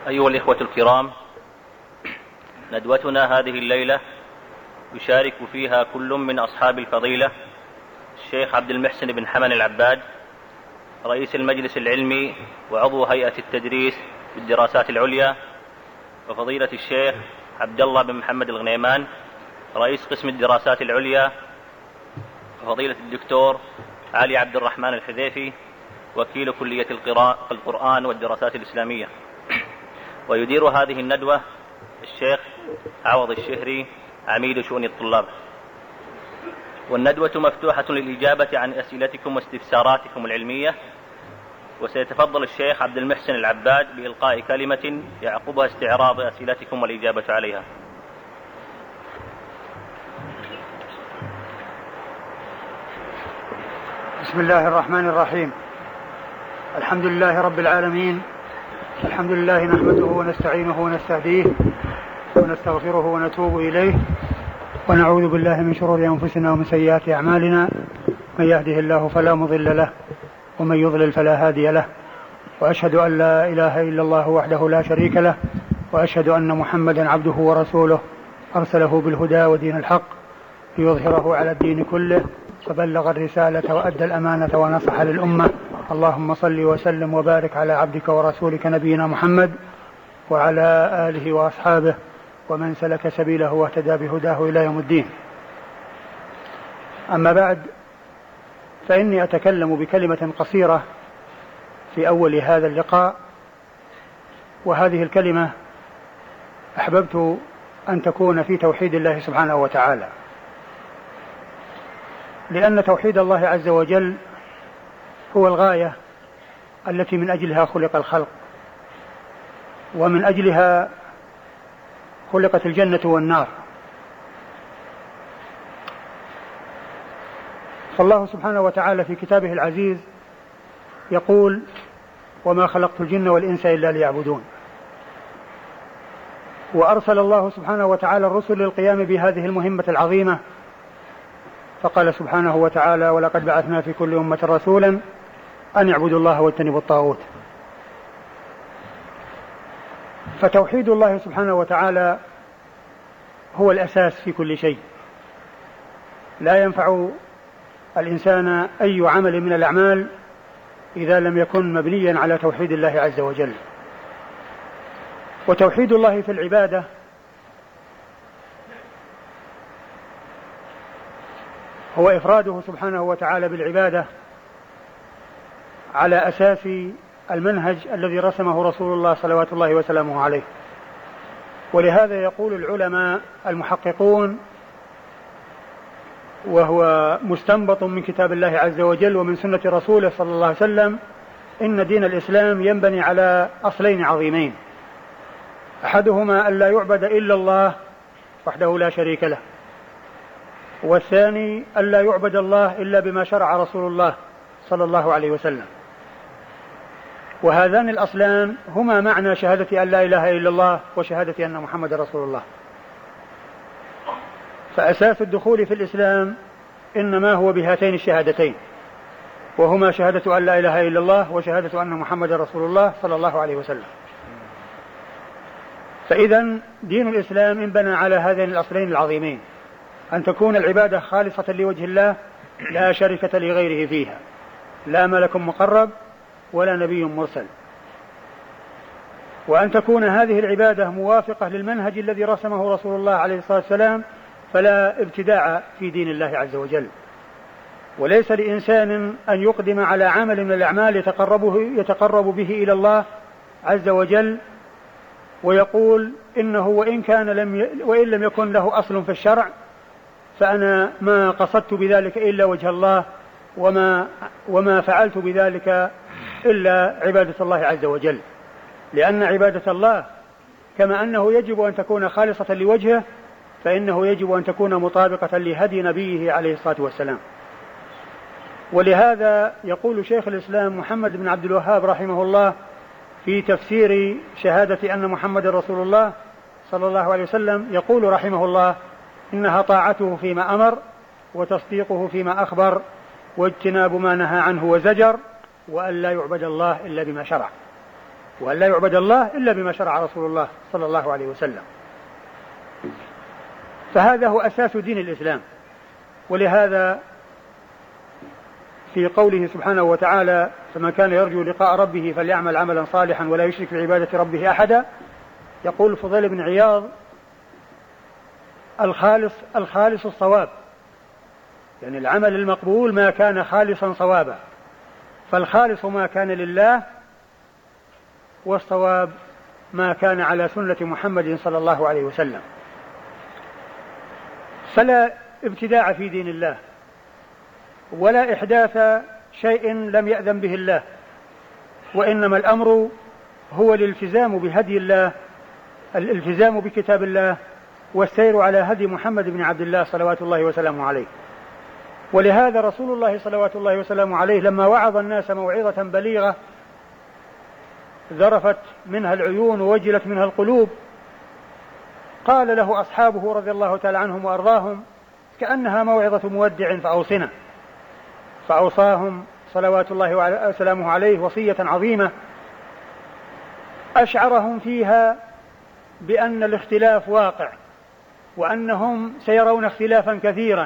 أيها الإخوة الكرام، ندوتنا هذه الليلة يشارك فيها كل من أصحاب الفضيلة الشيخ عبد المحسن بن حمن العباد، رئيس المجلس العلمي وعضو هيئة التدريس بالدراسات العليا، وفضيلة الشيخ عبد الله بن محمد الغنيمان، رئيس قسم الدراسات العليا، وفضيلة الدكتور علي عبد الرحمن الحذيفي، وكيل كلية القرآن والدراسات الإسلامية. ويدير هذه الندوة الشيخ عوض الشهري، عميد شؤون الطلاب. والندوة مفتوحة للإجابة عن أسئلتكم واستفساراتكم العلمية، وسيتفضل الشيخ عبد المحسن العباد بإلقاء كلمة يعقبها استعراض أسئلتكم والإجابة عليها. بسم الله الرحمن الرحيم. الحمد لله رب العالمين، الحمد لله نحمده ونستعينه ونستهديه ونستغفره ونتوب إليه، ونعوذ بالله من شرور أنفسنا ومن سيئات أعمالنا، من يهده الله فلا مضل له ومن يضلل فلا هادي له، وأشهد أن لا إله إلا الله وحده لا شريك له، وأشهد أن محمدا عبده ورسوله أرسله بالهدى ودين الحق ليظهره على الدين كله، فبلغ الرسالة وأدى الأمانة ونصح للأمة. اللهم صل وسلم وبارك على عبدك ورسولك نبينا محمد وعلى آله وأصحابه ومن سلك سبيله واهتدى بهداه إلى يوم الدين. أما بعد، فإني أتكلم بكلمة قصيرة في أول هذا اللقاء، وهذه الكلمة أحببت أن تكون في توحيد الله سبحانه وتعالى، لأن توحيد الله عز وجل هو الغاية التي من أجلها خلق الخلق، ومن أجلها خلقت الجنة والنار. فالله سبحانه وتعالى في كتابه العزيز يقول: وما خلقت الجن والإنس إلا ليعبدون. وأرسل الله سبحانه وتعالى الرسل للقيام بهذه المهمة العظيمة، فقال سبحانه وتعالى: ولقد بعثنا في كل أمة رسولا أن اعبدوا الله واجتنبوا الطاغوت. فتوحيد الله سبحانه وتعالى هو الأساس في كل شيء. لا ينفع الإنسان أي عمل من الأعمال إذا لم يكن مبنيا على توحيد الله عز وجل. وتوحيد الله في العبادة هو إفراده سبحانه وتعالى بالعبادة على أساس المنهج الذي رسمه رسول الله صلوات الله وسلامه عليه. ولهذا يقول العلماء المحققون، وهو مستنبط من كتاب الله عز وجل ومن سنة رسوله صلى الله عليه وسلم: إن دين الإسلام ينبني على أصلين عظيمين، أحدهما أن لا يعبد إلا الله وحده لا شريك له، والثاني أن لا يعبد الله إلا بما شرع رسول الله صلى الله عليه وسلم. وهذان الأصلان هما معنى شهادة أن لا إله إلا الله وشهادة أن محمد رسول الله. فأساس الدخول في الإسلام إنما هو بهاتين الشهادتين، وهما شهادة أن لا إله إلا الله وشهادة أن محمد رسول الله صلى الله عليه وسلم. فإذن دين الإسلام انبنى على هذين الأصلين العظيمين: أن تكون العبادة خالصة لوجه الله لا شركة لغيره فيها، لا ملك مقرب ولا نبي مرسل، وأن تكون هذه العبادة موافقة للمنهج الذي رسمه رسول الله عليه الصلاة والسلام، فلا ابتداع في دين الله عز وجل. وليس لإنسان أن يقدم على عمل من الأعمال يتقرب به إلى الله عز وجل ويقول إنه وإن لم يكن له أصل في الشرع فأنا ما قصدت بذلك إلا وجه الله، وما فعلت بذلك إلا عبادة الله عز وجل. لأن عبادة الله كما أنه يجب أن تكون خالصة لوجهه، فإنه يجب أن تكون مطابقة لهدي نبيه عليه الصلاة والسلام. ولهذا يقول شيخ الإسلام محمد بن عبد الوهاب رحمه الله في تفسير شهادة أن محمد رسول الله صلى الله عليه وسلم، يقول رحمه الله: إنها طاعته فيما أمر، وتصديقه فيما أخبر، واجتناب ما نهى عنه وزجر، وأن لا يعبد الله إلا بما شرع. وأن لا يعبد الله إلا بما شرع رسول الله صلى الله عليه وسلم. فهذا هو أساس دين الإسلام. ولهذا في قوله سبحانه وتعالى فمن كان يرجو لقاء ربه فليعمل عملا صالحا ولا يشرك بعبادة ربه أحدا، يقول الفضيل بن عياض الخالص الصواب، يعني العمل المقبول ما كان خالصا صوابا، فالخالص ما كان لله، والصواب ما كان على سنة محمد صلى الله عليه وسلم. فلا ابتداع في دين الله ولا إحداث شيء لم يأذن به الله، وإنما الأمر هو الالتزام بهدي الله، الالتزام بكتاب الله، والسير على هدي محمد بن عبد الله صلوات الله وسلامه عليه. ولهذا رسول الله صلوات الله وسلامه عليه لما وعظ الناس موعظة بليغة ذرفت منها العيون ووجلت منها القلوب، قال له أصحابه رضي الله تعالى عنهم وأرضاهم كأنها موعظة مودع فأوصنا، فأوصاهم صلوات الله وسلامه عليه وصية عظيمة أشعرهم فيها بأن الاختلاف واقع، وأنهم سيرون اختلافا كثيرا،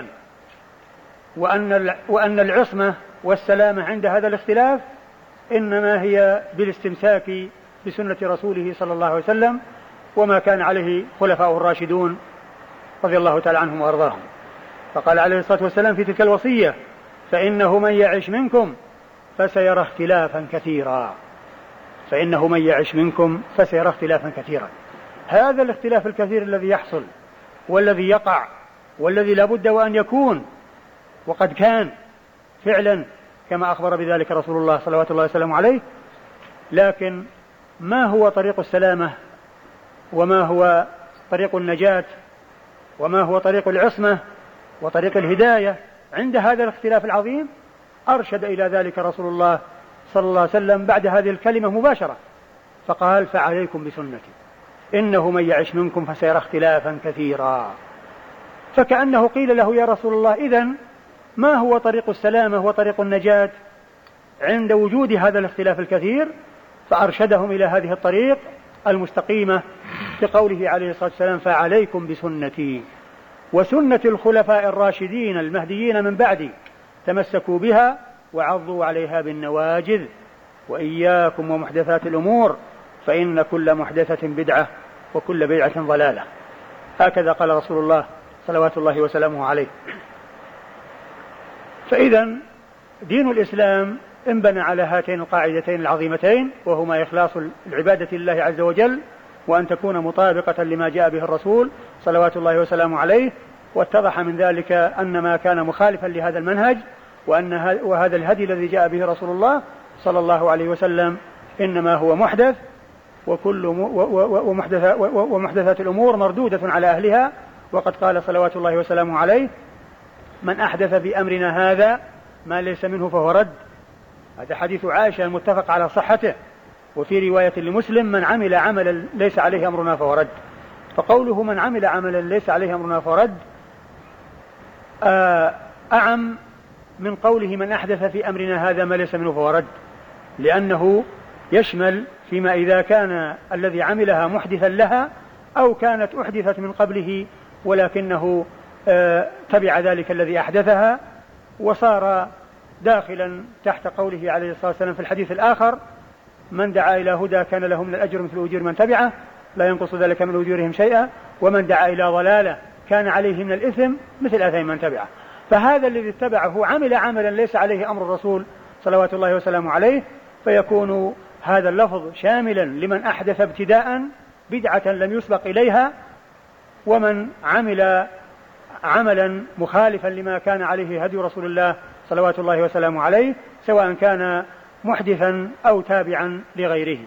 وأن العصمة والسلامة عند هذا الاختلاف إنما هي بالاستمساك بسنة رسوله صلى الله عليه وسلم وما كان عليه خلفاء الراشدون رضي الله تعالى عنهم وأرضاهم. فقال عليه الصلاة والسلام في تلك الوصية فإنه من يعش منكم فسيرى اختلافا كثيرا، فإنه من يعش منكم فسيرى اختلافا كثيرا. هذا الاختلاف الكثير الذي يحصل والذي يقع والذي لا بد وأن يكون، وقد كان فعلا كما أخبر بذلك رسول الله صلوات الله وسلامه عليه، لكن ما هو طريق السلامة وما هو طريق النجاة وما هو طريق العصمة وطريق الهداية عند هذا الاختلاف العظيم؟ أرشد إلى ذلك رسول الله صلى الله عليه وسلم بعد هذه الكلمة مباشرة، فقال فعليكم بسنتي إنه من يعش منكم فسيرى اختلافا كثيرا. فكأنه قيل له يا رسول الله إذن ما هو طريق السلامة وطريق النجاة عند وجود هذا الاختلاف الكثير؟ فأرشدهم إلى هذه الطريق المستقيمة بقوله عليه الصلاة والسلام فعليكم بسنتي وسنة الخلفاء الراشدين المهديين من بعدي تمسكوا بها وعضوا عليها بالنواجذ وإياكم ومحدثات الأمور فإن كل محدثة بدعة وكل بدعة ضلالة. هكذا قال رسول الله صلوات الله وسلامه عليه. فإذا دين الإسلام انبنى على هاتين القاعدتين العظيمتين، وهما إخلاص العبادة لله عز وجل وأن تكون مطابقة لما جاء به الرسول صلوات الله وسلامه عليه. واتضح من ذلك أن ما كان مخالفا لهذا المنهج وهذا الهدي الذي جاء به رسول الله صلى الله عليه وسلم إنما هو محدث، ومحدثات الأمور مردودة على أهلها. وقد قال صلوات الله وسلامه عليه من أحدث في أمرنا هذا ما ليس منه فهو رد. هذا حديث عائشة المتفق على صحته. وفي رواية لمسلم من عمل عملا ليس عليه أمرنا فهو رد. فقوله من عمل عملا ليس عليه أمرنا فهو رد أعم من قوله من أحدث في أمرنا هذا ما ليس منه فهو رد، لأنه يشمل فيما إذا كان الذي عملها محدثا لها أو كانت أحدثت من قبله ولكنه تبع ذلك الذي أحدثها، وصار داخلا تحت قوله عليه الصلاة والسلام في الحديث الآخر من دعا إلى هدى كان له من الأجر مثل أجور من تبعه لا ينقص ذلك من أجورهم شيئا ومن دعا إلى ضلالة كان عليه من الإثم مثل آثام من تبعه. فهذا الذي اتبعه عمل عملا ليس عليه أمر الرسول صلوات الله وسلامه عليه، فيكون هذا اللفظ شاملا لمن أحدث ابتداء بدعة لم يسبق إليها، ومن عمل عملا مخالفا لما كان عليه هدي رسول الله صلوات الله وسلامه عليه، سواء كان محدثا أو تابعا لغيره.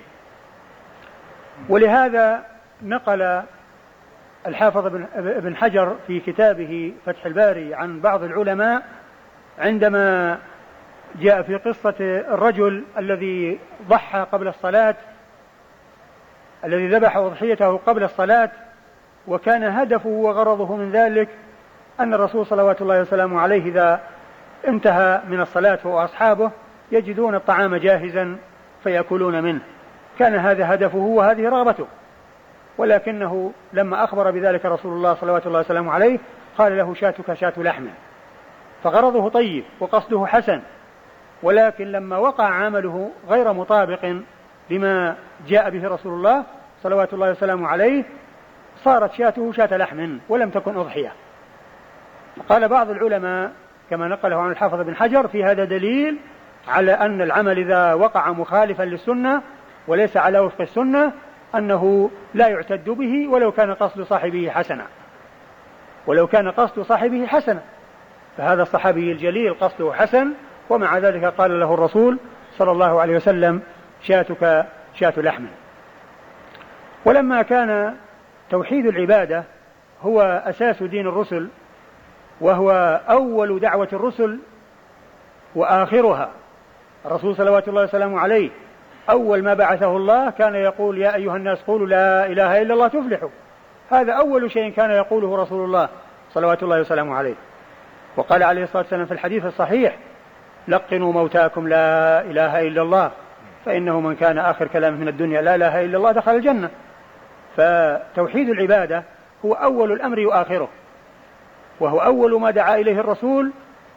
ولهذا نقل الحافظ ابن حجر في كتابه فتح الباري عن بعض العلماء عندما جاء في قصة الرجل الذي ضحى قبل الصلاة، الذي ذبح أضحيته قبل الصلاة، وكان هدفه وغرضه من ذلك أن الرسول صلوات الله وسلامه عليه إذا انتهى من الصلاة وأصحابه يجدون الطعام جاهزا فيأكلون منه، كان هذا هدفه وهذه رغبته، ولكنه لما أخبر بذلك رسول الله صلوات الله وسلامه عليه قال له شاتك شاة لحم، فغرضه طيب وقصده حسن، ولكن لما وقع عمله غير مطابق لما جاء به رسول الله صلوات الله وسلامه عليه صارت شاته شاة لحم ولم تكن أضحية. قال بعض العلماء كما نقله عن الحافظ بن حجر في هذا دليل على أن العمل إذا وقع مخالفا للسنة وليس على وفق السنة أنه لا يعتد به ولو كان قصد صاحبه حسنا، ولو كان قصد صاحبه حسنا. فهذا الصحابي الجليل قصده حسن، ومع ذلك قال له الرسول صلى الله عليه وسلم شاتك شاة لحم. ولما كان توحيد العبادة هو أساس دين الرسل وهو أول دعوة الرسل وآخرها، الرسول صلوات الله وسلامه عليه أول ما بعثه الله كان يقول يا أيها الناس قولوا لا إله إلا الله تفلحوا. هذا أول شيء كان يقوله رسول الله صلوات الله وسلامه عليه. وقال عليه الصلاة والسلام في الحديث الصحيح لقنوا موتاكم لا إله إلا الله فإنه من كان آخر كلامه من الدنيا لا إله إلا الله دخل الجنة. فتوحيد العبادة هو أول الأمر وآخره، وهو أول ما دعا إليه الرسول،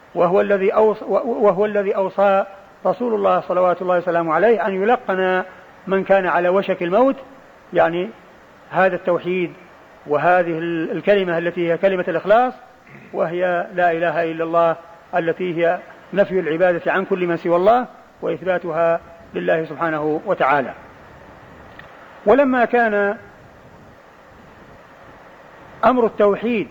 وهو الذي أوصى رسول الله صلوات الله وسلامه عليه أن يلقن من كان على وشك الموت يعني هذا التوحيد وهذه الكلمة التي هي كلمة الإخلاص، وهي لا إله إلا الله التي هي نفي العبادة عن كل من سوى الله وإثباتها لله سبحانه وتعالى. ولما كان أمر التوحيد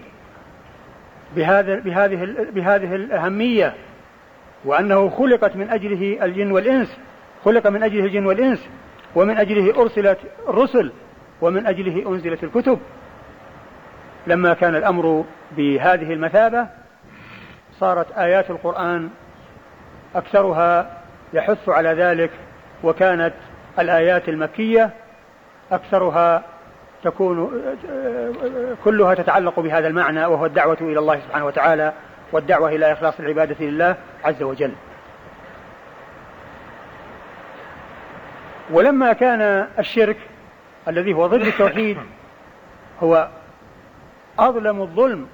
بهذه الأهمية وأنه خلق من أجله الجن والإنس ومن أجله أرسلت الرسل ومن أجله أنزلت الكتب، لما كان الأمر بهذه المثابة صارت آيات القرآن أكثرها يحث على ذلك، وكانت الآيات المكية أكثرها تكون كلها تتعلق بهذا المعنى، وهو الدعوة إلى الله سبحانه وتعالى والدعوة إلى إخلاص العبادة لله عز وجل. ولما كان الشرك الذي هو ضد التوحيد هو أظلم الظلم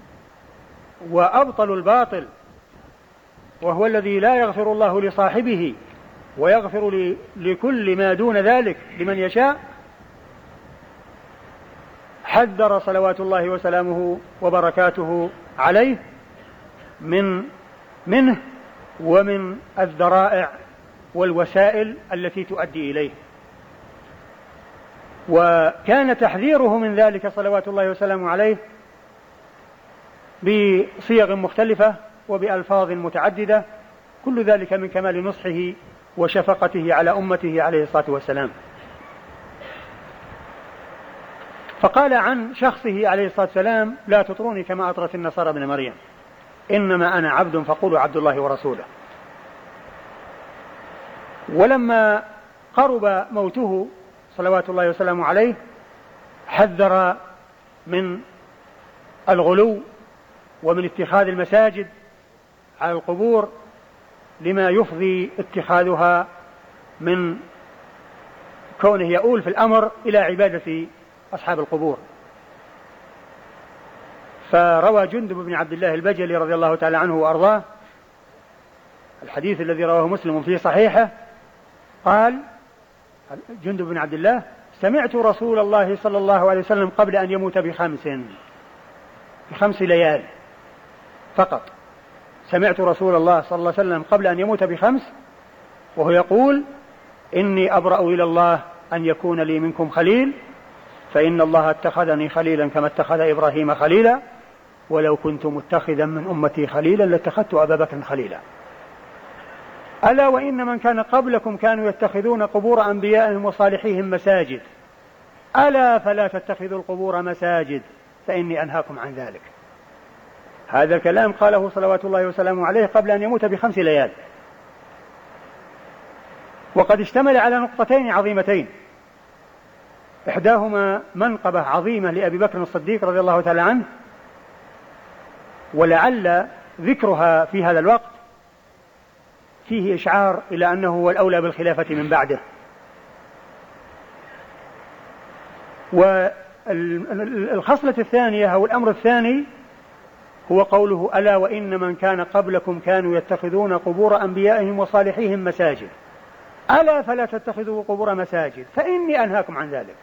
وأبطل الباطل، وهو الذي لا يغفر الله لصاحبه ويغفر لكل ما دون ذلك لمن يشاء، حذر صلوات الله وسلامه وبركاته عليه منه ومن الذرائع والوسائل التي تؤدي إليه. وكان تحذيره من ذلك صلوات الله وسلامه عليه بصيغ مختلفة وبألفاظ متعددة، كل ذلك من كمال نصحه وشفقته على أمته عليه الصلاة والسلام. فقال عن شخصه عليه الصلاة والسلام لا تطروني كما أطرت النصارى ابن مريم، إنما أنا عبد فقولوا عبد الله ورسوله. ولما قرب موته صلوات الله وسلامه عليه حذر من الغلو ومن اتخاذ المساجد على القبور لما يفضي اتخاذها من كونه يؤول في الأمر إلى عبادة أصحاب القبور. فروى جندب بن عبد الله البجلي رضي الله تعالى عنه وأرضاه الحديث الذي رواه مسلم في صحيحه، قال جندب بن عبد الله سمعت رسول الله صلى الله عليه وسلم قبل أن يموت بخمس ليال فقط، سمعت رسول الله صلى الله عليه وسلم قبل أن يموت بخمس وهو يقول إني أبرأ إلى الله أن يكون لي منكم خليل، فإن الله اتخذني خليلا كما اتخذ إبراهيم خليلا، ولو كنت متخذا من أمتي خليلا لاتخذت أبا بكر خليلا. ألا وإن من كان قبلكم كانوا يتخذون قبور أنبيائهم وصالحيهم مساجد، ألا فلا تتخذوا القبور مساجد فإني أنهاكم عن ذلك. هذا الكلام قاله صلوات الله وسلامه عليه قبل أن يموت ب5 ليال، وقد اشتمل على نقطتين عظيمتين، إحداهما منقبة عظيمة لأبي بكر الصديق رضي الله تعالى عنه، ولعل ذكرها في هذا الوقت فيه إشعار إلى أنه هو الأولى بالخلافة من بعده، والخصلة الثانية أو الأمر الثاني هو قوله: ألا وإن من كان قبلكم كانوا يتخذون قبور أنبيائهم وصالحيهم مساجد ألا فلا تتخذوا قبور مساجد فإني أنهاكم عن ذلك.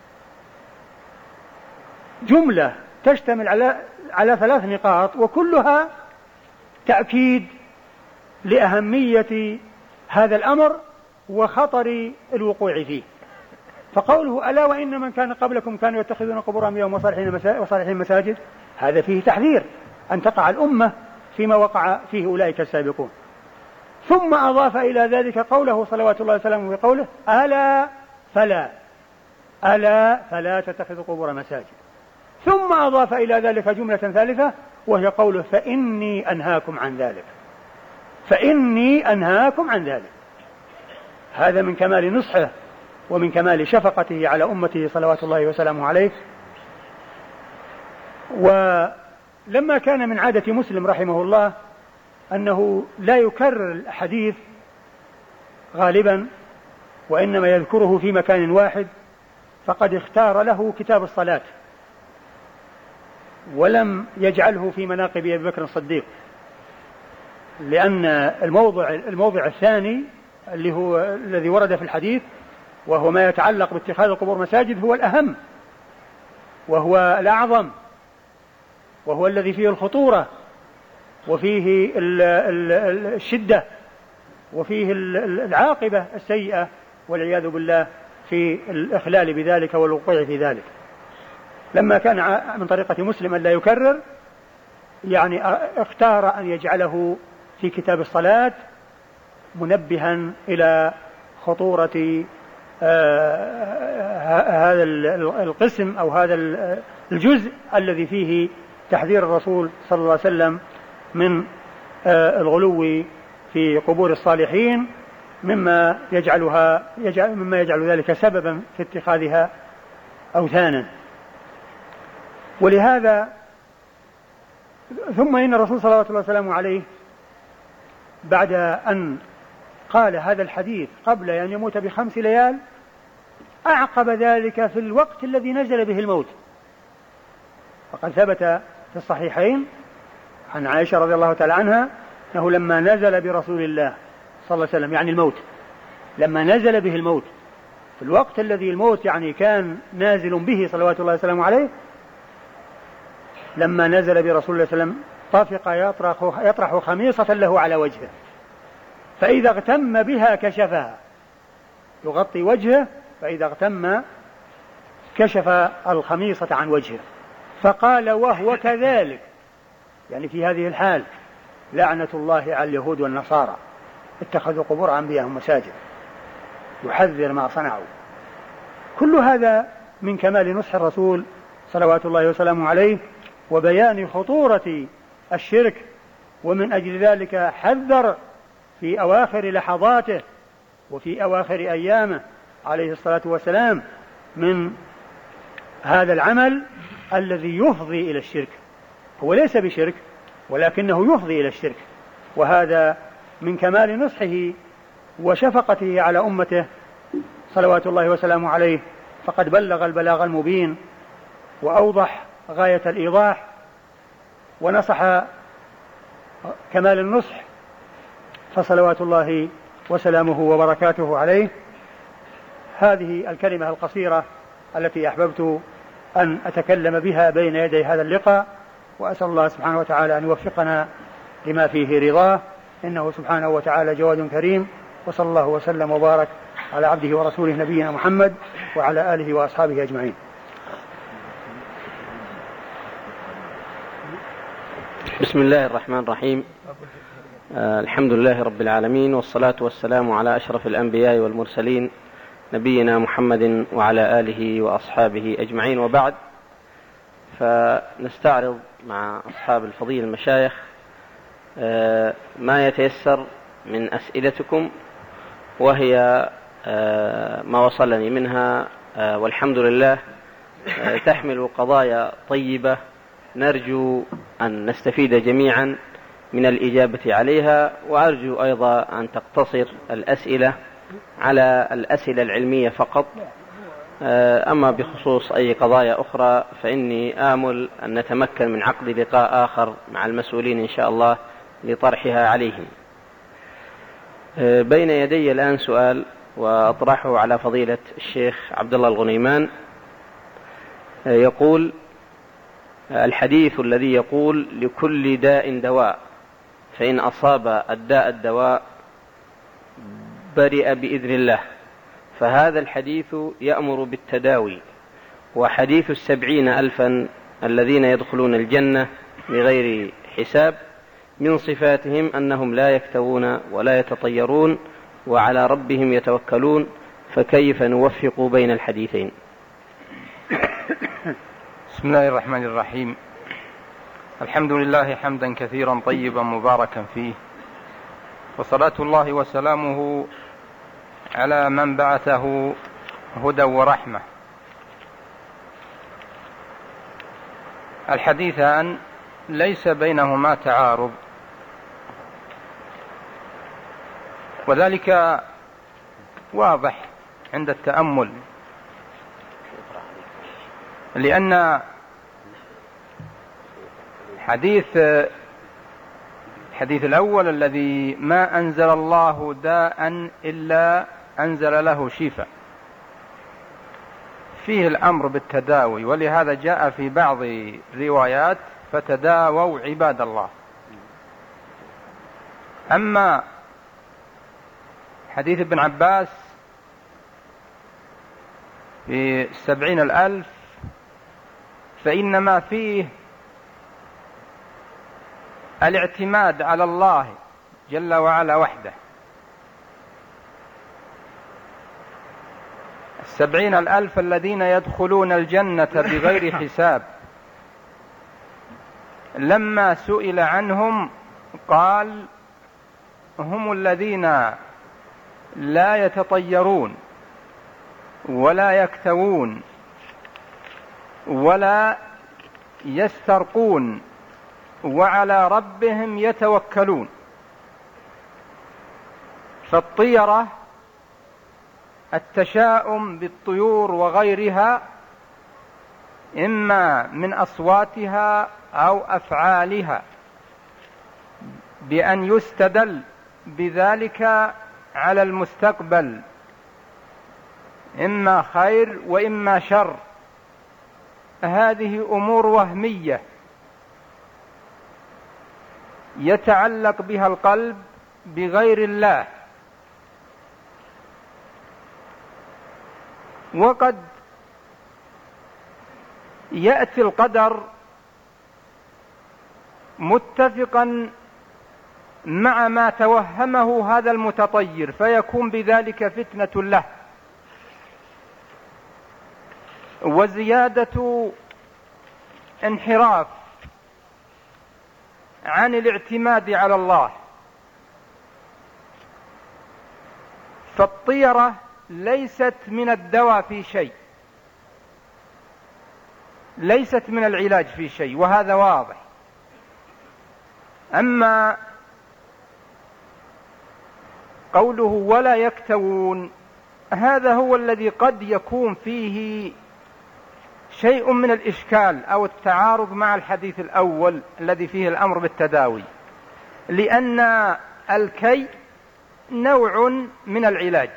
جملة تشتمل على 3 نقاط وكلها تأكيد لأهمية هذا الأمر وخطر الوقوع فيه. فقوله: ألا وإن من كان قبلكم كانوا يتخذون قبور أنبيائهم وصالحين مساجد، هذا فيه تحذير أن تقع الأمة فيما وقع فيه أولئك السابقون. ثم أضاف إلى ذلك قوله صلوات الله وسلامه في قوله: ألا فلا تتخذوا قبور مساجد. ثم أضاف إلى ذلك جملة ثالثة وهي قوله: فإني أنهاكم عن ذلك. هذا من كمال نصحه ومن كمال شفقته على أمته صلوات الله وسلامه عليه. ولما كان من عادة مسلم رحمه الله أنه لا يكرر الحديث غالبا وإنما يذكره في مكان واحد، فقد اختار له كتاب الصلاة ولم يجعله في مناقب أبي بكر الصديق، لأن الموضع الثاني الذي ورد في الحديث وهو ما يتعلق باتخاذ القبور مساجد هو الأهم وهو الأعظم وهو الذي فيه الخطورة وفيه الشدة وفيه العاقبة السيئة والعياذ بالله في الإخلال بذلك والوقوع في ذلك. لما كان من طريقة مسلم أن لا يكرر يعني اختار أن يجعله في كتاب الصلاة منبها إلى خطورة هذا القسم أو هذا الجزء الذي فيه تحذير الرسول صلى الله عليه وسلم من الغلو في قبور الصالحين مما يجعل ذلك سببا في اتخاذها أوثانا. ولهذا ثم إن الرسول صلى الله عليه وسلم عليه بعد أن قال هذا الحديث قبل أن يموت ب5 ليال أعقب ذلك في الوقت الذي نزل به الموت. فقد ثبت في الصحيحين عن عائشة رضي الله تعالى عنها أنه لما نزل برسول الله صلى الله عليه وسلم يعني الموت، لما نزل به الموت في الوقت الذي الموت يعني كان نازل به صلوات الله وسلامه عليه، لما نزل برسول الله صلى الله عليه وسلم طفق يطرح خميصة له على وجهه، فإذا اغتم بها كشفها، يغطي وجهه فإذا اغتم كشف الخميصة عن وجهه، فقال وهو كذلك يعني في هذه الحال: لعنة الله على اليهود والنصارى اتخذوا قبور أنبيائهم مساجد، يحذر ما صنعوا. كل هذا من كمال نصح الرسول صلوات الله وسلامه عليه وبيان خطورة الشرك، ومن أجل ذلك حذر في أواخر لحظاته وفي أواخر أيامه عليه الصلاة والسلام من هذا العمل الذي يفضي إلى الشرك. هو ليس بشرك ولكنه يفضي إلى الشرك، وهذا من كمال نصحه وشفقته على أمته صلوات الله وسلامه عليه. فقد بلغ البلاغ المبين وأوضح غاية الإيضاح ونصح كمال النصح، فصلوات الله وسلامه وبركاته عليه. هذه الكلمة القصيرة التي أحببت أن أتكلم بها بين يدي هذا اللقاء، وأسأل الله سبحانه وتعالى أن يوفقنا لما فيه رضاه، إنه سبحانه وتعالى جواد كريم. وصلى الله وسلم وبارك على عبده ورسوله نبينا محمد وعلى آله وأصحابه أجمعين. بسم الله الرحمن الرحيم. الحمد لله رب العالمين، والصلاة والسلام على أشرف الأنبياء والمرسلين نبينا محمد وعلى آله وأصحابه أجمعين، وبعد. فنستعرض مع أصحاب الفضيل المشايخ ما يتيسر من أسئلتكم، وهي ما وصلني منها والحمد لله تحمل قضايا طيبة نرجو أن نستفيد جميعا من الإجابة عليها، وأرجو أيضا أن تقتصر الأسئلة على الأسئلة العلمية فقط، أما بخصوص أي قضايا أخرى فإني آمل أن نتمكن من عقد لقاء آخر مع المسؤولين إن شاء الله لطرحها عليهم. بين يدي الآن سؤال وأطرحه على فضيلة الشيخ عبد الله الغنيمان، يقول: الحديث الذي يقول لكل داء دواء، فإن أصاب الداء الدواء برئ بإذن الله، فهذا الحديث يأمر بالتداوي، وحديث 70,000 الذين يدخلون الجنة بغير حساب من صفاتهم أنهم لا يكتوون ولا يتطيرون وعلى ربهم يتوكلون، فكيف نوفق بين الحديثين؟ بسم الله الرحمن الرحيم. الحمد لله حمدا كثيرا طيبا مباركا فيه، وصلاة الله وسلامه على من بعثه هدى ورحمة. الحديثان ليس بينهما تعارض، وذلك واضح عند التأمل، لأن الحديث الأول الذي ما أنزل الله داء إلا أنزل له شفاء فيه الأمر بالتداوي، ولهذا جاء في بعض الروايات فتداووا عباد الله. أما حديث ابن عباس في 70,000 فإنما فيه الاعتماد على الله جل وعلا وحده. 70,000 الذين يدخلون الجنة بغير حساب، لما سئل عنهم قال: هم الذين لا يتطيرون ولا يكتوون ولا يسترقون وعلى ربهم يتوكلون. فالطيرة التشاؤم بالطيور وغيرها، إما من أصواتها أو أفعالها، بأن يستدل بذلك على المستقبل، إما خير وإما شر. هذه أمور وهمية يتعلق بها القلب بغير الله. وقد يأتي القدر متفقا مع ما توهمه هذا المتطير، فيكون بذلك فتنة له وزيادة انحراف عن الاعتماد على الله. فالطيرة ليست من الدواء في شيء، ليست من العلاج في شيء، وهذا واضح. أما قوله ولا يكتوون، هذا هو الذي قد يكون فيه شيء من الإشكال أو التعارض مع الحديث الأول الذي فيه الأمر بالتداوي، لأن الكي نوع من العلاج،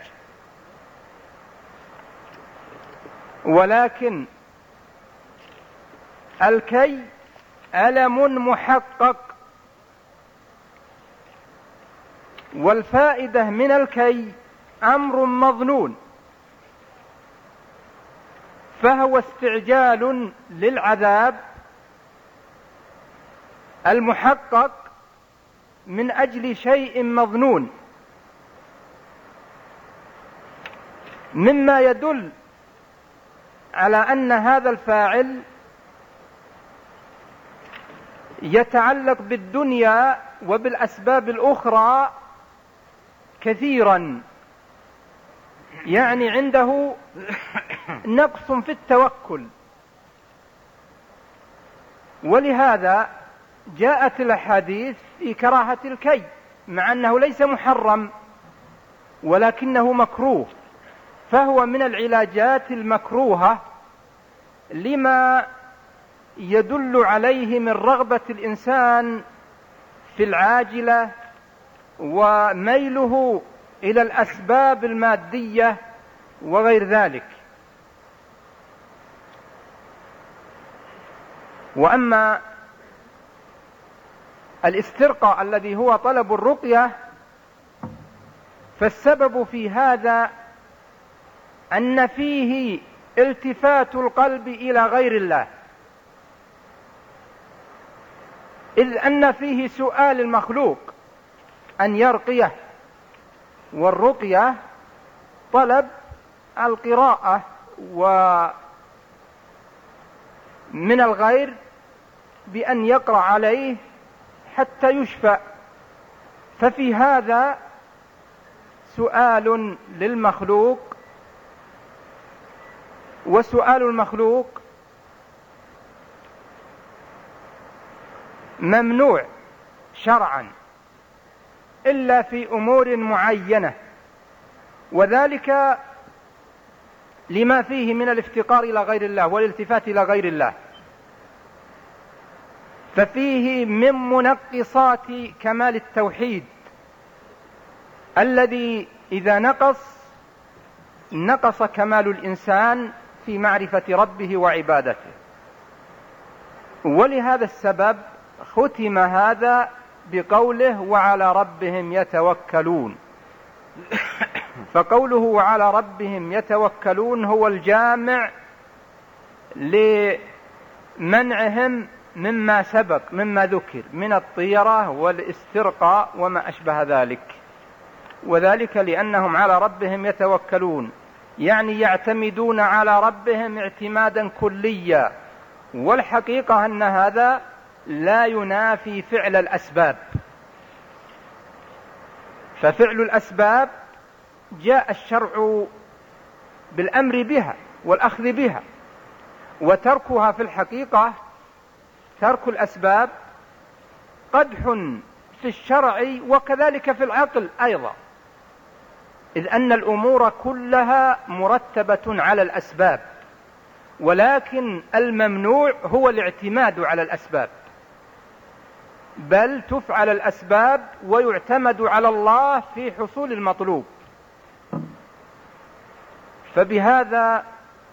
ولكن الكي ألم محقق، والفائدة من الكي أمر مظنون، فهو استعجال للعذاب المحقق من أجل شيء مظنون، مما يدل على أن هذا الفاعل يتعلق بالدنيا وبالأسباب الأخرى كثيرا، يعني عنده نقص في التوكل. ولهذا جاءت الأحاديث في كراهة الكي، مع أنه ليس محرم ولكنه مكروه، فهو من العلاجات المكروهة لما يدل عليه من رغبة الإنسان في العاجلة وميله إلى الأسباب المادية وغير ذلك. وأما الاسترقاء الذي هو طلب الرقية فالسبب في هذا أن فيه التفات القلب إلى غير الله، إذ أن فيه سؤال المخلوق أن يرقيه، والرقية طلب القراءة ومن الغير بأن يقرأ عليه حتى يشفى، ففي هذا سؤال للمخلوق، وسؤال المخلوق ممنوع شرعا إلا في أمور معينة، وذلك لما فيه من الافتقار إلى غير الله والالتفات إلى غير الله، ففيه من منقصات كمال التوحيد الذي إذا نقص كمال الإنسان في معرفة ربه وعبادته. ولهذا السبب ختم هذا بقوله وعلى ربهم يتوكلون، فقوله وعلى ربهم يتوكلون هو الجامع لمنعهم مما سبق مما ذكر من الطيرة والاسترقاء وما أشبه ذلك، وذلك لأنهم على ربهم يتوكلون، يعني يعتمدون على ربهم اعتمادا كليا، والحقيقة أن هذا لا ينافي فعل الأسباب، ففعل الأسباب جاء الشرع بالأمر بها والأخذ بها، وتركها في الحقيقة ترك الأسباب قدح في الشرع وكذلك في العقل أيضا، إذ أن الأمور كلها مرتبة على الأسباب، ولكن الممنوع هو الاعتماد على الأسباب، بل تفعل الأسباب ويعتمد على الله في حصول المطلوب. فبهذا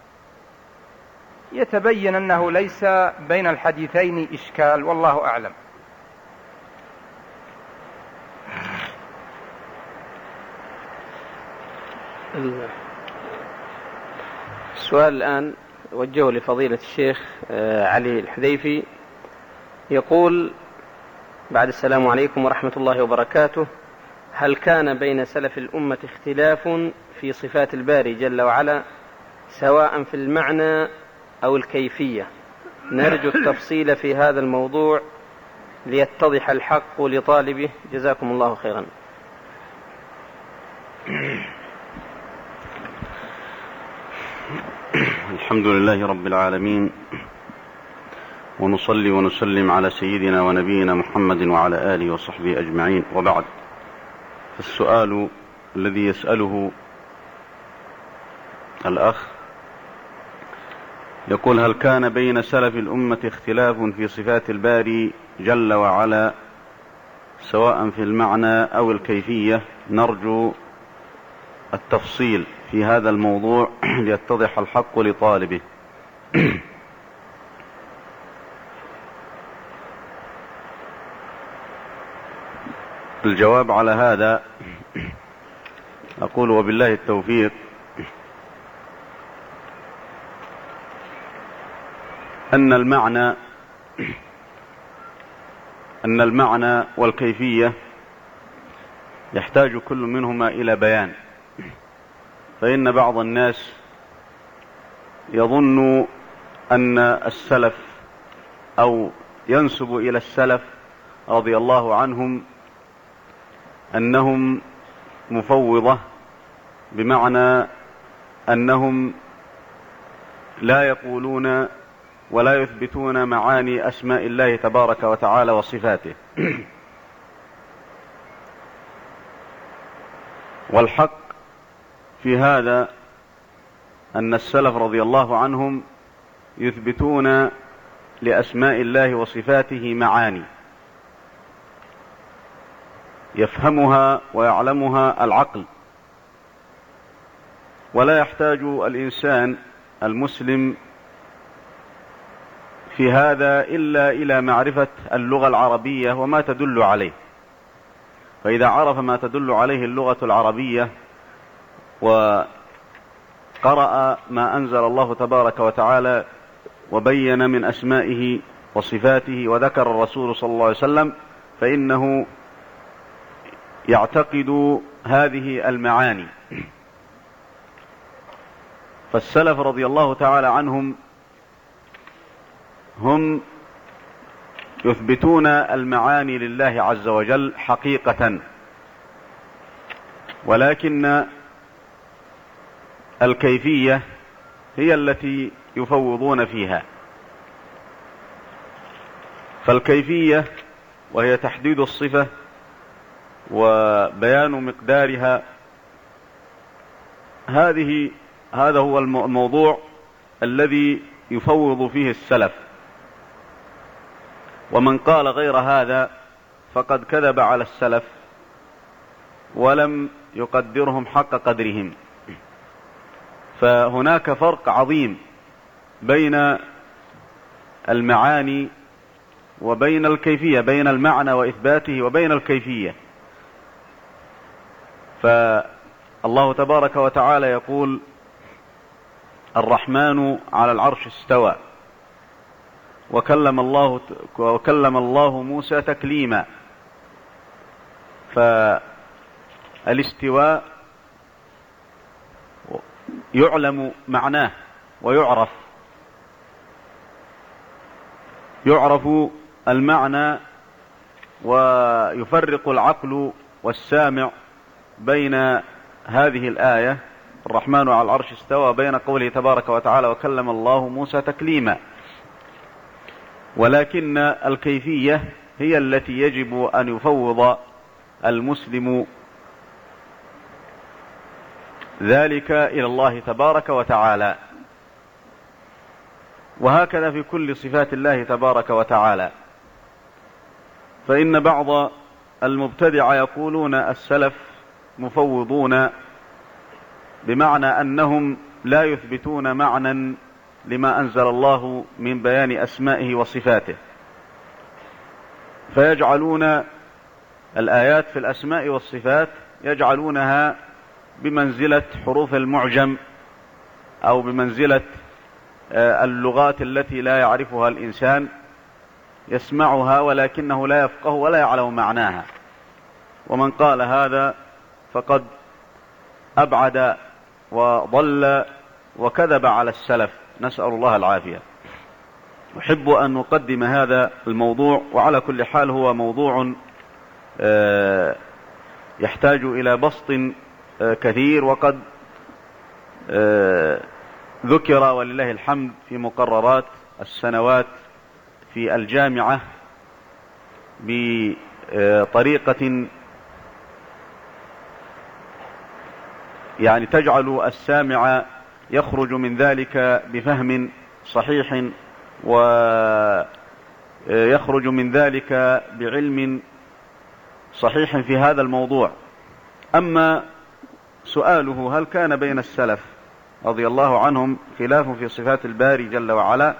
يتبين أنه ليس بين الحديثين إشكال، والله أعلم. السؤال الآن وجهه لفضيلة الشيخ علي الحذيفي، يقول: بعد السلام عليكم ورحمة الله وبركاته، هل كان بين سلف الأمة اختلاف في صفات الباري جل وعلا سواء في المعنى أو الكيفية؟ نرجو التفصيل في هذا الموضوع ليتضح الحق لطالبه، جزاكم الله خيرا. الحمد لله رب العالمين، ونصلي ونسلم على سيدنا ونبينا محمد وعلى آله وصحبه أجمعين، وبعد. فالسؤال الذي يسأله الأخ يقول: هل كان بين سلف الأمة اختلاف في صفات الباري جل وعلا سواء في المعنى أو الكيفية؟ نرجو التفصيل في هذا الموضوع ليتضح الحق لطالبه. الجواب على هذا أقول وبالله التوفيق أن المعنى والكيفية يحتاج كل منهما إلى بيان، فإن بعض الناس يظن أن السلف أو ينسب إلى السلف رضي الله عنهم أنهم مفوضة، بمعنى أنهم لا يقولون ولا يثبتون معاني أسماء الله تبارك وتعالى وصفاته. والحق في هذا أن السلف رضي الله عنهم يثبتون لأسماء الله وصفاته معاني يفهمها ويعلمها العقل، ولا يحتاج الإنسان المسلم في هذا إلا إلى معرفة اللغة العربية وما تدل عليه. فإذا عرف ما تدل عليه اللغة العربية وقرأ ما أنزل الله تبارك وتعالى وبين من أسمائه وصفاته وذكر الرسول صلى الله عليه وسلم، فإنه يعتقد هذه المعاني. فالسلف رضي الله تعالى عنهم هم يثبتون المعاني لله عز وجل حقيقة، ولكن الكيفية هي التي يفوضون فيها. فالكيفية وهي تحديد الصفة وبيان مقدارها، هذا هو الموضوع الذي يفوض فيه السلف، ومن قال غير هذا فقد كذب على السلف ولم يقدرهم حق قدرهم. فهناك فرق عظيم بين المعاني وبين الكيفية، بين المعنى وإثباته وبين الكيفية. فالله تبارك وتعالى يقول: الرحمن على العرش استوى، وكلم الله موسى تكليما. فالاستواء يعلم معناه ويعرف المعنى، ويفرق العقل والسامع بين هذه الآية الرحمن على العرش استوى بين قوله تبارك وتعالى وكلم الله موسى تكليما. ولكن الكيفية هي التي يجب أن يفوض المسلم ذلك إلى الله تبارك وتعالى. وهكذا في كل صفات الله تبارك وتعالى. فإن بعض المبتدع يقولون السلف مفوضون، بمعنى أنهم لا يثبتون معنى لما أنزل الله من بيان أسمائه وصفاته، فيجعلون الآيات في الأسماء والصفات يجعلونها بمنزلة حروف المعجم أو بمنزلة اللغات التي لا يعرفها الإنسان، يسمعها ولكنه لا يفقه ولا يعلم معناها. ومن قال هذا فقد أبعد وضل وكذب على السلف، نسأل الله العافية. أحب أن نقدم هذا الموضوع، وعلى كل حال هو موضوع يحتاج إلى بسط كثير، وقد ذكر ولله الحمد في مقررات السنوات في الجامعة بطريقة يعني تجعل السامع يخرج من ذلك بفهم صحيح، ويخرج من ذلك بعلم صحيح في هذا الموضوع. أما سؤاله هل كان بين السلف رضي الله عنهم خلاف في صفات الباري جل وعلا،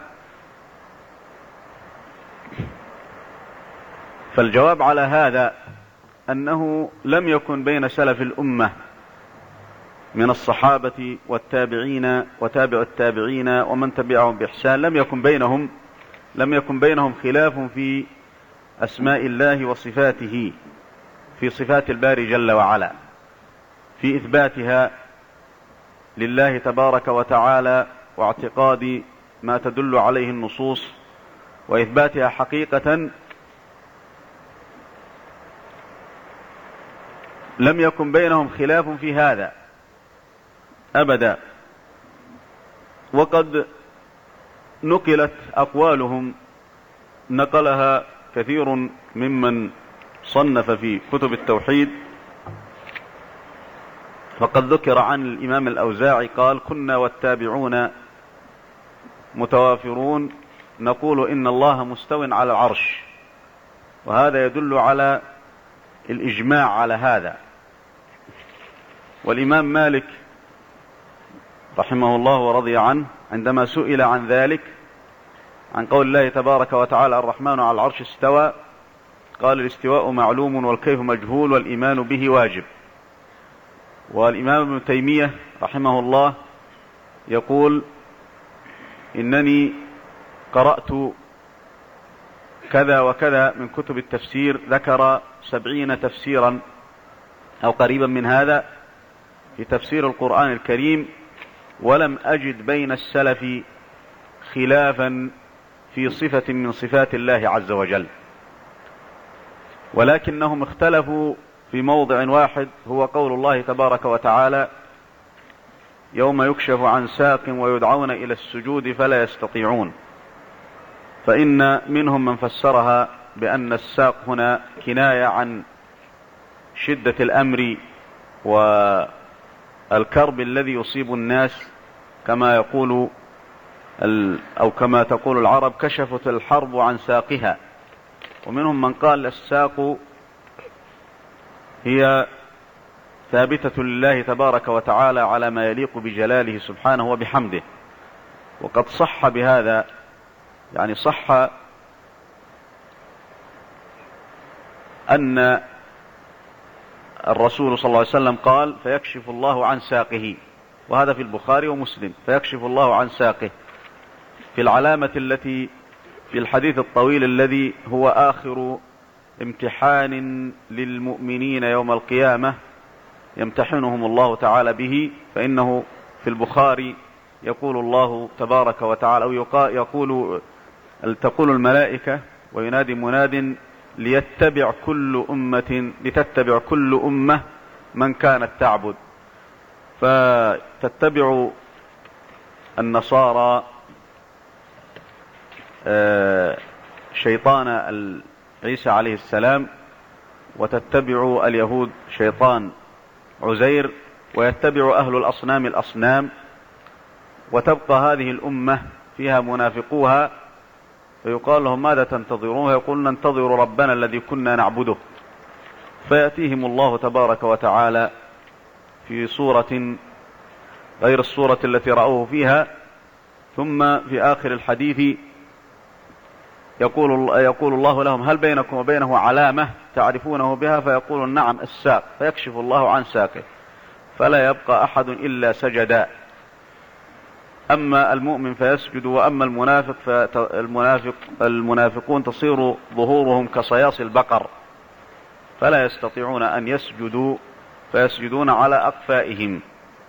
فالجواب على هذا أنه لم يكن بين سلف الأمة من الصحابة والتابعين وتابع التابعين ومن تبعهم بإحسان، لم يكن بينهم خلاف في أسماء الله وصفاته، في صفات الباري جل وعلا، في إثباتها لله تبارك وتعالى واعتقاد ما تدل عليه النصوص وإثباتها حقيقة. لم يكن بينهم خلاف في هذا أبدا. وقد نقلت أقوالهم، نقلها كثير ممن صنف في كتب التوحيد، فقد ذكر عن الإمام الأوزاعي قال: كنا والتابعون متوافرون نقول إن الله مستو على العرش، وهذا يدل على الإجماع على هذا. والإمام مالك رحمه الله ورضي عنه عندما سئل عن ذلك، عن قول الله تبارك وتعالى: الرحمن على العرش استوى، قال: الاستواء معلوم والكيف مجهول والإيمان به واجب. والإمام ابن تيمية رحمه الله يقول: إنني قرأت كذا وكذا من كتب التفسير، ذكر 70 تفسيرا أو قريبا من هذا في تفسير القرآن الكريم، ولم أجد بين السلف خلافا في صفة من صفات الله عز وجل، ولكنهم اختلفوا في موضع واحد، هو قول الله تبارك وتعالى: يوم يكشف عن ساق ويدعون إلى السجود فلا يستطيعون. فإن منهم من فسرها بأن الساق هنا كناية عن شدة الأمر والكرب الذي يصيب الناس، كما يقول أو كما تقول العرب: كشفت الحرب عن ساقها. ومنهم من قال: الساق هي ثابتة لله تبارك وتعالى على ما يليق بجلاله سبحانه وبحمده. وقد صح بهذا، يعني صح أن الرسول صلى الله عليه وسلم قال: فيكشف الله عن ساقه، وهذا في البخاري ومسلم، فيكشف الله عن ساقه، في العلامة التي في الحديث الطويل الذي هو آخر امتحان للمؤمنين يوم القيامة يمتحنهم الله تعالى به. فإنه في البخاري يقول الله تبارك وتعالى، أو تقول الملائكة وينادي مناد: لتتبع كل أمة من كانت تعبد. فتتبع النصارى شيطان عيسى عليه السلام، وتتبع اليهود شيطان عزير، ويتبع أهل الأصنام الأصنام، وتبقى هذه الأمة فيها منافقوها، فيقال لهم: ماذا تنتظرون؟ يقولون: ننتظر ربنا الذي كنا نعبده. فيأتيهم الله تبارك وتعالى في صورة غير الصورة التي رأوه فيها، ثم في آخر الحديث يقول الله لهم: هل بينكم وبينه علامة تعرفونه بها؟ فيقولون: نعم، الساق. فيكشف الله عن ساقه، فلا يبقى أحد إلا سجدا. أما المؤمن فيسجد، وأما المنافقون تصير ظهورهم كصياص البقر، فلا يستطيعون أن يسجدوا، فيسجدون على أقفائهم.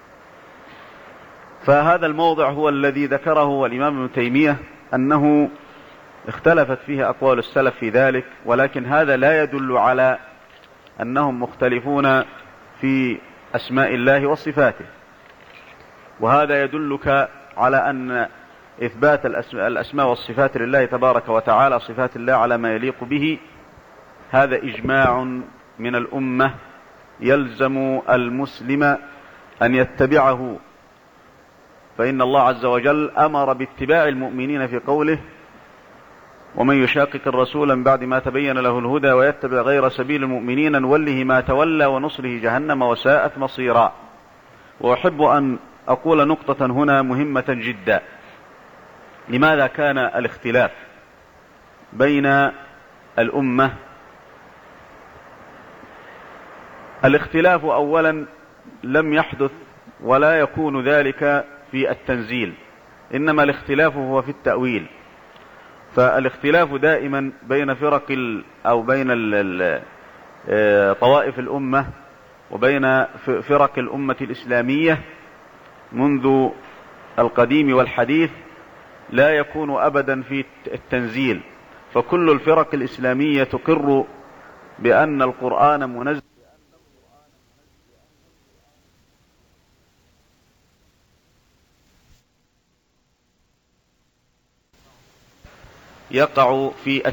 فهذا الموضع هو الذي ذكره الإمام ابن تيمية، أنه اختلفت فيه أقوال السلف في ذلك، ولكن هذا لا يدل على أنهم مختلفون في أسماء الله وصفاته. وهذا يدلك على أن إثبات الأسماء والصفات لله تبارك وتعالى، صفات الله على ما يليق به، هذا إجماع من الأمة يلزم المسلم أن يتبعه. فإن الله عز وجل أمر باتباع المؤمنين في قوله: ومن يشاقق الرسول من بعد ما تبين له الهدى ويتبع غير سبيل المؤمنين نوله ما تولى ونصله جهنم وساءت مصيرا. وأحب أن أقول نقطة هنا مهمة جدا: لماذا كان الاختلاف بين الأمة؟ الاختلاف أولا لم يحدث ولا يكون ذلك في التنزيل، إنما الاختلاف هو في التأويل. فالاختلاف دائما بين أو بين طوائف الأمة وبين فرق الأمة الإسلامية منذ القديم والحديث لا يكون أبدا في التنزيل. فكل الفرق الإسلامية تقر بأن القرآن منزل يقع في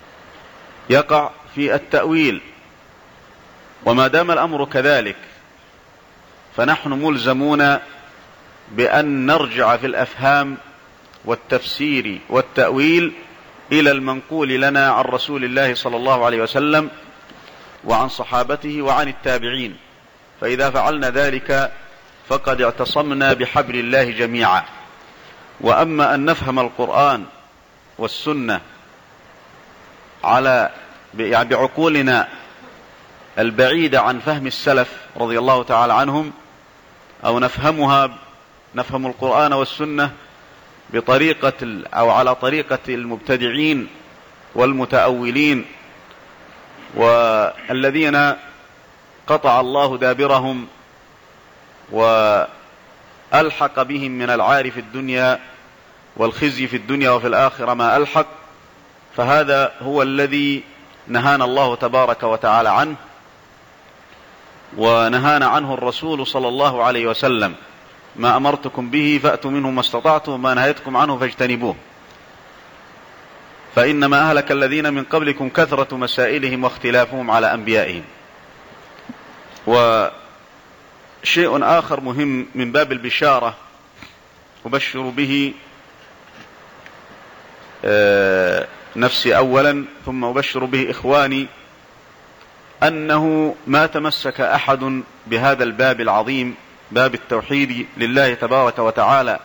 التأويل. وما دام الأمر كذلك فنحن ملزمون بأن نرجع في الأفهام والتفسير والتأويل إلى المنقول لنا عن رسول الله صلى الله عليه وسلم وعن صحابته وعن التابعين، فإذا فعلنا ذلك فقد اعتصمنا بحبل الله جميعا. وأما أن نفهم القرآن والسنة بعقولنا البعيدة عن فهم السلف رضي الله تعالى عنهم، أو نفهم القرآن والسنة بطريقة أو على طريقة المبتدعين والمتأولين والذين قطع الله دابرهم وألحق بهم من العار في الدنيا والخزي في الدنيا وفي الآخرة ما ألحق، فهذا هو الذي نهانا الله تبارك وتعالى عنه، ونهانا عنه الرسول صلى الله عليه وسلم: ما أمرتكم به فأتوا منه ما استطعتم وما نهيتكم عنه فاجتنبوه، فإنما أهلك الذين من قبلكم كثرة مسائلهم واختلافهم على أنبيائهم. وشيء آخر مهم من باب البشارة أبشر به نفسي أولا ثم أبشر به إخواني، أنه ما تمسك أحد بهذا الباب العظيم، باب التوحيد لله تبارك وتعالى،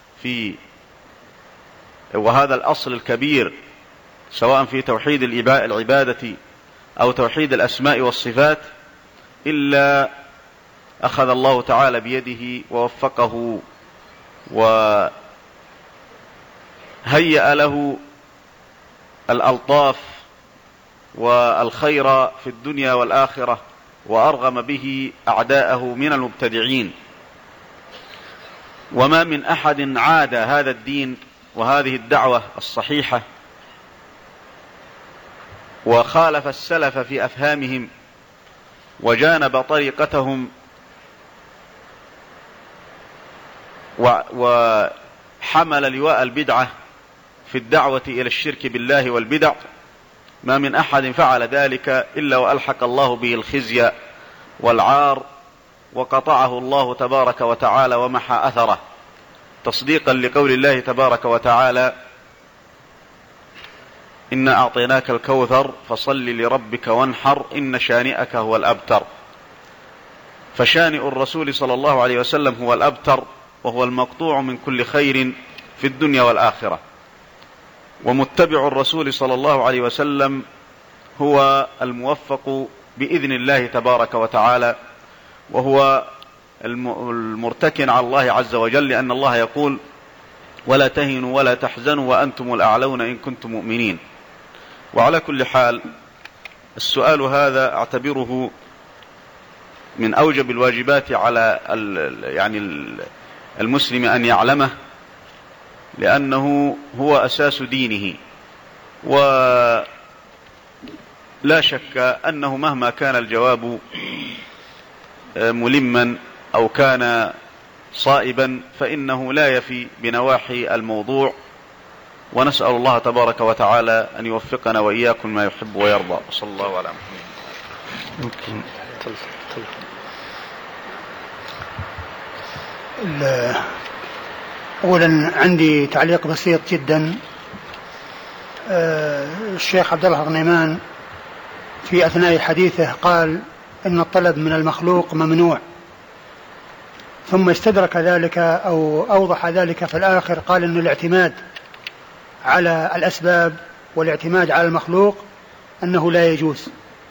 وهذا الأصل الكبير، سواء في توحيد العبادة أو توحيد الأسماء والصفات، إلا أخذ الله تعالى بيده ووفقه وهيأ له الألطاف والخير في الدنيا والآخرة، وأرغم به أعداءه من المبتدعين. وما من أحد عاد هذا الدين وهذه الدعوة الصحيحة وخالف السلف في أفهامهم وجانب طريقتهم وحمل لواء البدعة في الدعوة إلى الشرك بالله والبدع، ما من أحد فعل ذلك إلا وألحق الله به الخزي والعار، وقطعه الله تبارك وتعالى ومحى أثره، تصديقا لقول الله تبارك وتعالى: إنا أعطيناك الكوثر فصل لربك وانحر إن شانئك هو الأبتر. فشانئ الرسول صلى الله عليه وسلم هو الأبتر، وهو المقطوع من كل خير في الدنيا والآخرة، ومتبع الرسول صلى الله عليه وسلم هو الموفق بإذن الله تبارك وتعالى، وهو المرتكن على الله عز وجل، لأن الله يقول: ولا تهنوا ولا تحزنوا وأنتم الأعلون إن كنتم مؤمنين. وعلى كل حال، السؤال هذا أعتبره من أوجب الواجبات على المسلم أن يعلمه، لأنه هو أساس دينه. ولا شك أنه مهما كان الجواب ملما أو كان صائبا فإنه لا يفي بنواحي الموضوع، ونسأل الله تبارك وتعالى أن يوفقنا وإياكم ما يحب ويرضى. صلى الله على محمد. أولا عندي تعليق بسيط جدا. الشيخ عبد الله غنيمان في أثناء حديثه قال إن الطلب من المخلوق ممنوع، ثم استدرك ذلك أو أوضح ذلك في الآخر، قال إن الاعتماد على الأسباب والاعتماد على المخلوق أنه لا يجوز.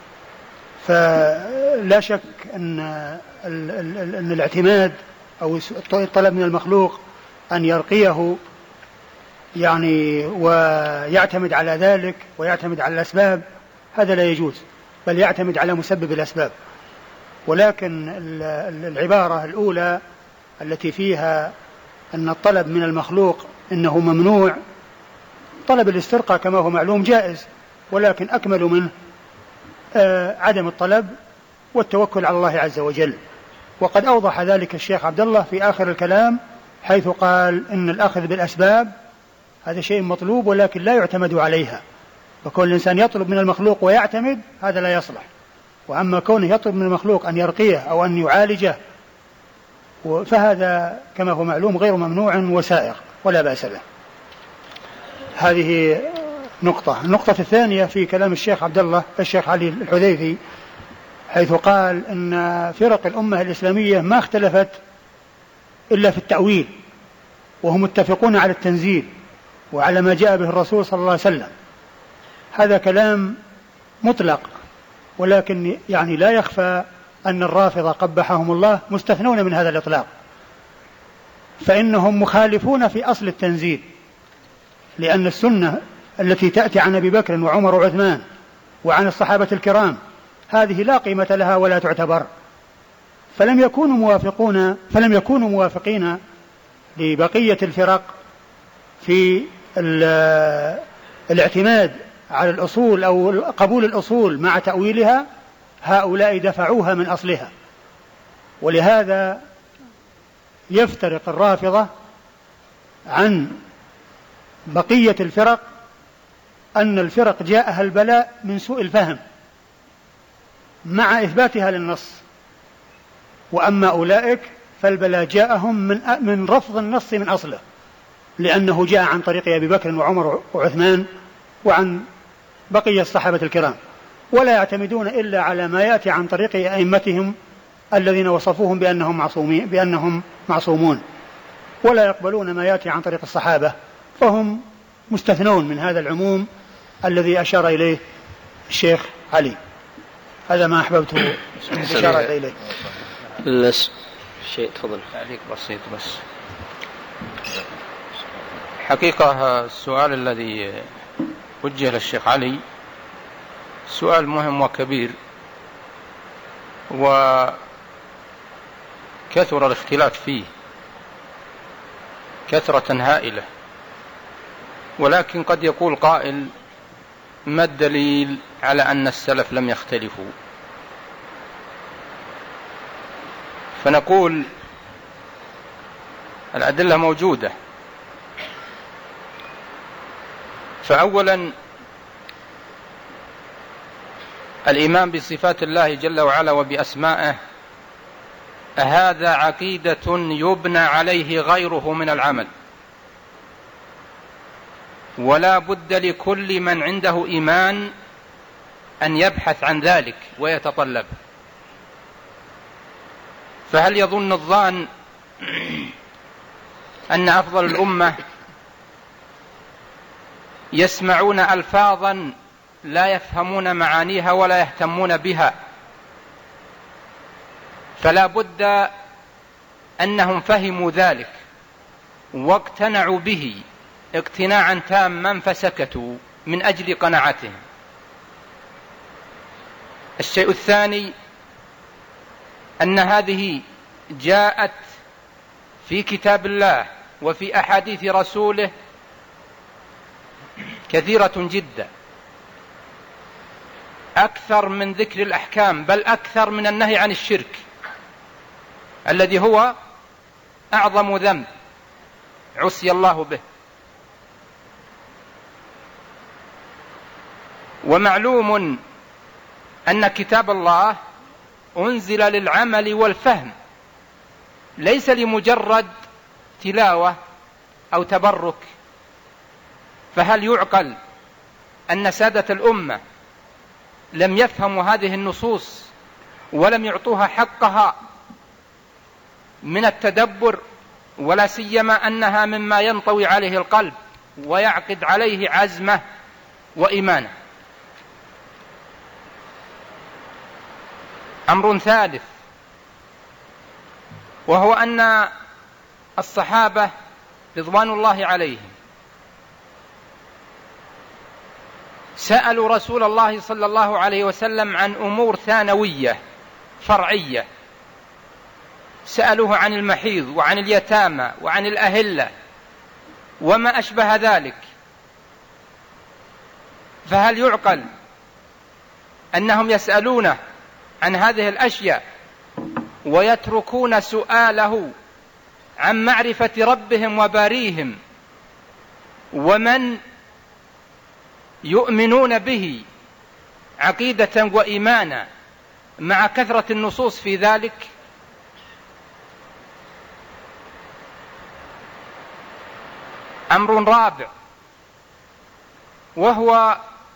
فلا شك أن الاعتماد أو الطلب من المخلوق أن يرقيه يعني ويعتمد على ذلك ويعتمد على الأسباب، هذا لا يجوز، بل يعتمد على مسبب الأسباب. ولكن العبارة الأولى التي فيها أن الطلب من المخلوق إنه ممنوع، طلب الاسترقاء كما هو معلوم جائز، ولكن أكمل منه عدم الطلب والتوكل على الله عز وجل. وقد أوضح ذلك الشيخ عبد الله في آخر الكلام، حيث قال إن الأخذ بالأسباب هذا شيء مطلوب ولكن لا يعتمد عليها، وكل الإنسان يطلب من المخلوق ويعتمد هذا لا يصلح. وأما كونه يطلب من المخلوق أن يرقيه أو أن يعالجه فهذا كما هو معلوم غير ممنوع وسائغ ولا بأس به. هذه نقطة. النقطة الثانية في كلام الشيخ علي الحذيفي، حيث قال أن فرق الأمة الإسلامية ما اختلفت إلا في التأويل، وهم متفقون على التنزيل وعلى ما جاء به الرسول صلى الله عليه وسلم. هذا كلام مطلق، ولكن يعني لا يخفى أن الرافضة قبحهم الله مستثنون من هذا الإطلاق، فإنهم مخالفون في أصل التنزيل، لأن السنة التي تأتي عن أبي بكر وعمر وعثمان وعن الصحابة الكرام هذه لا قيمة لها ولا تعتبر، فلم يكونوا موافقين لبقية الفرق في الاعتماد على الأصول أو قبول الأصول مع تأويلها. هؤلاء دفعوها من أصلها، ولهذا يفترق الرافضة عن بقية الفرق أن الفرق جاءها البلاء من سوء الفهم مع إثباتها للنص، وأما أولئك فالبلاء جاءهم من رفض النص من أصله، لأنه جاء عن طريق أبي بكر وعمر وعثمان وعن بقية الصحابة الكرام، ولا يعتمدون إلا على ما يأتي عن طريق أئمتهم الذين وصفوهم بأنهم معصومون، ولا يقبلون ما يأتي عن طريق الصحابة، فهم مستثنون من هذا العموم الذي أشار إليه الشيخ علي. هذا ما أحببت الإشارة إليه. شيء تفضل. تعليق بسيط بس. حقيقة السؤال الذي وجه للشيخ علي سؤال مهم وكبير، وكثر الاختلاف فيه كثرة هائلة، ولكن قد يقول قائل: ما الدليل على أن السلف لم يختلفوا؟ فنقول الأدلة موجودة. فأولا الإيمان بصفات الله جل وعلا وبأسمائه هذا عقيدة يبنى عليه غيره من العمل، ولا بد لكل من عنده إيمان أن يبحث عن ذلك ويتطلب. فهل يظن الظان أن أفضل الأمة يسمعون ألفاظا لا يفهمون معانيها ولا يهتمون بها؟ فلا بد أنهم فهموا ذلك واقتنعوا به اقتناعا تاما فسكتوا من أجل قناعتهم. الشيء الثاني أن هذه جاءت في كتاب الله وفي أحاديث رسوله كثيرة جدا، أكثر من ذكر الأحكام، بل أكثر من النهي عن الشرك الذي هو أعظم ذنب عصي الله به. ومعلوم أن كتاب الله أنزل للعمل والفهم، ليس لمجرد تلاوة أو تبرك. فهل يعقل أن سادة الأمة لم يفهموا هذه النصوص ولم يعطوها حقها من التدبر، ولا سيما أنها مما ينطوي عليه القلب ويعقد عليه عزمه وإيمانه؟ أمر ثالث، وهو أن الصحابة رضوان الله عليهم سألوا رسول الله صلى الله عليه وسلم عن أمور ثانوية فرعية، سألوه عن المحيض وعن اليتامى وعن الأهلة وما أشبه ذلك. فهل يعقل أنهم يسألونه عن هذه الأشياء ويتركون سؤاله عن معرفة ربهم وباريهم ومن يؤمنون به عقيدة وإيمانا مع كثرة النصوص في ذلك؟ أمر رابع، وهو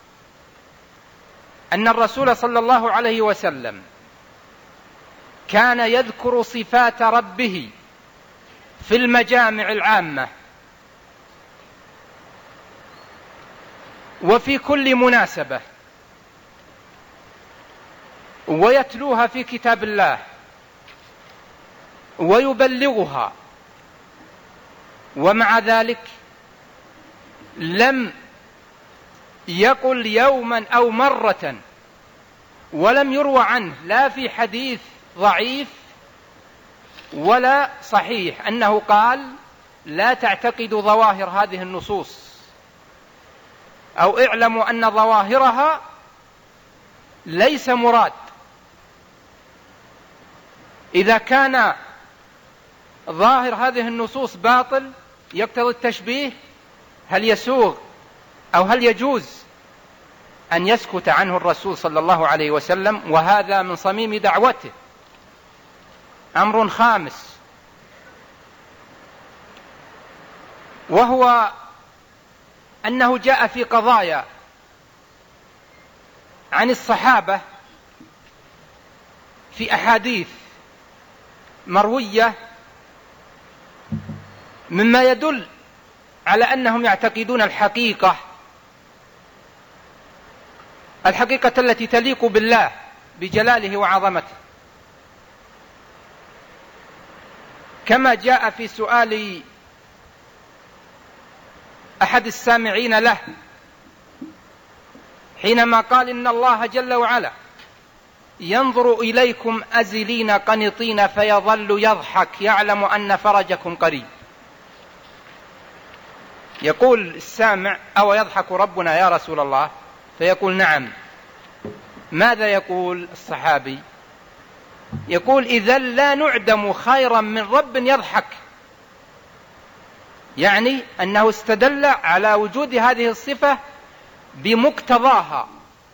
أن الرسول صلى الله عليه وسلم كان يذكر صفات ربه في المجامع العامة وفي كل مناسبة، ويتلوها في كتاب الله ويبلغها، ومع ذلك لم يقل يوما أو مرة، ولم يروى عنه لا في حديث ضعيف ولا صحيح أنه قال لا تعتقدوا ظواهر هذه النصوص، أو اعلموا أن ظواهرها ليس مراد. إذا كان ظاهر هذه النصوص باطل يقتضي التشبيه، هل يسوغ أو هل يجوز أن يسكت عنه الرسول صلى الله عليه وسلم؟ وهذا من صميم دعوته. أمر خامس، وهو أنه جاء في قضايا عن الصحابة في أحاديث مروية مما يدل على أنهم يعتقدون الحقيقة التي تليق بالله بجلاله وعظمته، كما جاء في سؤال أحد السامعين له حينما قال إن الله جل وعلا ينظر إليكم أزلين قنطين فيظل يضحك يعلم أن فرجكم قريب. يقول السامع: أو يضحك ربنا يا رسول الله؟ فيقول: نعم. ماذا يقول الصحابي؟ يقول: إذا لا نعدم خيرا من رب يضحك، يعني أنه استدل على وجود هذه الصفة بمقتضاها،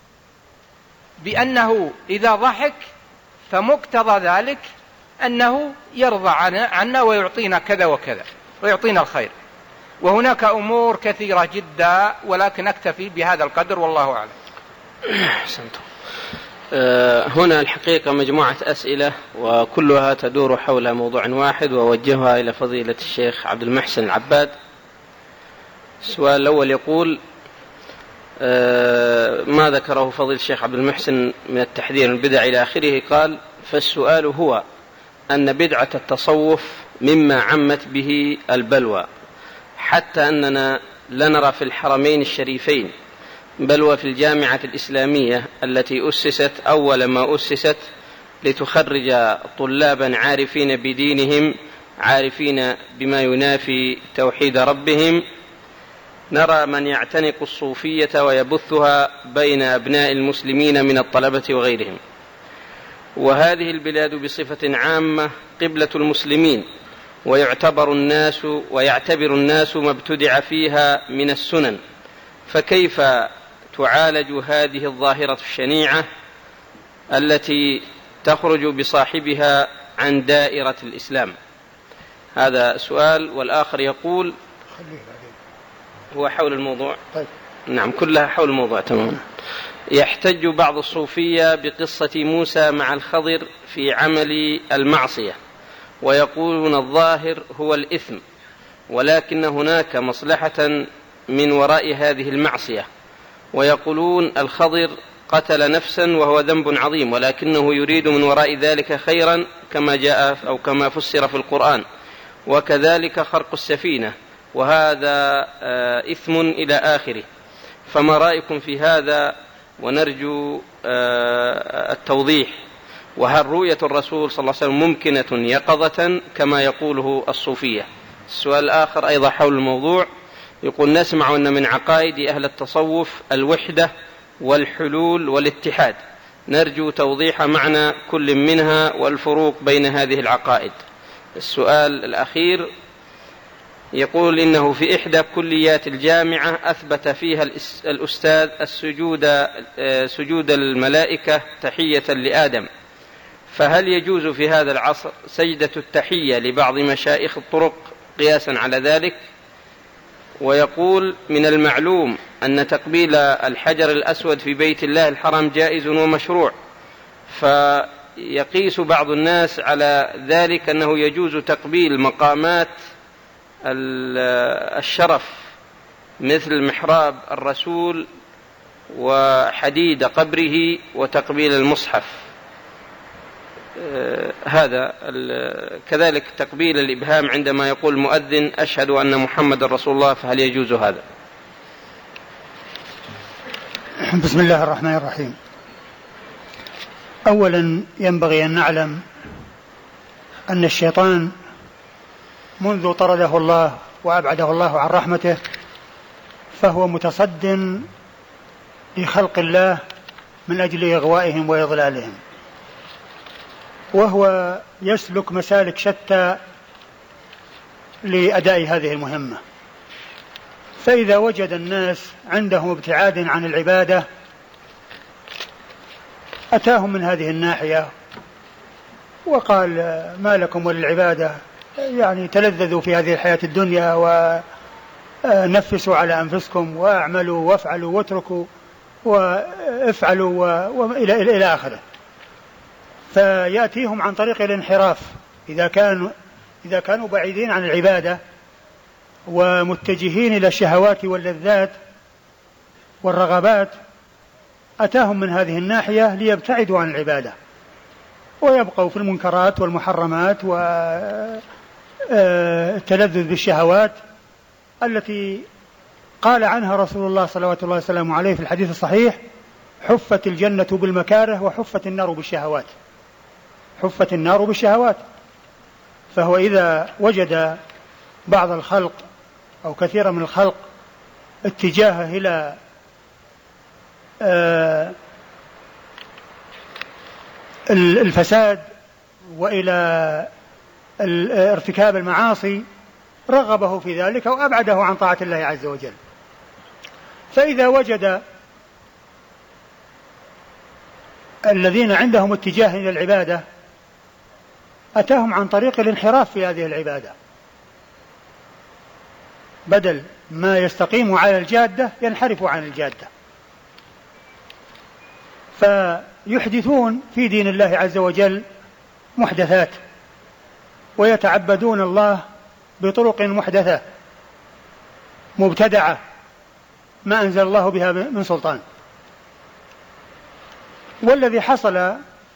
بأنه إذا ضحك فمقتضى ذلك أنه يرضى عنا ويعطينا كذا وكذا ويعطينا الخير. وهناك أمور كثيرة جدا، ولكن أكتفي بهذا القدر والله أعلم. أحسنتم. هنا الحقيقة مجموعة أسئلة وكلها تدور حول موضوع واحد، ووجهها إلى فضيلة الشيخ عبد المحسن العباد. السؤال الأول يقول: ما ذكره فضيلة الشيخ عبد المحسن من التحذير من البدع إلى آخره، قال: فالسؤال هو أن بدعة التصوف مما عمت به البلوى، حتى أننا لنرى في الحرمين الشريفين بل وفي الجامعة الإسلامية التي أسست أول ما أسست لتخرج طلابا عارفين بدينهم عارفين بما ينافي توحيد ربهم، نرى من يعتنق الصوفية ويبثها بين أبناء المسلمين من الطلبة وغيرهم. وهذه البلاد بصفة عامة قبلة المسلمين، ويعتبر الناس ما ابتدع فيها من السنن، فكيف تعالج هذه الظاهرة الشنيعة التي تخرج بصاحبها عن دائرة الإسلام؟ هذا سؤال. والآخر يقول: هو حول الموضوع. طيب. نعم، كلها حول الموضوع تماما. يحتج بعض الصوفية بقصة موسى مع الخضر في عمل المعصية، ويقولون الظاهر هو الإثم، ولكن هناك مصلحة من وراء هذه المعصية، ويقولون الخضر قتل نفسا وهو ذنب عظيم، ولكنه يريد من وراء ذلك خيرا كما جاء أو كما فسر في القرآن، وكذلك خرق السفينة، وهذا إثم إلى آخره. فما رأيكم في هذا؟ ونرجو التوضيح. وهل رؤية الرسول صلى الله عليه وسلم ممكنة يقظة كما يقوله الصوفية؟ السؤال الآخر أيضا حول الموضوع، يقول: نسمع أن من عقائد أهل التصوف الوحدة والحلول والاتحاد، نرجو توضيح معنى كل منها والفروق بين هذه العقائد. السؤال الأخير يقول: إنه في إحدى كليات الجامعة أثبت فيها الأستاذ سجود الملائكة تحية لآدم، فهل يجوز في هذا العصر سجدة التحية لبعض مشايخ الطرق قياسا على ذلك؟ ويقول: من المعلوم أن تقبيل الحجر الأسود في بيت الله الحرام جائز ومشروع، فيقيس بعض الناس على ذلك أنه يجوز تقبيل مقامات الشرف مثل محراب الرسول وحديد قبره وتقبيل المصحف. هذا كذلك تقبيل الإبهام عندما يقول المؤذن: أشهد أن محمد رسول الله، فهل يجوز هذا؟ بسم الله الرحمن الرحيم. أولا ينبغي أن نعلم أن الشيطان منذ طرده الله وأبعده الله عن رحمته فهو متصد لخلق الله من أجل إغوائهم وإضلالهم، وهو يسلك مسالك شتى لأداء هذه المهمة. فإذا وجد الناس عندهم ابتعاد عن العبادة أتاهم من هذه الناحية وقال: ما لكم وللعبادة، يعني تلذذوا في هذه الحياة الدنيا ونفسوا على أنفسكم واعملوا وافعلوا واتركوا وافعلوا إلى آخره. فيأتيهم عن طريق الانحراف إذا كانوا بعيدين عن العبادة ومتجهين إلى الشهوات واللذات والرغبات، أتاهم من هذه الناحية ليبتعدوا عن العبادة ويبقوا في المنكرات والمحرمات والتلذذ بالشهوات التي قال عنها رسول الله صلوات الله وسلامه عليه في الحديث الصحيح: حفت الجنة بالمكاره وحفت النار بالشهوات. حفت النار بالشهوات. فهو إذا وجد بعض الخلق أو كثير من الخلق اتجاهه إلى الفساد وإلى ارتكاب المعاصي رغبه في ذلك وأبعده عن طاعة الله عز وجل. فإذا وجد الذين عندهم اتجاه إلى العبادة أتاهم عن طريق الانحراف في هذه العبادة، بدل ما يستقيموا على الجادة ينحرفوا عن الجادة، فيحدثون في دين الله عز وجل محدثات ويتعبدون الله بطرق محدثة مبتدعة ما أنزل الله بها من سلطان. والذي حصل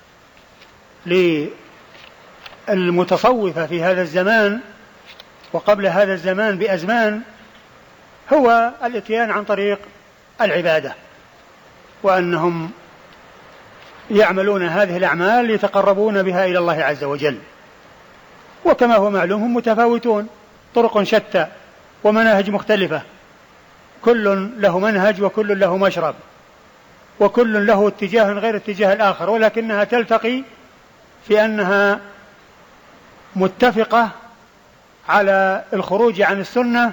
للمتصوفة في هذا الزمان وقبل هذا الزمان بأزمان هو الاتيان عن طريق العبادة، وأنهم يعملون هذه الأعمال يتقربون بها إلى الله عز وجل. وكما هو معلوم هم متفاوتون، طرق شتى ومناهج مختلفة، كل له منهج وكل له مشرب وكل له اتجاه غير اتجاه الآخر، ولكنها تلتقي في أنها متفقة على الخروج عن السنة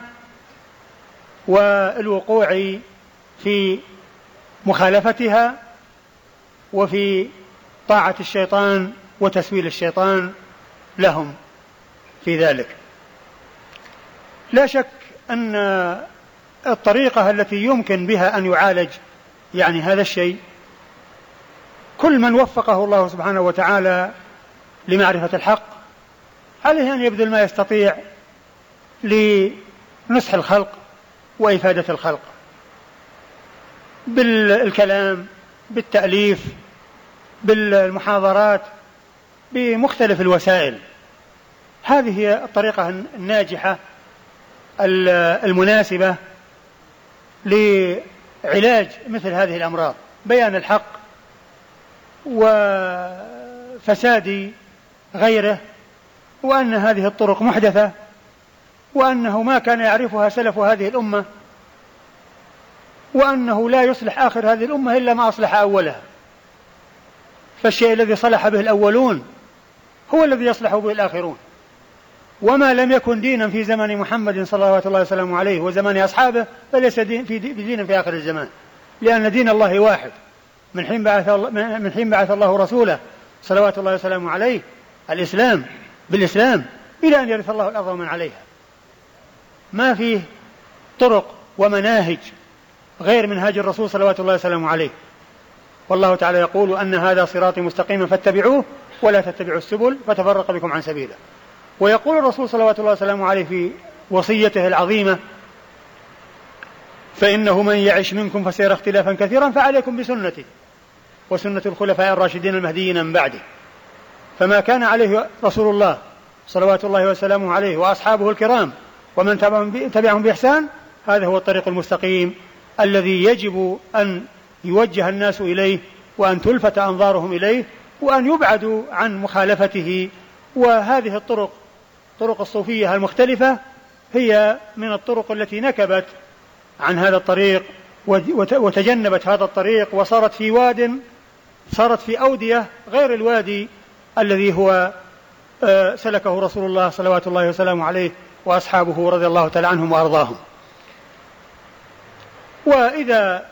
والوقوع في مخالفتها وفي طاعة الشيطان وتسويل الشيطان لهم في ذلك. لا شك أن الطريقة التي يمكن بها أن يعالج يعني هذا الشيء، كل من وفقه الله سبحانه وتعالى لمعرفة الحق عليه أن يبذل ما يستطيع لنصح الخلق وإفادة الخلق بالكلام، بالتأليف، بالمحاضرات، بمختلف الوسائل. هذه هي الطريقة الناجحة المناسبة لعلاج مثل هذه الأمراض: بيان الحق وفساد غيره، وأن هذه الطرق محدثة، وأنه ما كان يعرفها سلف هذه الأمة، وأنه لا يصلح آخر هذه الأمة إلا ما أصلح أولها. فالشيء الذي صلح به الأولون هو الذي يصلح به الآخرون، وما لم يكن دينا في زمن محمد صلى الله عليه وسلم عليه وزمان أصحابه فليس بدين في آخر الزمان، لأن دين الله واحد من حين بعث الله رسوله صلوات الله وسلامه عليه الإسلام بالإسلام إلى أن يرث الله الأرض ومن عليها. ما فيه طرق ومناهج غير منهاج الرسول صلوات الله وسلامه عليه. والله تعالى يقول أن هذا صراطي مستقيما فاتبعوه ولا تتبعوا السبل فتفرق بكم عن سبيله. ويقول الرسول صلوات الله وسلامه عليه في وصيته العظيمة: فإنه من يعش منكم فسيرى اختلافا كثيرا فعليكم بسنتي وسنة الخلفاء الراشدين المهديين من بعده. فما كان عليه رسول الله صلوات الله وسلامه عليه وأصحابه الكرام ومن تبعهم بإحسان هذا هو الطريق المستقيم الذي يجب أن يوجه الناس إليه وأن تلفت أنظارهم إليه وأن يبعدوا عن مخالفته. وهذه الطرق طرق الصوفية المختلفة هي من الطرق التي نكبت عن هذا الطريق وتجنبت هذا الطريق وصارت في واد، صارت في أودية غير الوادي الذي هو سلكه رسول الله صلوات الله وسلامه عليه وأصحابه رضي الله تعالى عنهم وأرضاهم. وإذا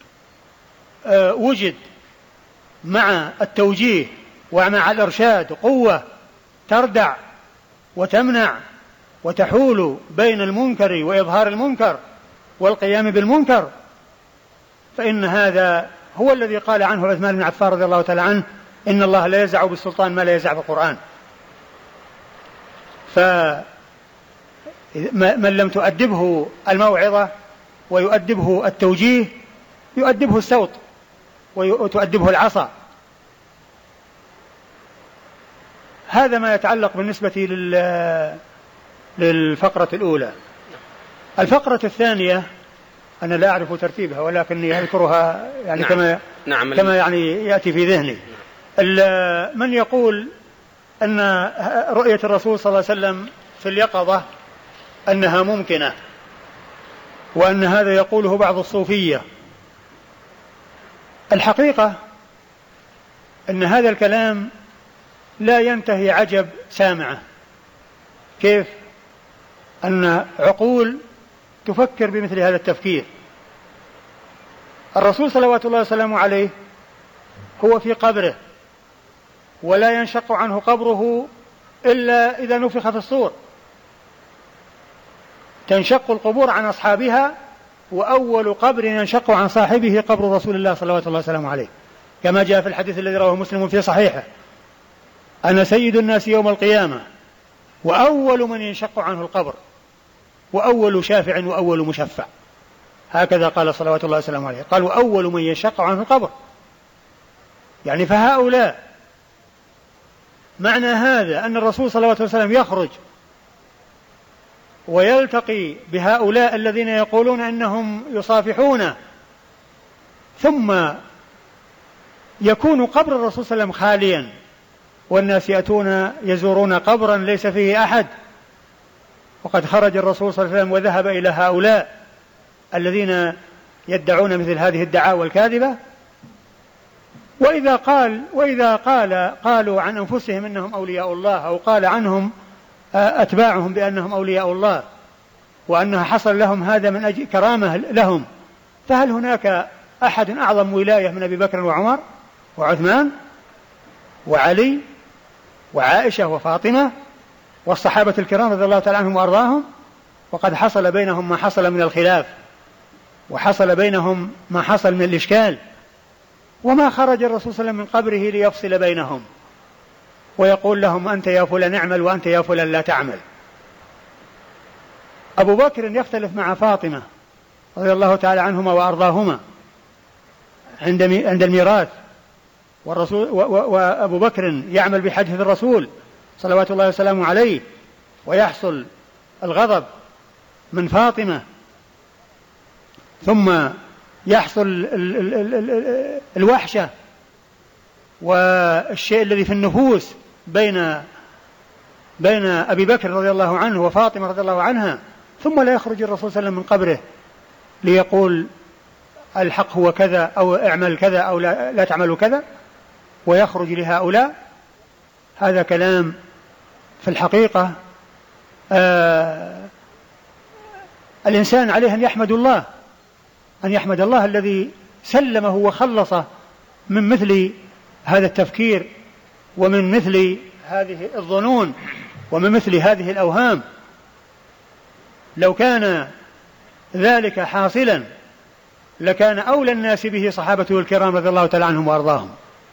وجد مع التوجيه ومع الإرشاد قوة تردع وتمنع وتحول بين المنكر وإظهار المنكر والقيام بالمنكر، فإن هذا هو الذي قال عنه عثمان بن عفان رضي الله تعالى عنه: إن الله لا يزع بالسلطان ما لا يزع بالقرآن. فمن لم تؤدبه الموعظة ويؤدبه التوجيه يؤدبه السوط وتؤدبه العصا. هذا ما يتعلق بالنسبة للفقرة الأولى. الفقرة الثانية أنا لا أعرف ترتيبها ولكني أذكرها يعني كما يعني يأتي في ذهني. من يقول أن رؤية الرسول صلى الله عليه وسلم في اليقظة أنها ممكنة وأن هذا يقوله بعض الصوفية، الحقيقة أن هذا الكلام لا ينتهي عجب سامعه. كيف أن عقول تفكر بمثل هذا التفكير؟ الرسول صلوات الله وسلامه عليه هو في قبره ولا ينشق عنه قبره إلا إذا نفخ في الصور. تنشق القبور عن أصحابها وأول قبر ينشق عن صاحبه قبر رسول الله صلوات الله وسلامه عليه، كما جاء في الحديث الذي رواه مسلم في صحيحه: أنا سيد الناس يوم القيامة وأول من ينشق عنه القبر وأول شافع وأول مشفع. هكذا قال صلوات الله وسلامه عليه، قال وأول من ينشق عنه القبر. يعني فهؤلاء معنى هذا أن الرسول صلى الله عليه وسلم يخرج ويلتقي بهؤلاء الذين يقولون أنهم يصافحون، ثم يكون قبر الرسول صلى الله عليه وسلم خاليا والناس يأتون يزورون قبرا ليس فيه أحد، وقد خرج الرسول صلى الله عليه وسلم وذهب إلى هؤلاء الذين يدعون مثل هذه الدعاوى الكاذبة. وإذا قالوا عن أنفسهم إنهم أولياء الله أو قال عنهم أتباعهم بأنهم أولياء الله وأنها حصل لهم هذا من أجل كرامة لهم، فهل هناك أحد أعظم ولاية من أبي بكر وعمر وعثمان وعلي وعائشة وفاطمة والصحابة الكرام رضي الله تعالى عنهم وأرضاهم؟ وقد حصل بينهم ما حصل من الخلاف وحصل بينهم ما حصل من الإشكال، وما خرج الرسول صلى الله عليه وسلم من قبره ليفصل بينهم ويقول لهم أنت يا فلان اعمل وأنت يا فلان لا تعمل. أبو بكر يختلف مع فاطمة رضي الله تعالى عنهما وأرضاهما عند الميراث، وأبو بكر يعمل بحديث الرسول صلوات الله وسلامه عليه ويحصل الغضب من فاطمة، ثم يحصل الوحشة والشيء الذي في النفوس بين أبي بكر رضي الله عنه وفاطمة رضي الله عنها، ثم لا يخرج الرسول صلى الله عليه وسلم من قبره ليقول الحق هو كذا أو اعمل كذا أو لا تعملوا كذا ويخرج لهؤلاء. هذا كلام في الحقيقة الإنسان عليه أن يحمد الله الذي سلمه وخلصه من مثل هذا التفكير ومن مثل هذه الظنون ومن مثل هذه الأوهام. لو كان ذلك حاصلا لكان أولى الناس به صحابته الكرام رضي الله تعالى عنهم وأرضاهم،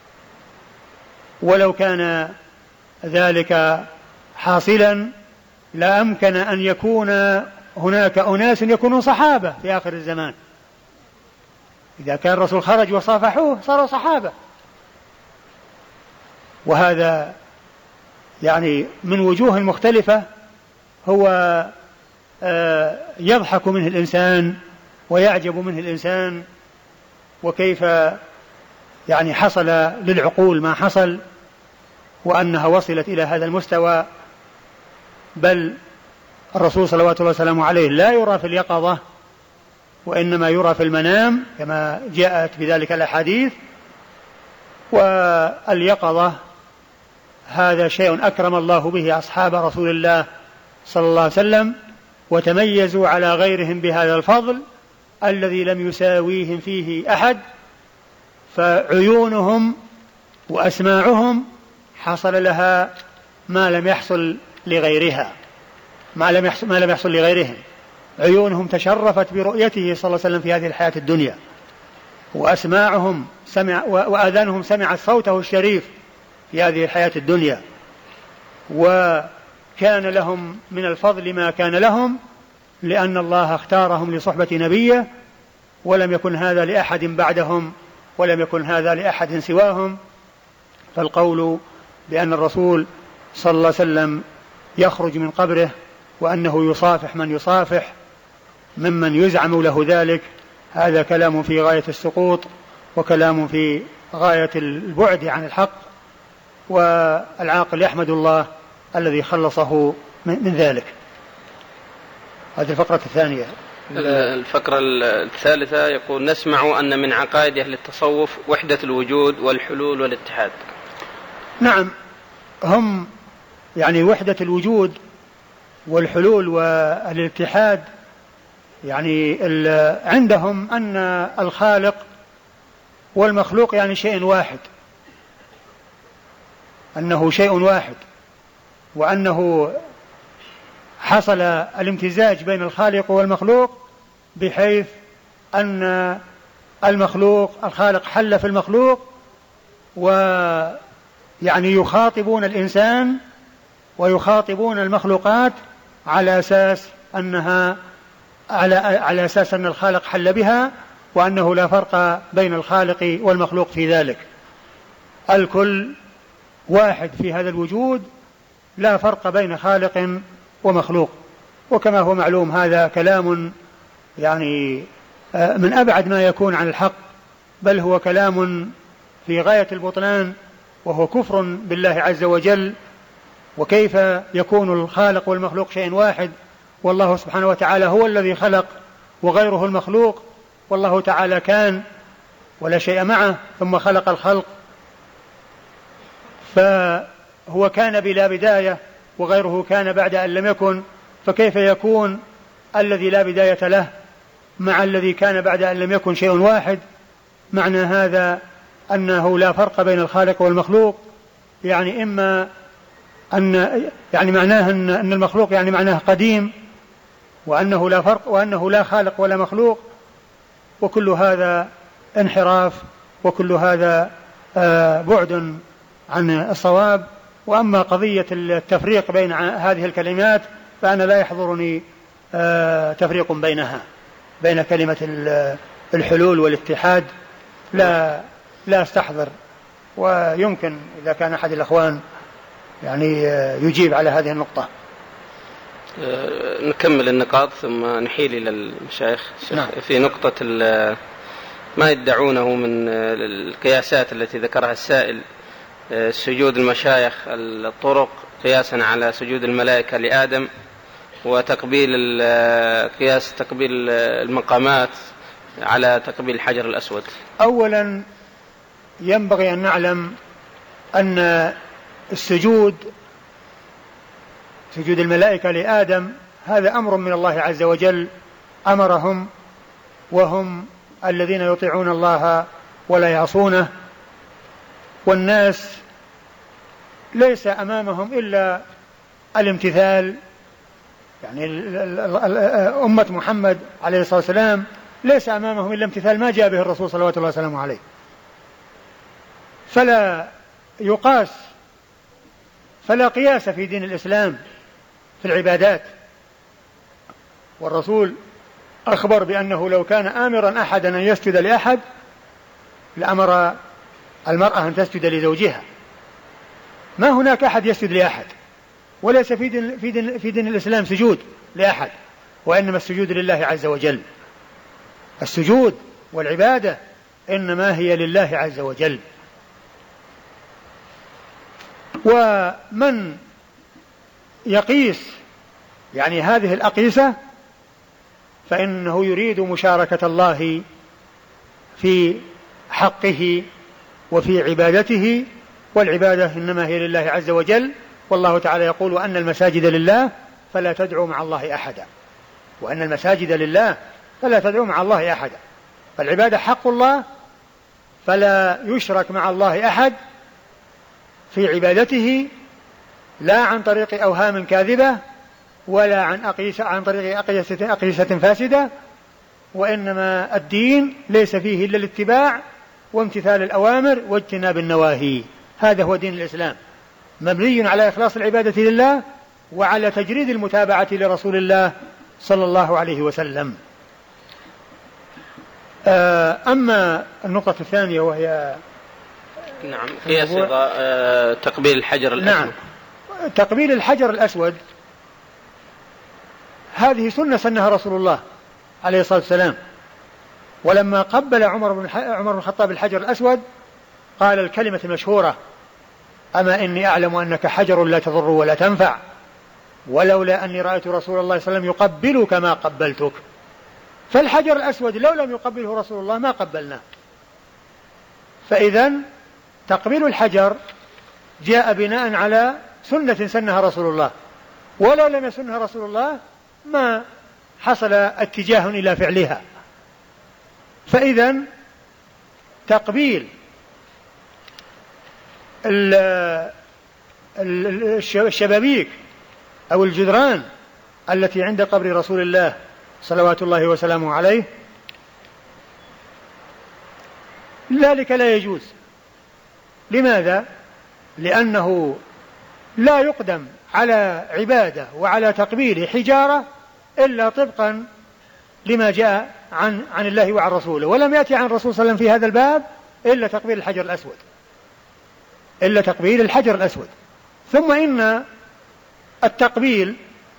ولو كان ذلك حاصلا لا أمكن أن يكون هناك أناس يكونوا صحابة في آخر الزمان. إذا كان الرسول خرج وصافحوه صاروا صحابة، وهذا يعني من وجوه مختلفة هو يضحك منه الإنسان ويعجب منه الإنسان، وكيف يعني حصل للعقول ما حصل وأنها وصلت إلى هذا المستوى. بل الرسول صلوات الله وسلامه عليه لا يرى في اليقظة وإنما يرى في المنام كما جاءت بذلك الأحاديث، واليقظة هذا شيء أكرم الله به أصحاب رسول الله صلى الله عليه وسلم، وتميزوا على غيرهم بهذا الفضل الذي لم يساويهم فيه أحد، فعيونهم وأسماعهم حصل لها ما لم يحصل لغيرها، ما لم يحصل لغيرهم. عيونهم تشرفت برؤيته صلى الله عليه وسلم في هذه الحياة الدنيا، وأسماعهم وآذانهم سمعت صوته الشريف في هذه الحياة الدنيا، وكان لهم من الفضل ما كان لهم لأن الله اختارهم لصحبة نبيه، ولم يكن هذا لأحد بعدهم ولم يكن هذا لأحد سواهم. فالقول بأن الرسول صلى الله عليه وسلم يخرج من قبره وأنه يصافح من يصافح ممن يزعم له ذلك، هذا كلام في غاية السقوط وكلام في غاية البعد عن الحق، والعاقل يحمد الله الذي خلصه من ذلك. هذه الفقرة الثانية. الفقرة الثالثة يقول: نسمع أن من عقائد أهل التصوف وحدة الوجود والحلول والاتحاد. نعم، هم يعني وحدة الوجود والحلول والاتحاد، يعني عندهم أن الخالق والمخلوق يعني شيء واحد، أنه شيء واحد، وأنه حصل الامتزاج بين الخالق والمخلوق بحيث أن الخالق حل في المخلوق، ويعني يخاطبون الإنسان ويخاطبون المخلوقات على أساس أن الخالق حل بها، وأنه لا فرق بين الخالق والمخلوق في ذلك، الكل واحد في هذا الوجود، لا فرق بين خالق ومخلوق. وكما هو معلوم هذا كلام يعني من أبعد ما يكون عن الحق، بل هو كلام في غاية البطلان، وهو كفر بالله عز وجل. وكيف يكون الخالق والمخلوق شيء واحد والله سبحانه وتعالى هو الذي خلق وغيره المخلوق، والله تعالى كان ولا شيء معه ثم خلق الخلق، فهو كان بلا بداية وغيره كان بعد أن لم يكن، فكيف يكون الذي لا بداية له مع الذي كان بعد أن لم يكن شيء واحد؟ معنى هذا أنه لا فرق بين الخالق والمخلوق، يعني إما يعني معناه أن المخلوق يعني معناه قديم، وأنه لا فرق، وأنه لا خالق ولا مخلوق، وكل هذا انحراف، وكل هذا بعد عن الصواب. وأما قضية التفريق بين هذه الكلمات فأنا لا يحضرني تفريق بينها، بين كلمة الحلول والاتحاد لا استحضر، ويمكن إذا كان أحد الأخوان يعني يجيب على هذه النقطة. نكمل النقاط ثم نحيل إلى المشايخ. نعم. في نقطة ما يدعونه من القياسات التي ذكرها السائل، سجود المشايخ الطرق قياسا على سجود الملائكة لآدم، وتقبيل قياس تقبيل المقامات على تقبيل الحجر الأسود. أولا ينبغي أن نعلم أن سجود الملائكة لآدم هذا أمر من الله عز وجل أمرهم، وهم الذين يطيعون الله ولا يعصونه، والناس ليس أمامهم إلا الامتثال يعني أمة محمد عليه الصلاة والسلام ليس أمامهم إلا امتثال ما جاء به الرسول صلوات الله وسلامه عليه، فلا قياس في دين الإسلام في العبادات. والرسول أخبر بأنه لو كان آمرا أحدا أن يسجد لأحد لأمر المرأة أن تسجد لزوجها. ما هناك أحد يسجد لأحد، وليس في دين الإسلام سجود لأحد، وإنما السجود لله عز وجل. السجود والعبادة إنما هي لله عز وجل. ومن يقيس يعني هذه الأقيسة فإنه يريد مشاركة الله في حقه وفي عبادته، والعبادة إنما هي لله عز وجل. والله تعالى يقول: وأن المساجد لله فلا تدعوا مع الله أحدا. وأن المساجد لله فلا تدعوا مع الله أحدا. فالعبادة حق الله، فلا يشرك مع الله أحد في عبادته، لا عن طريق أوهام كاذبة ولا عن طريق أقيسة فاسدة. وإنما الدين ليس فيه إلا الاتباع وامتثال الأوامر واجتناب النواهي. هذا هو دين الإسلام، مبني على إخلاص العبادة لله وعلى تجريد المتابعة لرسول الله صلى الله عليه وسلم. أما النقطة الثانية وهي هي صيغة تقبيل الحجر الأسود. نعم، تقبيل الحجر الأسود هذه سنة سنها رسول الله عليه الصلاة والسلام. ولما قبل عمر بن الخطاب الحجر الأسود قال الكلمة المشهورة: أما إني أعلم أنك حجر لا تضر ولا تنفع، ولولا أني رأيت رسول الله صلى الله عليه وسلم يقبلك ما قبلتك. فالحجر الأسود لو لم يقبله رسول الله ما قبلناه. فإذن تقبيل الحجر جاء بناء على سنة سنها رسول الله، ولو لم يسنها رسول الله ما حصل اتجاه إلى فعلها. فإذن تقبيل الشبابيك أو الجدران التي عند قبر رسول الله صلوات الله وسلامه عليه ذلك لا يجوز. لماذا؟ لأنه لا يقدم على عبادة وعلى تقبيل حجارة إلا طبقا لما جاء عن الله وعن رسوله، ولم يأتي عن الرسول صلى الله عليه وسلم في هذا الباب إلا تقبيل الحجر الأسود. ثم إن التقبيل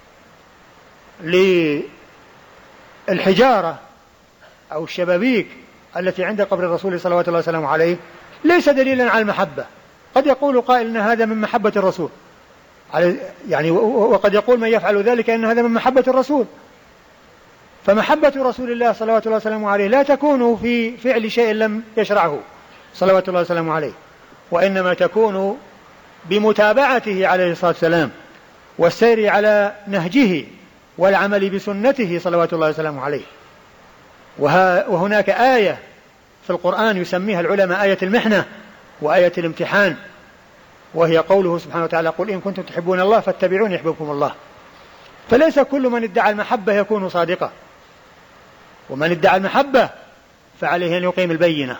للحجارة أو الشبابيك التي عند قبر الرسول صلوات الله وسلامه عليه ليس دليلا على المحبة. قد يقول قائل إن هذا من محبة الرسول، يعني وقد يقول من يفعل ذلك إن هذا من محبة الرسول. فمحبة رسول الله صلوات الله وسلامه عليه لا تكون في فعل شيء لم يشرعه صلوات الله وسلامه عليه، وإنما تكون بمتابعته عليه الصلاة والسلام والسير على نهجه والعمل بسنته صلوات الله وسلامه عليه. وهناك آية في القرآن يسميها العلماء آية المحنة وآية الامتحان، وهي قوله سبحانه وتعالى: قل إن كنتم تحبون الله فاتبعون يحببكم الله. فليس كل من ادعى المحبة يكون صادقا، ومن ادعى المحبة فعليه أن يقيم البينة.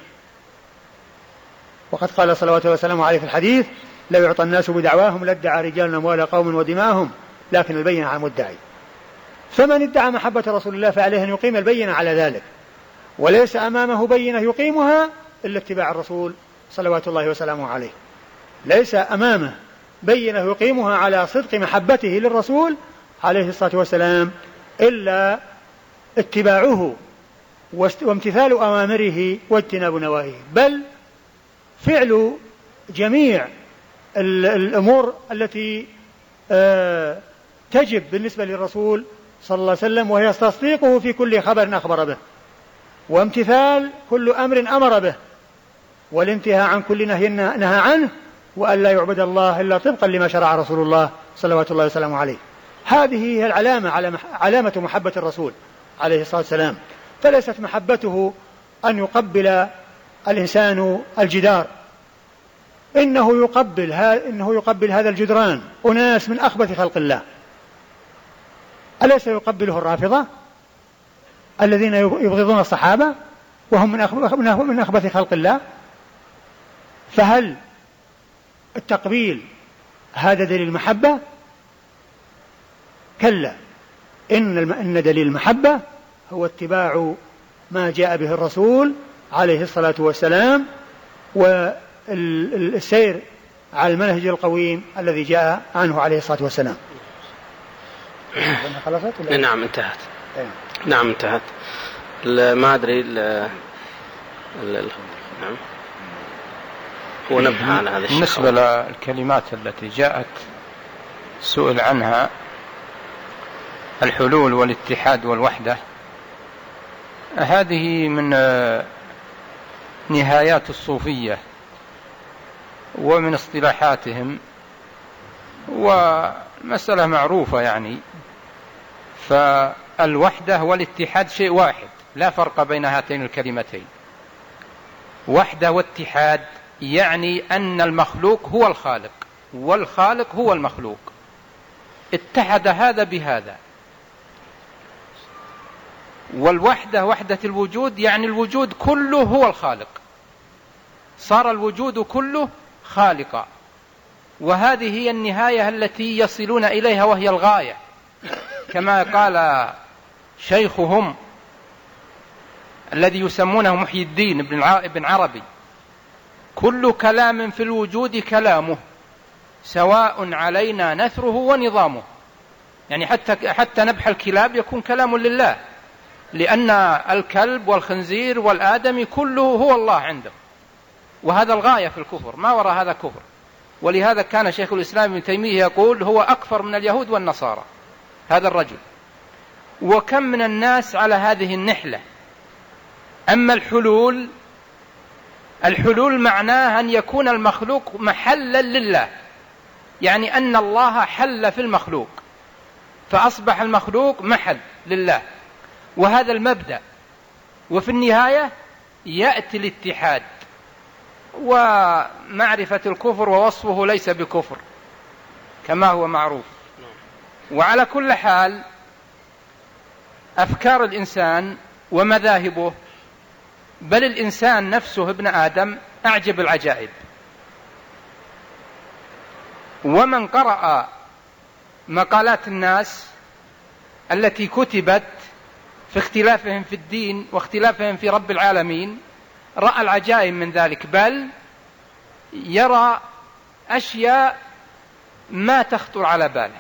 وقد قال صلوات الله وسلامه عليه في الحديث: لو يعطى الناس بدعواهم لادعى رجال أموال قوم ودماءهم لكن البينة على المدعي. فمن ادعى محبة رسول الله فعليه أن يقيم البينة على ذلك، وليس أمامه بينة يقيمها إلا اتباع الرسول صلوات الله وسلامه عليه. ليس أمامه بينة يقيمها على صدق محبته للرسول عليه الصلاة والسلام إلا اتباعه وامتثال أوامره واجتناب نواهيه، بل فعل جميع الأمور التي تجب بالنسبة للرسول صلى الله عليه وسلم، وهي تصديقه في كل خبر أخبر به، وامتثال كل أمر أمر به، والانتهاء عن كل نهي نهى عنه، وأن لا يعبد الله إلا طبقا لما شرع رسول الله صلوات الله وسلامه عليه. هذه هي العلامة علامة محبة الرسول عليه الصلاة والسلام. فليست محبته أن يقبل الإنسان الجدار، إنه يقبل هذا الجدران أناس من أخبث خلق الله، أليس يقبله الرافضة الذين يبغضون الصحابة وهم من أخبث خلق الله؟ فهل التقبيل هذا دليل محبة؟ كلا، إن دليل المحبة هو اتباع ما جاء به الرسول عليه الصلاة والسلام والسير على المنهج القويم الذي جاء عنه عليه الصلاة والسلام. نعم انتهت. نعم انتهت. ما أدري نعم هو نبه على هذا الشيء. بالنسبة للكلمات التي جاءت سئل عنها الحلول والاتحاد والوحدة، هذه من نهايات الصوفية ومن اصطلاحاتهم، ومسألة معروفة يعني. فالوحدة والاتحاد شيء واحد، لا فرق بين هاتين الكلمتين. وحدة واتحاد يعني أن المخلوق هو الخالق والخالق هو المخلوق، اتحد هذا بهذا. والوحدة وحدة الوجود يعني الوجود كله هو الخالق، صار الوجود كله خالقا، وهذه هي النهاية التي يصلون إليها وهي الغاية، كما قال شيخهم الذي يسمونه محي الدين ابن عربي: كل كلام في الوجود كلامه سواء علينا نثره ونظامه. يعني حتى نبح الكلاب يكون كلام لله، لأن الكلب والخنزير والآدمي كله هو الله عنده، وهذا الغاية في الكفر، ما وراء هذا كفر. ولهذا كان شيخ الإسلام ابن تيمية يقول: هو أكفر من اليهود والنصارى هذا الرجل. وكم من الناس على هذه النحلة. أما الحلول معناه أن يكون المخلوق محلا لله، يعني أن الله حل في المخلوق فأصبح المخلوق محل لله، وهذا المبدأ. وفي النهاية يأتي الاتحاد ومعرفة الكفر ووصفه ليس بكفر كما هو معروف. وعلى كل حال أفكار الإنسان ومذاهبه، بل الإنسان نفسه ابن آدم أعجب العجائب. ومن قرأ مقالات الناس التي كتبت في اختلافهم في الدين واختلافهم في رب العالمين رأى العجائب من ذلك، بل يرى أشياء ما تخطر على باله.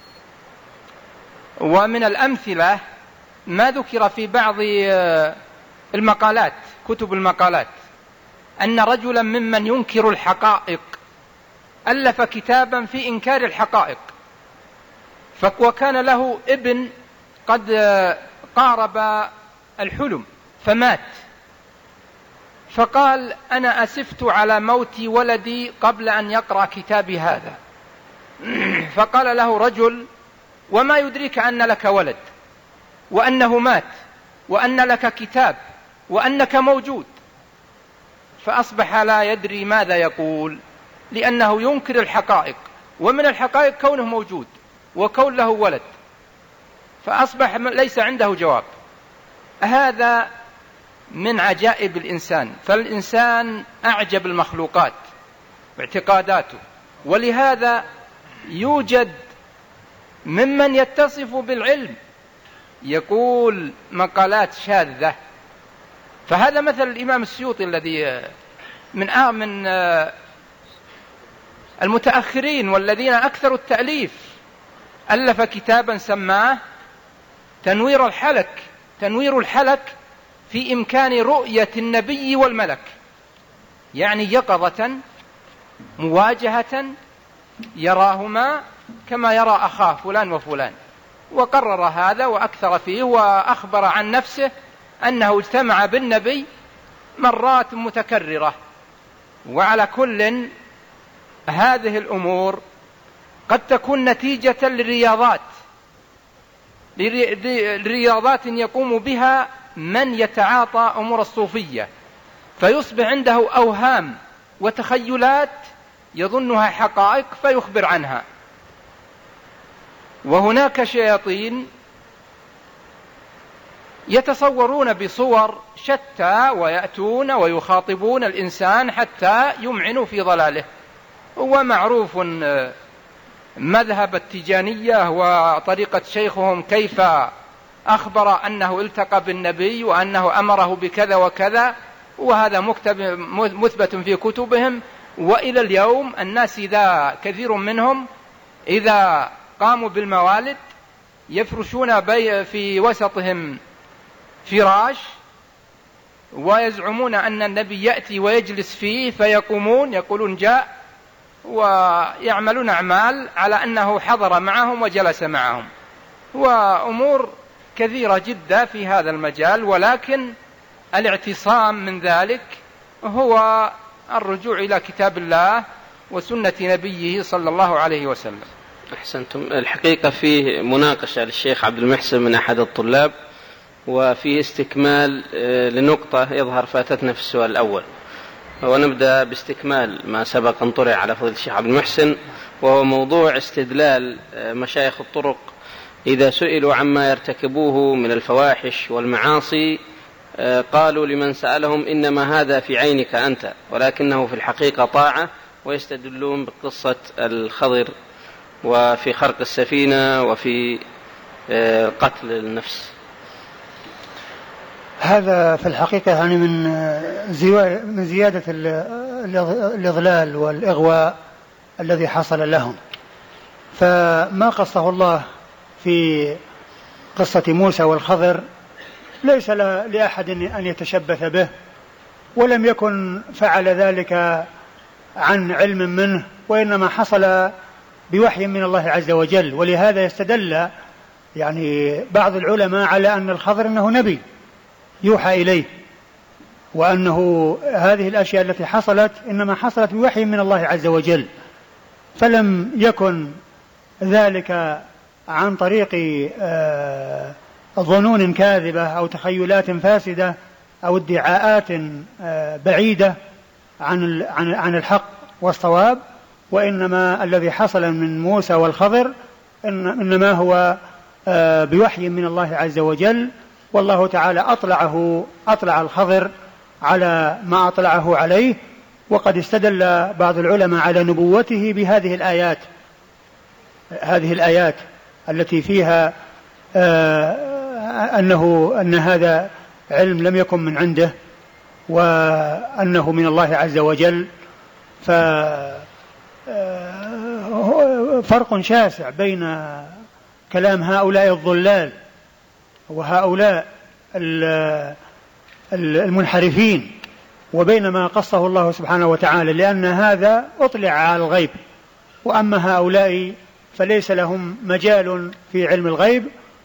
ومن الأمثلة ما ذكر في بعض المقالات، كتب المقالات، أن رجلا ممن ينكر الحقائق ألف كتابا في إنكار الحقائق، وكان له ابن قد قارب الحلم فمات، فقال: أنا أسفت على موت ولدي قبل أن يقرأ كتابي هذا. فقال له رجل: وما يدريك أن لك ولد وأنه مات وأن لك كتاب وأنك موجود؟ فأصبح لا يدري ماذا يقول، لأنه ينكر الحقائق، ومن الحقائق كونه موجود وكون له ولد، فأصبح ليس عنده جواب. هذا من عجائب الإنسان، فالإنسان أعجب المخلوقات باعتقاداته. ولهذا يوجد ممن يتصف بالعلم يقول مقالات شاذة. فهذا مثل الإمام السيوطي الذي من المتأخرين والذين أكثروا التأليف، ألف كتابا سماه تنوير الحلك في إمكان رؤية النبي والملك، يعني يقظة مواجهة يراهما كما يرى أخاه فلان وفلان. وقرر هذا وأكثر فيه، وأخبر عن نفسه أنه اجتمع بالنبي مرات متكررة. وعلى كل هذه الأمور قد تكون نتيجة لرياضات يقوم بها من يتعاطى أمور الصوفية، فيصبح عنده أوهام وتخيلات يظنها حقائق فيخبر عنها. وهناك شياطين يتصورون بصور شتى ويأتون ويخاطبون الإنسان حتى يمعنوا في ضلاله. ومعروف مذهب التجانية وطريقة شيخهم كيف أخبر أنه التقى بالنبي وأنه أمره بكذا وكذا، وهذا مثبت في كتبهم. وإلى اليوم الناس كثير منهم إذا قاموا بالموالد يفرشون في وسطهم فراش ويزعمون أن النبي يأتي ويجلس فيه، فيقومون يقولون جاء، ويعملون أعمال على أنه حضر معهم وجلس معهم، وأمور كثيرة جدا في هذا المجال. ولكن الاعتصام من ذلك هو الرجوع إلى كتاب الله وسنة نبيه صلى الله عليه وسلم. أحسنتم. الحقيقة فيه مناقشة للشيخ عبد المحسن من أحد الطلاب، وفيه استكمال لنقطة يظهر فاتتنا في السؤال الأول، ونبدأ باستكمال ما سبق أن طرح على فضيلة الشيخ عبد المحسن، وهو موضوع استدلال مشايخ الطرق إذا سئلوا عما يرتكبوه من الفواحش والمعاصي قالوا لمن سألهم إنما هذا في عينك أنت، ولكنه في الحقيقة طاعة، ويستدلون بقصة الخضر وفي خرق السفينة وفي قتل النفس. هذا في الحقيقة يعني من زيادة الإضلال والإغواء الذي حصل لهم. فما قصه الله في قصة موسى والخضر ليس لأحد أن يتشبث به، ولم يكن فعل ذلك عن علم منه، وإنما حصل بوحي من الله عز وجل. ولهذا يستدل يعني بعض العلماء على أن الخضر أنه نبي يوحى إليه، وأنه هذه الأشياء التي حصلت إنما حصلت بوحي من الله عز وجل، فلم يكن ذلك عن طريق ظنون كاذبة أو تخيلات فاسدة أو ادعاءات بعيدة عن الحق والصواب، وإنما الذي حصل من موسى والخضر إنما هو بوحي من الله عز وجل. والله تعالى أطلع الخضر على ما أطلعه عليه، وقد استدل بعض العلماء على نبوته بهذه الآيات التي فيها أن هذا علم لم يكن من عنده وأنه من الله عز وجل. فرق شاسع بين كلام هؤلاء الضلال وهؤلاء المنحرفين وبين ما قصه الله سبحانه وتعالى، لأن هذا أطلع على الغيب، وأما هؤلاء فليس لهم مجال في علم الغيب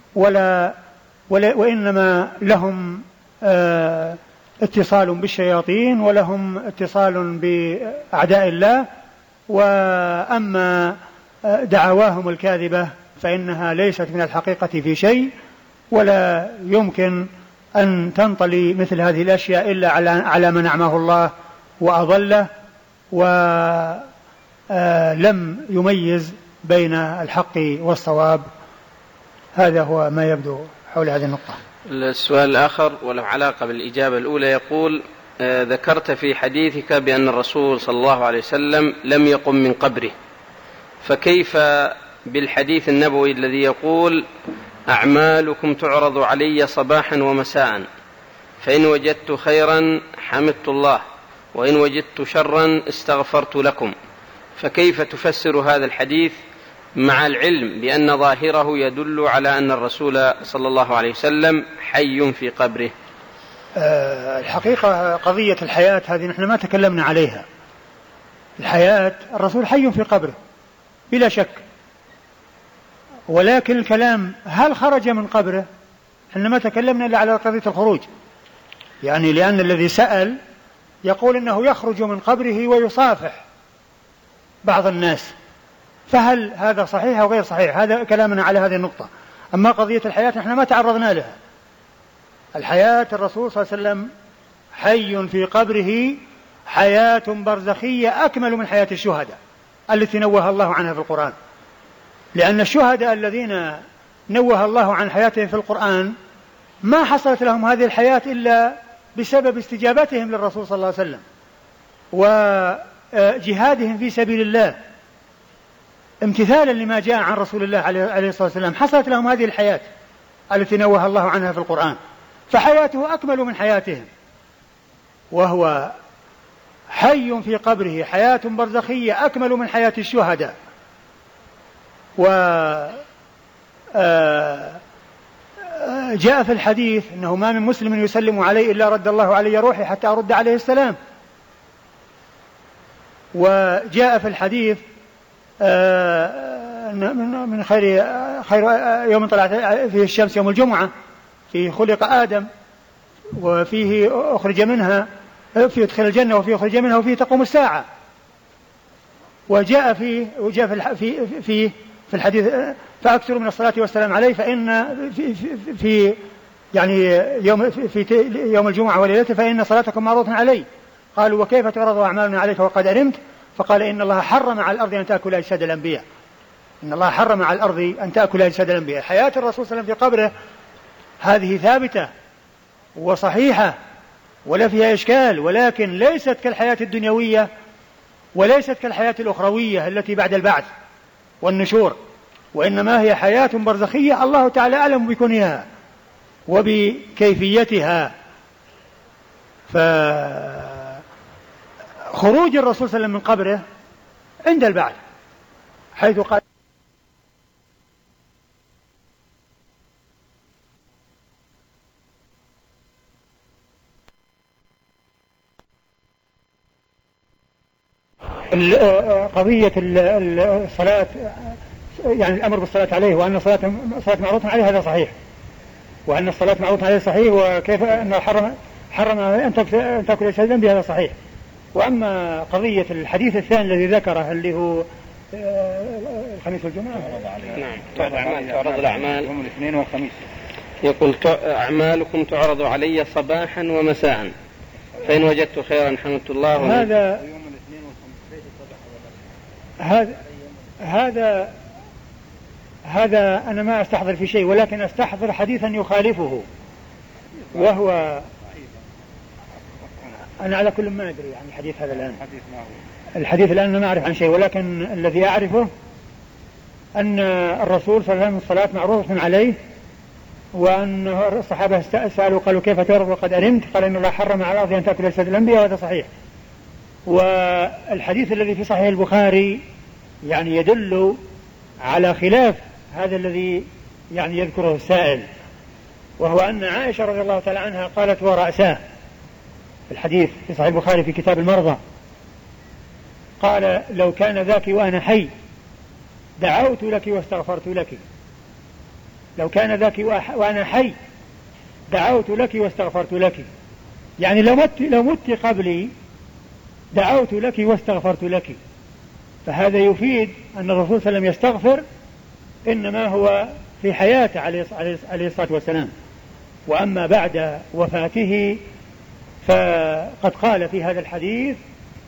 وإنما لهم اتصال بالشياطين ولهم اتصال بأعداء الله. وأما دعواهم الكاذبة فإنها ليست من الحقيقة في شيء، ولا يمكن أن تنطلي مثل هذه الأشياء إلا على من أعماه الله وأضله، ولم يميز بين الحق والصواب. هذا هو ما يبدو حول هذه النقطة. السؤال الآخر وله علاقة بالإجابة الأولى يقول: ذكرت في حديثك بأن الرسول صلى الله عليه وسلم لم يقم من قبره، فكيف بالحديث النبوي الذي يقول: أعمالكم تعرض علي صباحا ومساء، فإن وجدت خيرا حمدت الله، وإن وجدت شرا استغفرت لكم؟ فكيف تفسر هذا الحديث مع العلم بأن ظاهره يدل على أن الرسول صلى الله عليه وسلم حي في قبره؟ الحقيقة قضية الحياة هذه نحن ما تكلمنا عليها. الحياة الرسول حي في قبره بلا شك، ولكن الكلام هل خرج من قبره؟ نحن ما تكلمنا إلا على قضية الخروج، يعني لأن الذي سأل يقول إنه يخرج من قبره ويصافح بعض الناس، فهل هذا صحيح أو غير صحيح؟ هذا كلامنا على هذه النقطة. أما قضية الحياة نحن ما تعرضنا لها. الحياة الرسول صلى الله عليه وسلم حي في قبره حياة برزخية أكمل من حياة الشهداء التي نوه الله عنها في القرآن، لأن الشهداء الذين نوه الله عن حياتهم في القرآن ما حصلت لهم هذه الحياة إلا بسبب استجابتهم للرسول صلى الله عليه وسلم وجهادهم في سبيل الله امتثالا لما جاء عن رسول الله عليه الصلاة والسلام. حصلت لهم هذه الحياة التي نوه الله عنها في القرآن، فحياته أكمل من حياتهم، وهو حي في قبره حياة برزخية أكمل من حياة الشهداء. جاء في الحديث أنه ما من مسلم يسلم علي إلا رد الله علي روحي حتى أرد عليه السلام. وجاء في الحديث من خير يوم طلعت فيه الشمس يوم الجمعة، فيه خلق آدم وفيه أخرج منها، فيه يدخل الجنة وفيه أخرج منها وفيه تقوم الساعة. وجاء في الحديث فأكثر من الصلاة والسلام عليه فإن في يعني يوم الجمعة وليلته فإن صلاتكم معروضة علي. قالوا وكيف تعرض أعمالنا عليك وقد علمت؟ فقال إن الله حرم على الأرض أن تأكل أجساد الأنبياء. إن الله حرم على الأرض أن تأكل أجساد الأنبياء. حياة الرسول صلى الله عليه وسلم في قبره هذه ثابتة وصحيحة ولا فيها إشكال، ولكن ليست كالحياة الدنيوية وليست كالحياة الأخروية التي بعد البعث والنشور، وإنما هي حياة برزخية الله تعالى أعلم بكونها وبكيفيتها. فخروج الرسول صلى الله عليه وسلم من قبره عند البعث حيث قال قضية الصلاة، يعني الأمر بالصلاة عليه وأن الصلاة معروضة عليه هذا صحيح، وأن الصلاة معروضة عليه صحيح، وكيف أن حرم أن تأكل أجساد الأنبياء هذا صحيح. وأما قضية الحديث الثاني الذي ذكره اللي هو الخميس والجمعة، نعم تعرض الأعمال يوم الاثنين والخميس، يقول أعمالكم تعرض علي صباحا ومساء فإن وجدت خيرا حمدت الله. هذا أنا ما أستحضر في شيء، ولكن أستحضر حديثا يخالفه، وهو أنا على كل ما أدري عن الحديث هذا الآن. الحديث الآن أنا ما أعرف عن شيء، ولكن الذي أعرفه أن الرسول صلى الله عليه وسلم الصلاة معروضة عليه، وأن الصحابة سألوا قالوا كيف تعرض وقد علمت؟ قال إن الله حرم على الأرض أن تأكل أجساد الأنبياء، وهذا صحيح. والحديث الذي في صحيح البخاري يعني يدل على خلاف هذا الذي يعني يذكره السائل، وهو أن عائشة رضي الله تعالى عنها قالت ورأساه في الحديث في صحيح البخاري في كتاب المرضى، قال لو كان ذاك وأنا حي دعوت لك واستغفرت لك. لو كان ذاك وأنا حي دعوت لك واستغفرت لك، يعني لو مت قبلي دعوت لك واستغفرت لك. فهذا يفيد أن الرسول صلى الله عليه وسلم يستغفر إنما هو في حياته عليه الصلاة والسلام، وأما بعد وفاته فقد قال في هذا الحديث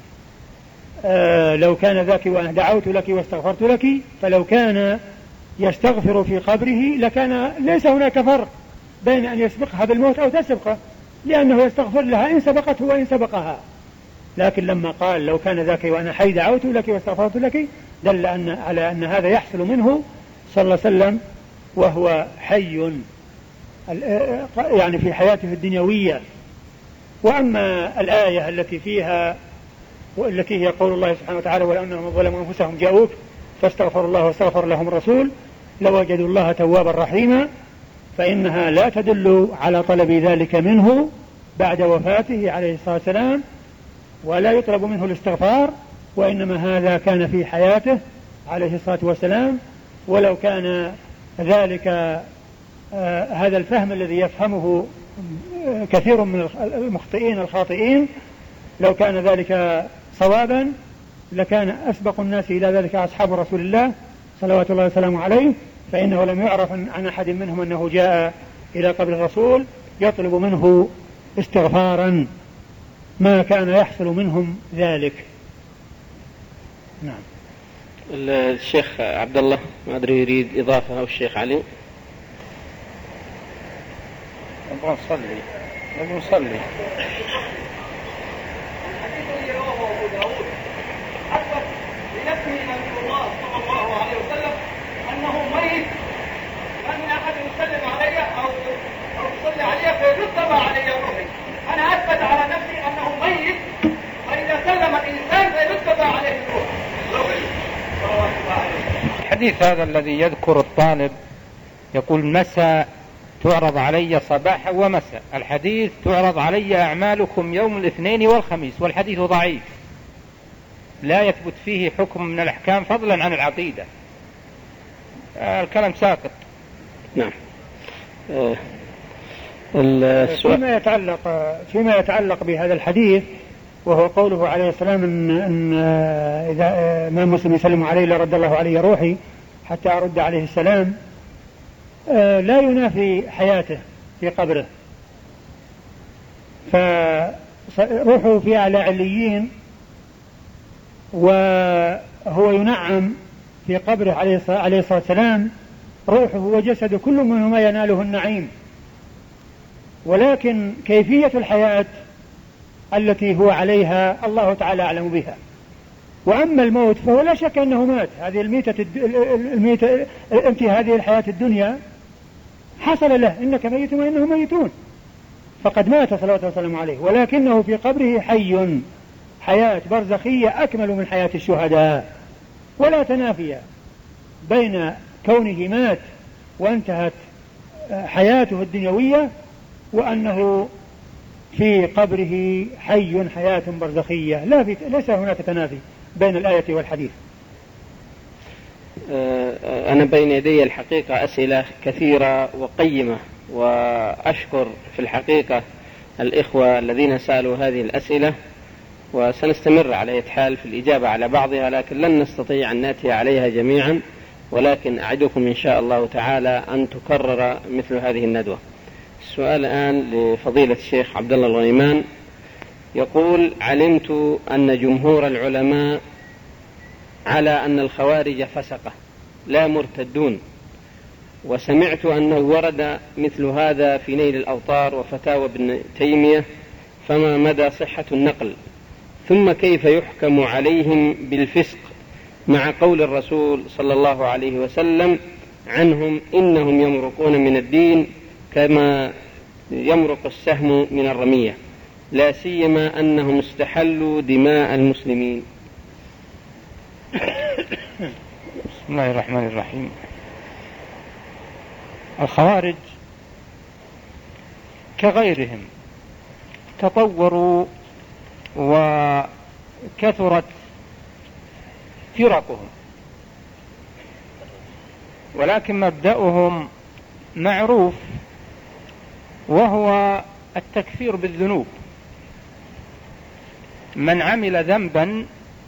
لو كان ذاك وأنا دعوت لك واستغفرت لك. فلو كان يستغفر في قبره لكان ليس هناك فرق بين أن يسبقها بالموت أو تسبقه، لأنه يستغفر لها إن سبقته وإن سبقها. لكن لما قال لو كان ذاك وأنا حي دعوت لك واستغفرت لك دل على أن هذا يحصل منه صلى الله عليه وسلم وهو حي يعني في حياته الدنيوية. وأما الآية التي فيها والتي هي قول الله سبحانه وتعالى ولو أنهم ظلموا أنفسهم جاءوك فاستغفر الله واستغفر لهم الرسول لوجدوا الله توابا رحيما، فإنها لا تدل على طلب ذلك منه بعد وفاته عليه الصلاة والسلام، ولا يطلب منه الاستغفار، وإنما هذا كان في حياته عليه الصلاة والسلام. ولو كان ذلك هذا الفهم الذي يفهمه كثير من المخطئين الخاطئين، لو كان ذلك صوابا لكان أسبق الناس إلى ذلك أصحاب رسول الله صلوات الله وسلامه عليه، فإنه لم يعرف عن أحد منهم أنه جاء إلى قبر الرسول يطلب منه استغفارا، ما كان يحصل منهم ذلك. نعم. الشيخ عبد الله ما أدري يريد إضافة أو الشيخ علي. نبغى نصلي. لنفسه نبي الله صلى الله عليه وسلم أنه ميت، لأن أحد يسلم علي أو يصلي علي فيرد علي روحي. أنا أثبت على نفسي أنه ميت، فإذا سلم الإنسان فيرد عليه روحي. الحديث هذا الذي يذكر الطالب يقول مساء تعرض علي صباحا ومساء، الحديث تعرض علي أعمالكم يوم الاثنين والخميس، والحديث ضعيف لا يثبت فيه حكم من الأحكام فضلا عن العقيدة. الكلام ساقط. نعم. فيما يتعلق بهذا الحديث، وهو قوله عليه السلام إن إذا ما مسلم يسلم عليه لرد الله علي روحي حتى أرد عليه السلام، لا ينافي حياته في قبره، فروحه في أعلى عليين وهو ينعم في قبره عليه الصلاة والسلام، روحه وجسده كل منهما يناله النعيم، ولكن كيفية الحياة التي هو عليها الله تعالى أعلم بها. وأما الموت فهو لا شك أنه مات، هذه هذه الحياة الدنيا حصل له، إنك ميت وإنهم ميتون، فقد مات صلى الله عليه وسلم عليه، ولكنه في قبره حي، حياة برزخية أكمل من حياة الشهداء، ولا تنافي بين كونه مات وانتهت حياته الدنيوية وأنه في قبره حي حياة برزخية، ليس هناك تنافي بين الآية والحديث. أنا بين يدي الحقيقة أسئلة كثيرة وقيمة، وأشكر في الحقيقة الإخوة الذين سألوا هذه الأسئلة، وسنستمر على أي حال في الإجابة على بعضها، لكن لن نستطيع أن نأتي عليها جميعا، ولكن أعدكم إن شاء الله تعالى أن تكرر مثل هذه الندوة. السؤال الآن لفضيلة الشيخ عبد الله الغنيمان، يقول: علمت أن جمهور العلماء على أن الخوارج فسقة لا مرتدون، وسمعت أنه ورد مثل هذا في نيل الأوطار وفتاوى ابن تيمية، فما مدى صحة النقل؟ ثم كيف يحكم عليهم بالفسق مع قول الرسول صلى الله عليه وسلم عنهم: إنهم يمرقون من الدين كما يمرق السهم من الرمية، لا سيما أنهم استحلوا دماء المسلمين؟ بسم الله الرحمن الرحيم. الخوارج كغيرهم تطوروا وكثرت فرقهم، ولكن مبدأهم معروف، وهو التكفير بالذنوب. من عمل ذنبا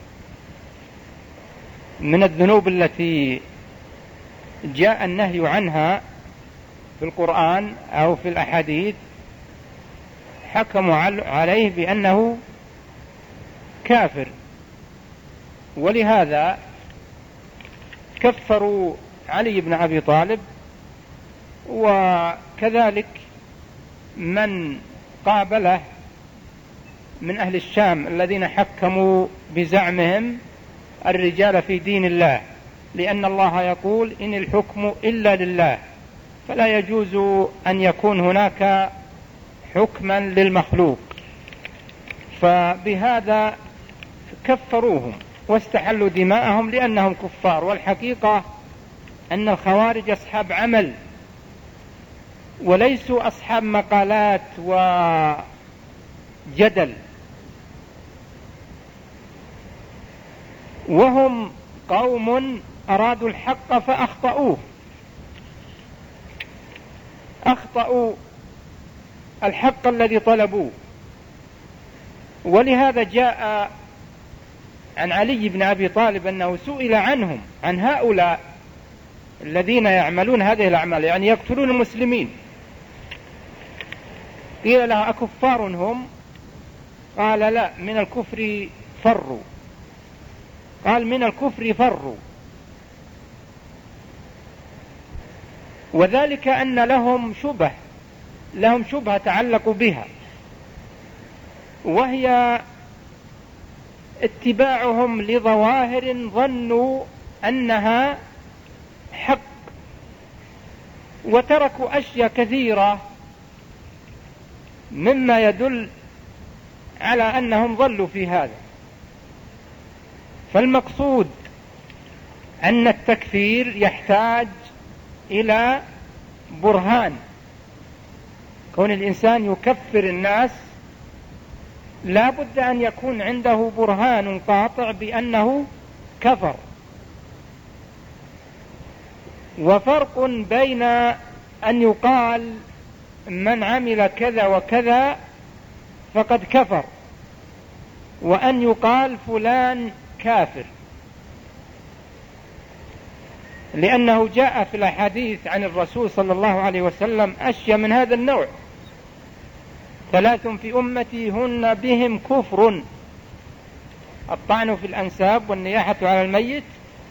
من الذنوب التي جاء النهي عنها في القرآن أو في الأحاديث حكموا عليه بأنه كافر، ولهذا كفروا علي بن أبي طالب، وكذلك من قابله من أهل الشام الذين حكموا بزعمهم الرجال في دين الله، لأن الله يقول: إن الحكم إلا لله، فلا يجوز أن يكون هناك حكما للمخلوق. فبهذا كفروهم واستحلوا دماءهم لأنهم كفار. والحقيقة أن الخوارج أصحاب عمل وليسوا أصحاب مقالات وجدل، وهم قوم أرادوا الحق فأخطأوه، أخطأوا الحق الذي طلبوه. ولهذا جاء عن علي بن أبي طالب أنه سئل عنهم، عن هؤلاء الذين يعملون هذه الأعمال، يعني يقتلون المسلمين، قيل له: أكفار هم؟ قال: لا، من الكفر فروا. قال: من الكفر فروا. وذلك أن لهم شبه لهم شبهة تعلقوا بها، وهي اتباعهم لظواهر ظنوا أنها حق، وتركوا أشياء كثيرة مما يدل على أنهم ضلوا في هذا. فالمقصود أن التكفير يحتاج إلى برهان. كون الإنسان يكفر الناس لا بد أن يكون عنده برهان قاطع بأنه كفر. وفرق بين أن يقال من عمل كذا وكذا فقد كفر، وأن يقال فلان كافر، لأنه جاء في الأحاديث عن الرسول صلى الله عليه وسلم أشياء من هذا النوع: 3 في أمتي هن بهم كفر: الطعن في الأنساب، والنياحة على الميت،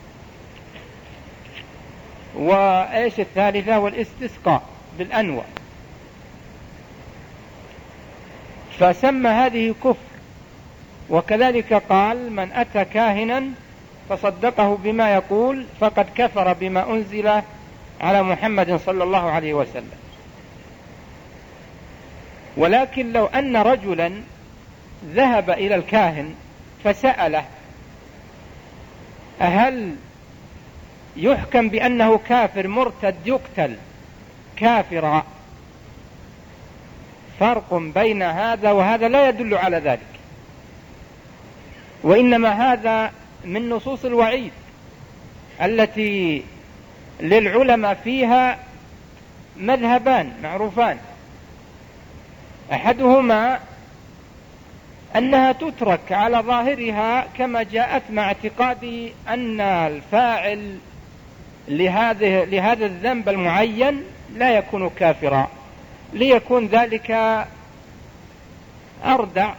وإيش الثالثة؟ والاستسقاء بالأنواع. فسمى هذه كفر. وكذلك قال: من أتى كاهنا فصدقه بما يقول فقد كفر بما أنزل على محمد صلى الله عليه وسلم. ولكن لو أن رجلا ذهب إلى الكاهن فسأله: هل يحكم بأنه كافر مرتد يقتل كافرا؟ فرق بين هذا وهذا لا يدل على ذلك، وإنما هذا من نصوص الوعيد التي للعلماء فيها مذهبان معروفان: أحدهما أنها تترك على ظاهرها كما جاءت، مع اعتقاد أن الفاعل لهذا الذنب المعين لا يكون كافرا، ليكون ذلك أردع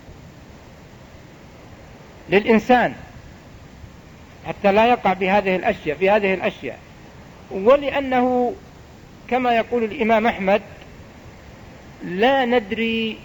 للإنسان حتى لا يقع في هذه الأشياء. ولأنه كما يقول الإمام أحمد: لا ندري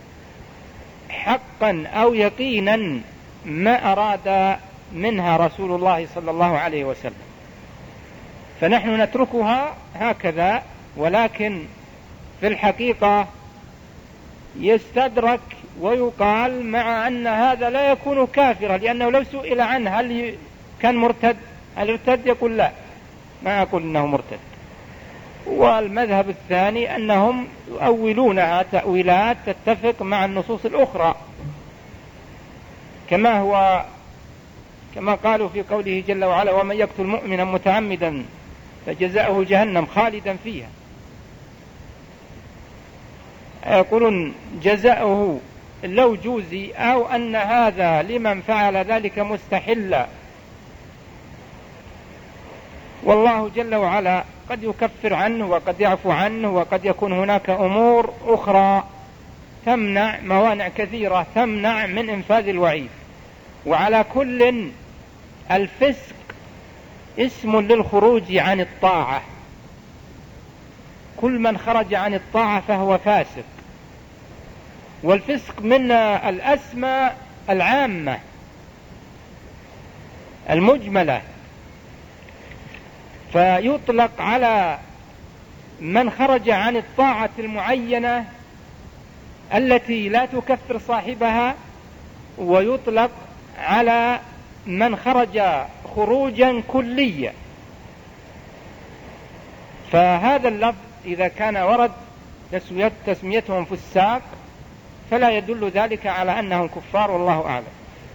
حقا أو يقينا ما أراد منها رسول الله صلى الله عليه وسلم، فنحن نتركها هكذا. ولكن في الحقيقة يستدرك ويقال مع أن هذا لا يكون كافرا، لأنه لو سئل عنه هل كان مرتد، هل ارتد، يقول لا، ما أقول أنه مرتد. والمذهب الثاني أنهم يؤولونها تأويلات تتفق مع النصوص الأخرى، كما قالوا في قوله جل وعلا: ومن يقتل مؤمنا متعمدا فجزاؤه جهنم خالدا فيها. يقولون جزاؤه لو جوزي، أو أن هذا لمن فعل ذلك مستحلا. والله جل وعلا قد يكفر عنه وقد يعفو عنه، وقد يكون هناك أمور أخرى تمنع، موانع كثيرة تمنع من إنفاذ الوعيد. وعلى كل، الفسق اسم للخروج عن الطاعة، كل من خرج عن الطاعة فهو فاسق. والفسق من الأسماء العامة المجملة، فيطلق على من خرج عن الطاعة المعينة التي لا تكفر صاحبها، ويطلق على من خرج خروجا كليا. فهذا اللفظ إذا كان ورد تسميتهم فساق فلا يدل ذلك على أنهم كفار، والله أعلم.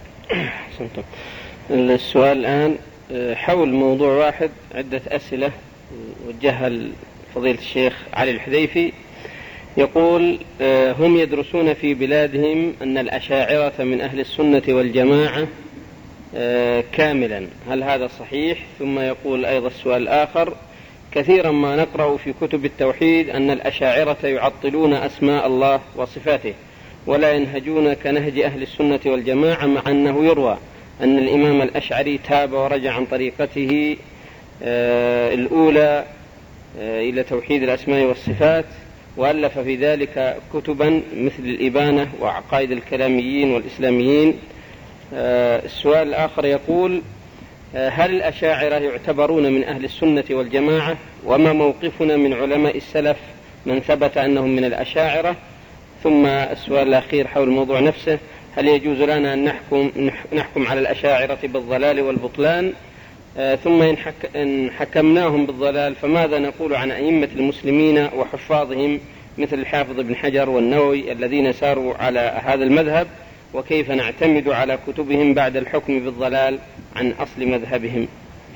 السؤال الآن حول موضوع واحد، عدة أسئلة وجهها فضيلة الشيخ علي الحذيفي. يقول: هم يدرسون في بلادهم أن الأشاعرة من أهل السنة والجماعة كاملا، هل هذا صحيح؟ ثم يقول أيضا السؤال الآخر: كثيرا ما نقرأ في كتب التوحيد أن الأشاعرة يعطلون أسماء الله وصفاته ولا ينهجون كنهج أهل السنة والجماعة، مع أنه يروى أن الإمام الأشعري تاب ورجع عن طريقته الأولى إلى توحيد الأسماء والصفات، وألف في ذلك كتبا مثل الإبانة وعقائد الكلاميين والإسلاميين. السؤال الآخر يقول: هل الأشاعرة يعتبرون من أهل السنة والجماعة؟ وما موقفنا من علماء السلف من ثبت أنهم من الأشاعرة؟ ثم السؤال الأخير حول الموضوع نفسه: هل يجوز لنا أن نحكم على الأشاعرة بالضلال والبطلان؟ ثم إن حكمناهم بالضلال فماذا نقول عن أئمة المسلمين وحفاظهم مثل الحافظ ابن حجر والنووي الذين ساروا على هذا المذهب؟ وكيف نعتمد على كتبهم بعد الحكم بالضلال عن أصل مذهبهم؟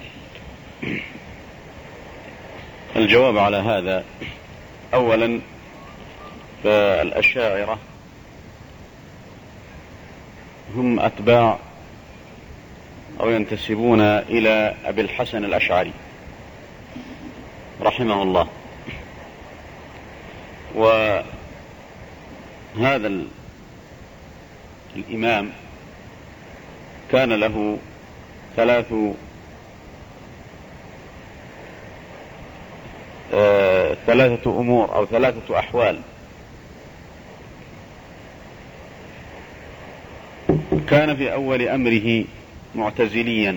الجواب على هذا: أولا، فالأشاعرة هم أتباع أو ينتسبون إلى أبي الحسن الأشعري رحمه الله. وهذا الإمام كان له ثلاثة أمور أو ثلاثة أحوال. كان في أول أمره معتزليا،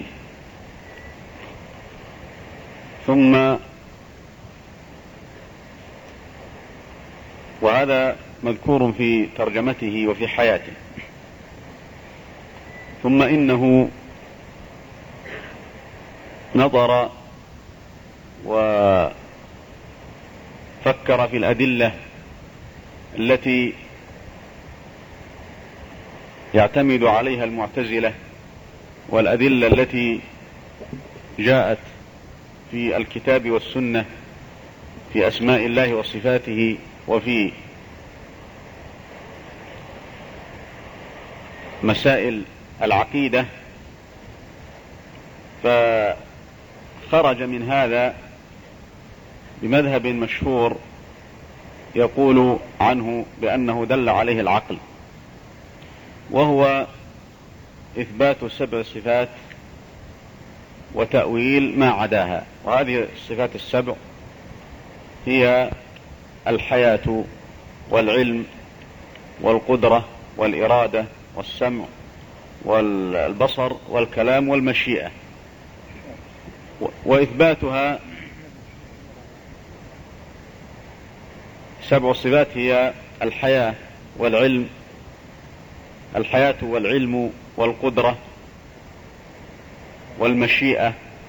ثم وهذا مذكور في ترجمته وفي حياته، ثم إنه نظر وفكر في الأدلة التي يعتمد عليها المعتزلة والأدلة التي جاءت في الكتاب والسنة في أسماء الله وصفاته وفي مسائل العقيدة، فخرج من هذا بمذهب مشهور يقول عنه بأنه دل عليه العقل، وهو إثبات 7 صفات وتأويل ما عداها. وهذه الصفات 7 هي الحياة والعلم والقدرة والإرادة والسمع والبصر والكلام والمشيئة. وإثباتها 7 صفات هي الحياة والعلم والقدرة والمشيئة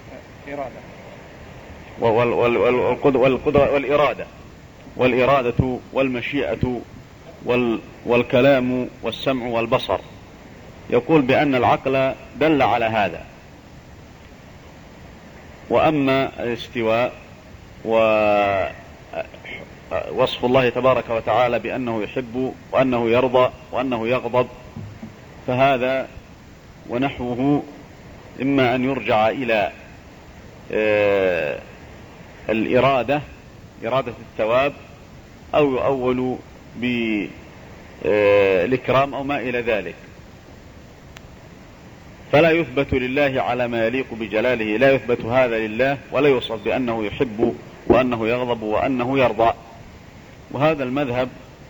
والإرادة والمشيئة والكلام والسمع والبصر. يقول بأن العقل دل على هذا. وأما الاستواء ووصف الله تبارك وتعالى بأنه يحب وأنه يرضى وأنه يغضب، فهذا ونحوه إما أن يرجع إلى الإرادة، إرادة الثواب، أو يؤول بالإكرام أو ما إلى ذلك. فلا يثبت لله على ما يليق بجلاله، لا يثبت هذا لله، ولا يوصف بأنه يحب وأنه يغضب وأنه يرضى. وهذا المذهب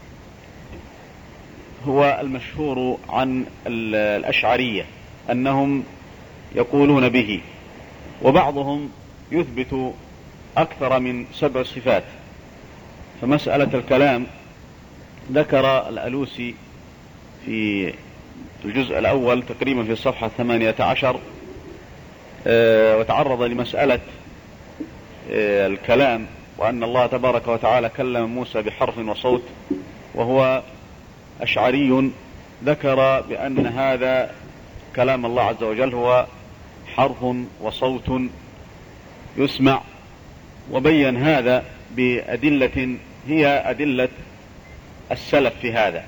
هو المشهور عن الأشعرية أنهم يقولون به، وبعضهم يثبت أكثر من 7 صفات. فمسألة الكلام ذكر الألوسي في الجزء الأول تقريبا في الصفحة 18 وتعرض لمسألة الكلام، وأن الله تبارك وتعالى كلم موسى بحرف وصوت، وهو أشعري ذكر بأن هذا كلام الله عز وجل هو حرف وصوت يسمع، وبين هذا بأدلة هي أدلة السلف في هذا.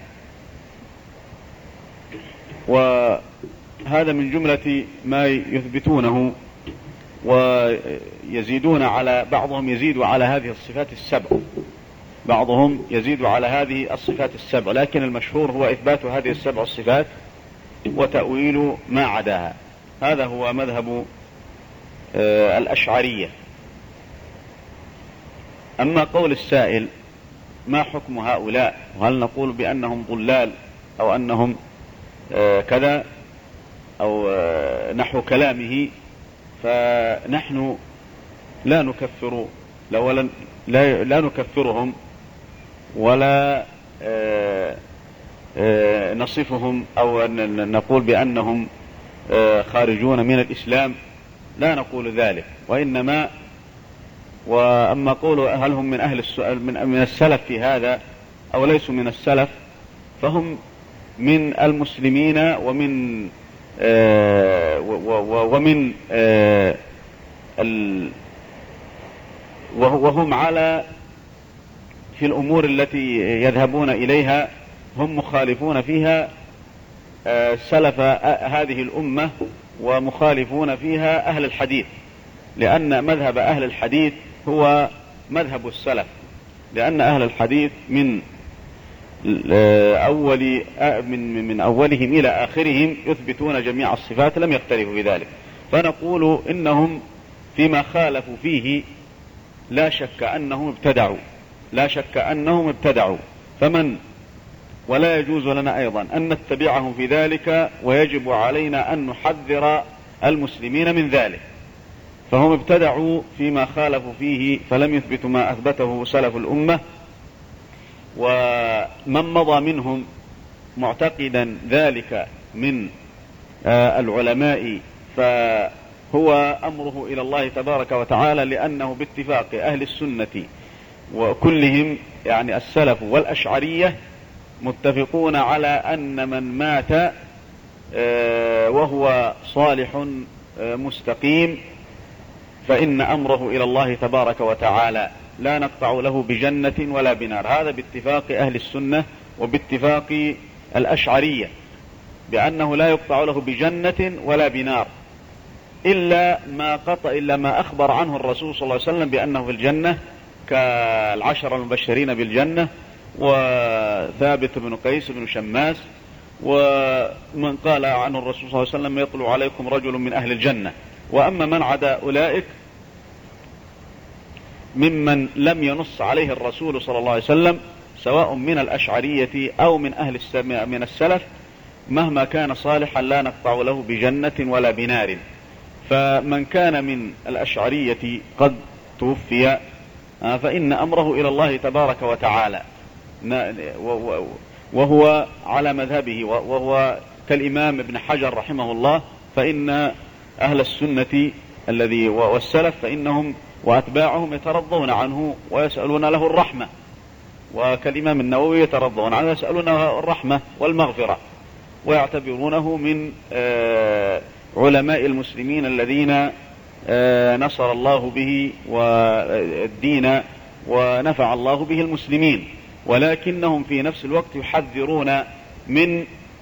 وهذا من جملة ما يثبتونه، ويزيدون على بعضهم يزيد على هذه الصفات 7، بعضهم يزيد على هذه الصفات 7، لكن المشهور هو إثبات هذه 7 الصفات وتأويل ما عداها. هذا هو مذهب الأشعرية. أما قول السائل ما حكم هؤلاء، وهل نقول بأنهم ضلال أو أنهم كذا أو نحو كلامه؟ فنحن لا نكفر لا نكفرهم ولا نصفهم أو نقول بأنهم خارجون من الإسلام، لا نقول ذلك. وأما قولوا هل هم من أهل من السلف في هذا أو ليسوا من السلف، فهم من المسلمين وهم على في الأمور التي يذهبون إليها هم مخالفون فيها سلف هذه الأمة، ومخالفون فيها أهل الحديث، لأن مذهب أهل الحديث هو مذهب السلف، لأن أهل الحديث من أولهم إلى آخرهم يثبتون جميع الصفات، لم يختلفوا بذلك. فنقول إنهم فيما خالفوا فيه لا شك أنهم ابتدعوا، ولا يجوز لنا أيضا أن نتبعهم في ذلك، ويجب علينا أن نحذر المسلمين من ذلك. فهم ابتدعوا فيما خالفوا فيه، فلم يثبتوا ما أثبته سلف الأمة، ومن مضى منهم معتقدا ذلك من العلماء فهو أمره إلى الله تبارك وتعالى، لأنه باتفاق أهل السنة وكلهم يعني السلف والأشعرية متفقون على أن من مات وهو صالح مستقيم فإن أمره إلى الله تبارك وتعالى، لا نقطع له بجنة ولا بنار. هذا باتفاق أهل السنة وباتفاق الأشعرية، بأنه لا يقطع له بجنة ولا بنار إلا ما أخبر عنه الرسول صلى الله عليه وسلم بأنه في الجنة، كالعشر المبشرين بالجنة وثابت بن قيس بن شماس، ومن قال عنه الرسول صلى الله عليه وسلم يطلع عليكم رجل من أهل الجنة. وأما من عدا أولئك ممن لم ينص عليه الرسول صلى الله عليه وسلم، سواء من الأشعرية أو من السلف، مهما كان صالحا لا نقطع له بجنة ولا بنار. فمن كان من الأشعرية قد توفي فإن أمره إلى الله تبارك وتعالى، وهو على مذهبه، وهو كالإمام ابن حجر رحمه الله، فإن أهل السنة والسلف فإنهم وأتباعهم يترضون عنه ويسألون له الرحمة، وكالإمام النووي يترضون عنه ويسألونه الرحمة والمغفرة، ويعتبرونه من علماء المسلمين الذين نصر الله به والدين ونفع الله به المسلمين. ولكنهم في نفس الوقت يحذرون من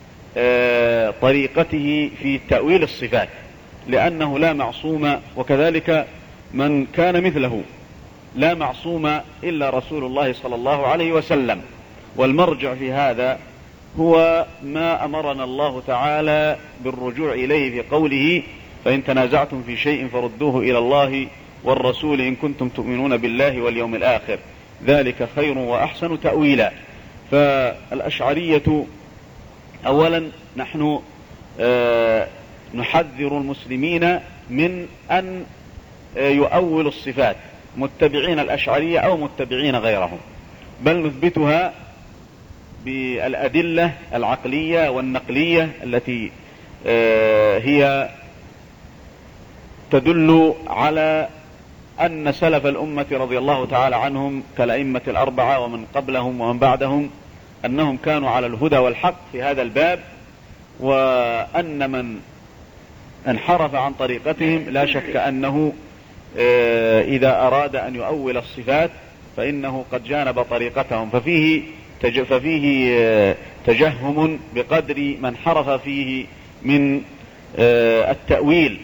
طريقته في تأويل الصفات، لأنه لا معصوم، وكذلك من كان مثله لا معصوم إلا رسول الله صلى الله عليه وسلم. والمرجع في هذا هو ما أمرنا الله تعالى بالرجوع إليه في قوله: فإن تنازعتم في شيء فردوه إلى الله والرسول إن كنتم تؤمنون بالله واليوم الآخر، ذلك خير وأحسن تأويلا. فالأشعرية أولا نحن نحذر المسلمين من أن يؤول الصفات متبعين الأشعرية أو متبعين غيرهم، بل نثبتها بالأدلة العقلية والنقلية التي هي تدل على أن سلف الأمة رضي الله تعالى عنهم كالأئمة الأربعة ومن قبلهم ومن بعدهم أنهم كانوا على الهدى والحق في هذا الباب، وأن من انحرف عن طريقتهم لا شك أنه إذا أراد أن يؤول الصفات فإنه قد جانب طريقتهم، ففيه تجهم بقدر من انحرف فيه من التأويل.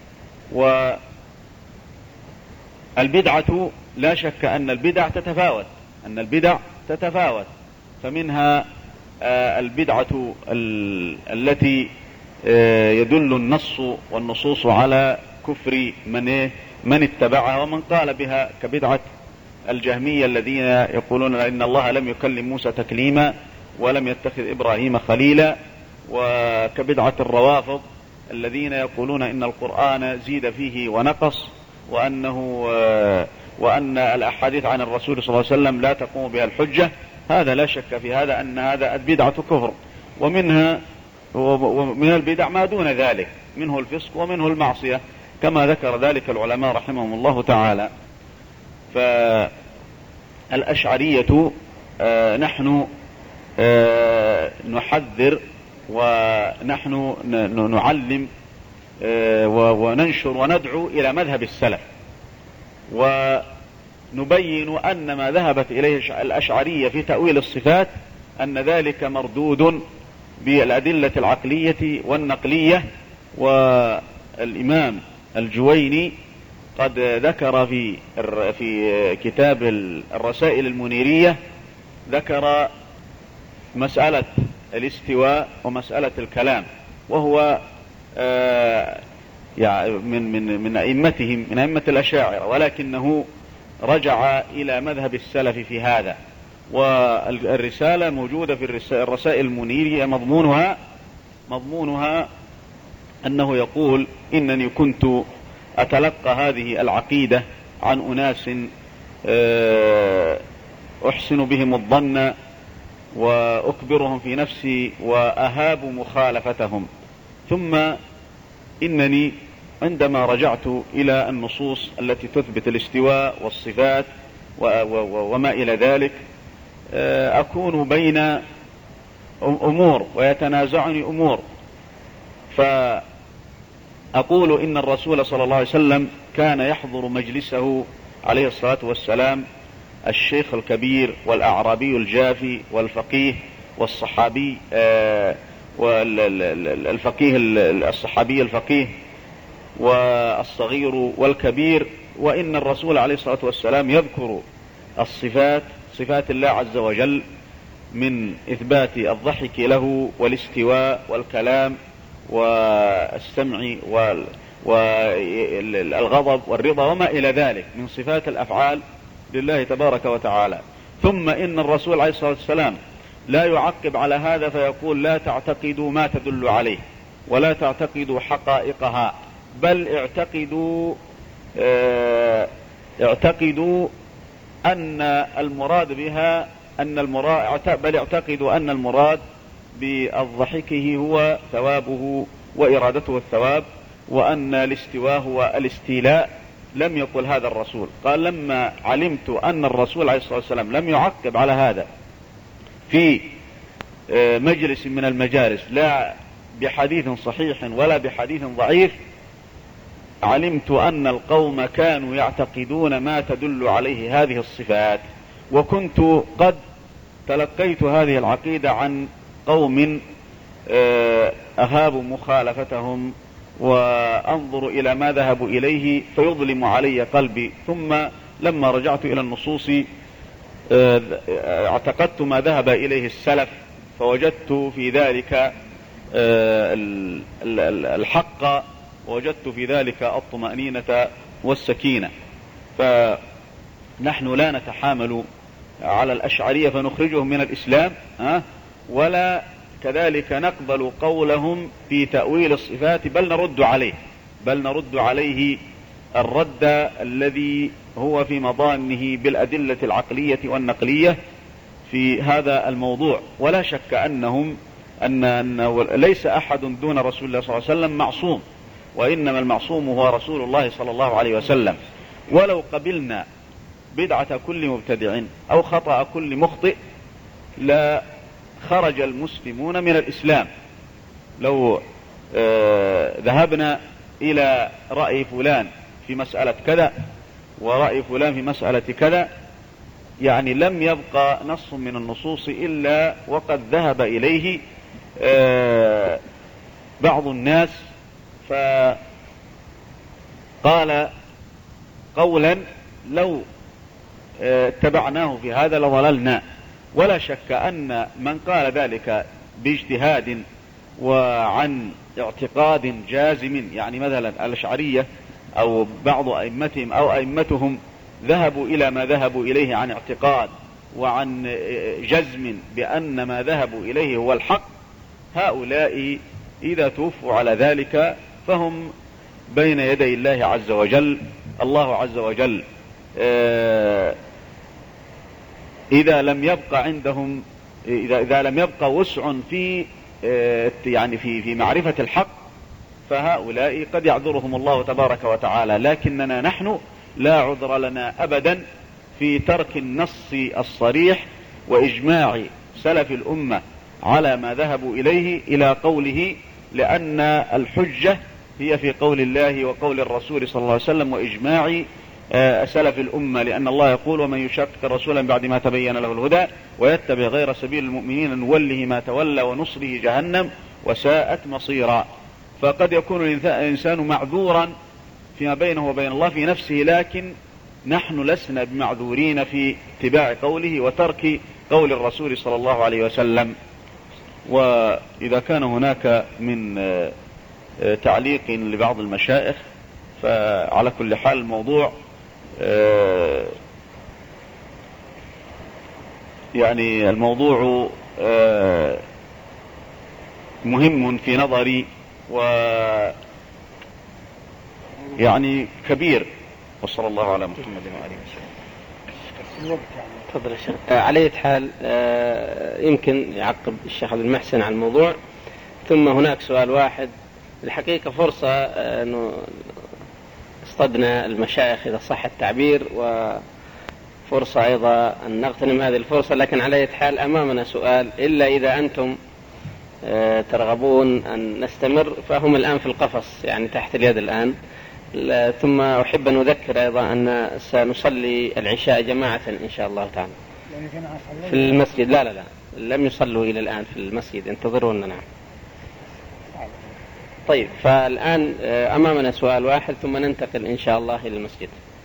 والبدعة لا شك أن البدع تتفاوت، فمنها البدعة التي يدل النص والنصوص على كفر من اتبعها ومن قال بها، كبدعة الجهمية الذين يقولون إن الله لم يكلم موسى تكليما ولم يتخذ إبراهيم خليلا، وكبدعة الروافض الذين يقولون إن القرآن زيد فيه ونقص، وأن الأحاديث عن الرسول صلى الله عليه وسلم لا تقوم بها الحجة. هذا لا شك في هذا أن هذا بدعة كفر، ومن البدع ما دون ذلك، منه الفسق ومنه المعصية كما ذكر ذلك العلماء رحمهم الله تعالى. فالأشعرية نحن نحذر ونحن نعلم وننشر وندعو إلى مذهب السلف، ونبين أن ما ذهبت إليه الأشعرية في تأويل الصفات أن ذلك مردود بالأدلة العقلية والنقلية. والإمام الجويني قد ذكر في كتاب الرسائل المنيرية ذكر مسألة الاستواء ومسألة الكلام، وهو من أئمتهم، من أئمة الأشاعرة، ولكنه رجع إلى مذهب السلف في هذا. والرسالة موجودة في الرسائل المنيرية، مضمونها أنه يقول: إنني كنت أتلقى هذه العقيدة عن أناس أحسن بهم الظن وأكبرهم في نفسي وأهاب مخالفتهم، ثم إنني عندما رجعت إلى النصوص التي تثبت الاستواء والصفات وما إلى ذلك أكون بين أمور ويتنازعني أمور، فأقول إن الرسول صلى الله عليه وسلم كان يحضر مجلسه عليه الصلاة والسلام الشيخ الكبير والأعرابي الجافي والفقيه والصحابي والفقيه الصحابي الفقيه والصغير والكبير، وإن الرسول عليه الصلاة والسلام يذكر صفات الله عز وجل من إثبات الضحك له والاستواء والكلام والسمع والغضب والرضا وما إلى ذلك من صفات الأفعال لله تبارك وتعالى. ثم إن الرسول عليه الصلاة والسلام لا يعقب على هذا فيقول: لا تعتقدوا ما تدل عليه ولا تعتقدوا حقائقها، بل اعتقدوا أن المراد بها اعتقدوا أن المراد بالضحكه هو ثوابه وإرادته الثواب، وأن الاستواء هو الاستيلاء. لم يقل هذا الرسول. قال: لما علمت أن الرسول عليه الصلاة والسلام لم يعقب على هذا في مجلس من المجالس، لا بحديث صحيح ولا بحديث ضعيف، علمت أن القوم كانوا يعتقدون ما تدل عليه هذه الصفات، وكنت قد تلقيت هذه العقيدة عن قوم أهاب مخالفتهم وأنظر إلى ما ذهبوا إليه فيظلم علي قلبي. ثم لما رجعت إلى النصوص اعتقدت ما ذهب إليه السلف، فوجدت في ذلك الحق، ووجدت في ذلك الطمأنينة والسكينة. فنحن لا نتحامل على الأشعرية فنخرجهم من الإسلام، ولا كذلك نقبل قولهم في تأويل الصفات، بل نرد عليه الرد الذي هو في مضانه بالأدلة العقلية والنقلية في هذا الموضوع. ولا شك أنه ليس أحد دون رسول الله صلى الله عليه وسلم معصوم، وإنما المعصوم هو رسول الله صلى الله عليه وسلم. ولو قبلنا بدعة كل مبتدع أو خطأ كل مخطئ لا خرج المسلمون من الإسلام. لو ذهبنا إلى رأي فلان في مسألة كذا ورأي فلان في مسألة كذا، يعني لم يبقى نص من النصوص إلا وقد ذهب إليه بعض الناس فقال قولا لو اتبعناه في هذا لضللنا. ولا شك أن من قال ذلك باجتهاد وعن اعتقاد جازم، يعني مثلا الأشعرية أو بعض أئمتهم أو أئمتهم ذهبوا إلى ما ذهبوا إليه عن اعتقاد وعن جزم بأن ما ذهبوا إليه هو الحق، هؤلاء إذا توفوا على ذلك فهم بين يدي الله عز وجل. الله عز وجل إذا لم يبقى عندهم، إذا لم يبقى وسع في يعني في معرفة الحق، فهؤلاء قد يعذرهم الله تبارك وتعالى، لكننا نحن لا عذر لنا أبدا في ترك النص الصريح وإجماع سلف الأمة على ما ذهبوا إليه إلى قوله، لأن الحجة هي في قول الله وقول الرسول صلى الله عليه وسلم وإجماع سلف الأمة، لأن الله يقول: ومن يشاقق الرسول بعد ما تبين له الهدى ويتبع غير سبيل المؤمنين نوله ما تولى ونصره جهنم وساءت مصيرا. فقد يكون الإنسان معذورا فيما بينه وبين الله في نفسه، لكن نحن لسنا بمعذورين في اتباع قوله وترك قول الرسول صلى الله عليه وسلم. وإذا كان هناك من تعليق لبعض المشايخ فعلى كل حال الموضوع يعني الموضوع مهم في نظري ويعني كبير، وصلى الله على محمد وعلى اله وسلم. على أي حال يمكن يعقب الشيخ عبد المحسن عن الموضوع، ثم هناك سؤال واحد الحقيقة فرصة أنه اصطدنا المشايخ إذا صح التعبير، وفرصة أيضا أن نغتنم هذه الفرصة، لكن على أي حال أمامنا سؤال، إلا إذا أنتم ترغبون أن نستمر فهم الآن في القفص يعني تحت اليد الآن. ثم أحب أن أذكر أيضا أن سنصلي العشاء جماعة إن شاء الله تعالى في المسجد. لا لم يصلوا إلى الآن في المسجد، انتظرونا. نعم. طيب، فالآن أمامنا سؤال واحد ثم ننتقل إن شاء الله إلى المسجد.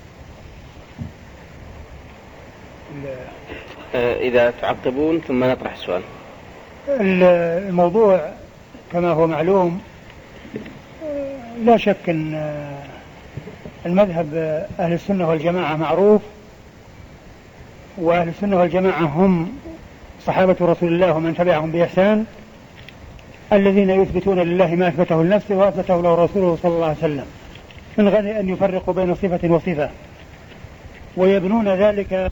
إذا تعقبون ثم نطرح السؤال. الموضوع كما هو معلوم، لا شك أن المذهب أهل السنة والجماعة معروف، وأهل السنة والجماعة هم صحابة رسول الله ومن تبعهم بإحسان، الذين يثبتون لله ما أثبته لنفسه وأثبته له رسوله صلى الله عليه وسلم، من غير أن يفرقوا بين صفة وصفة، ويبنون ذلك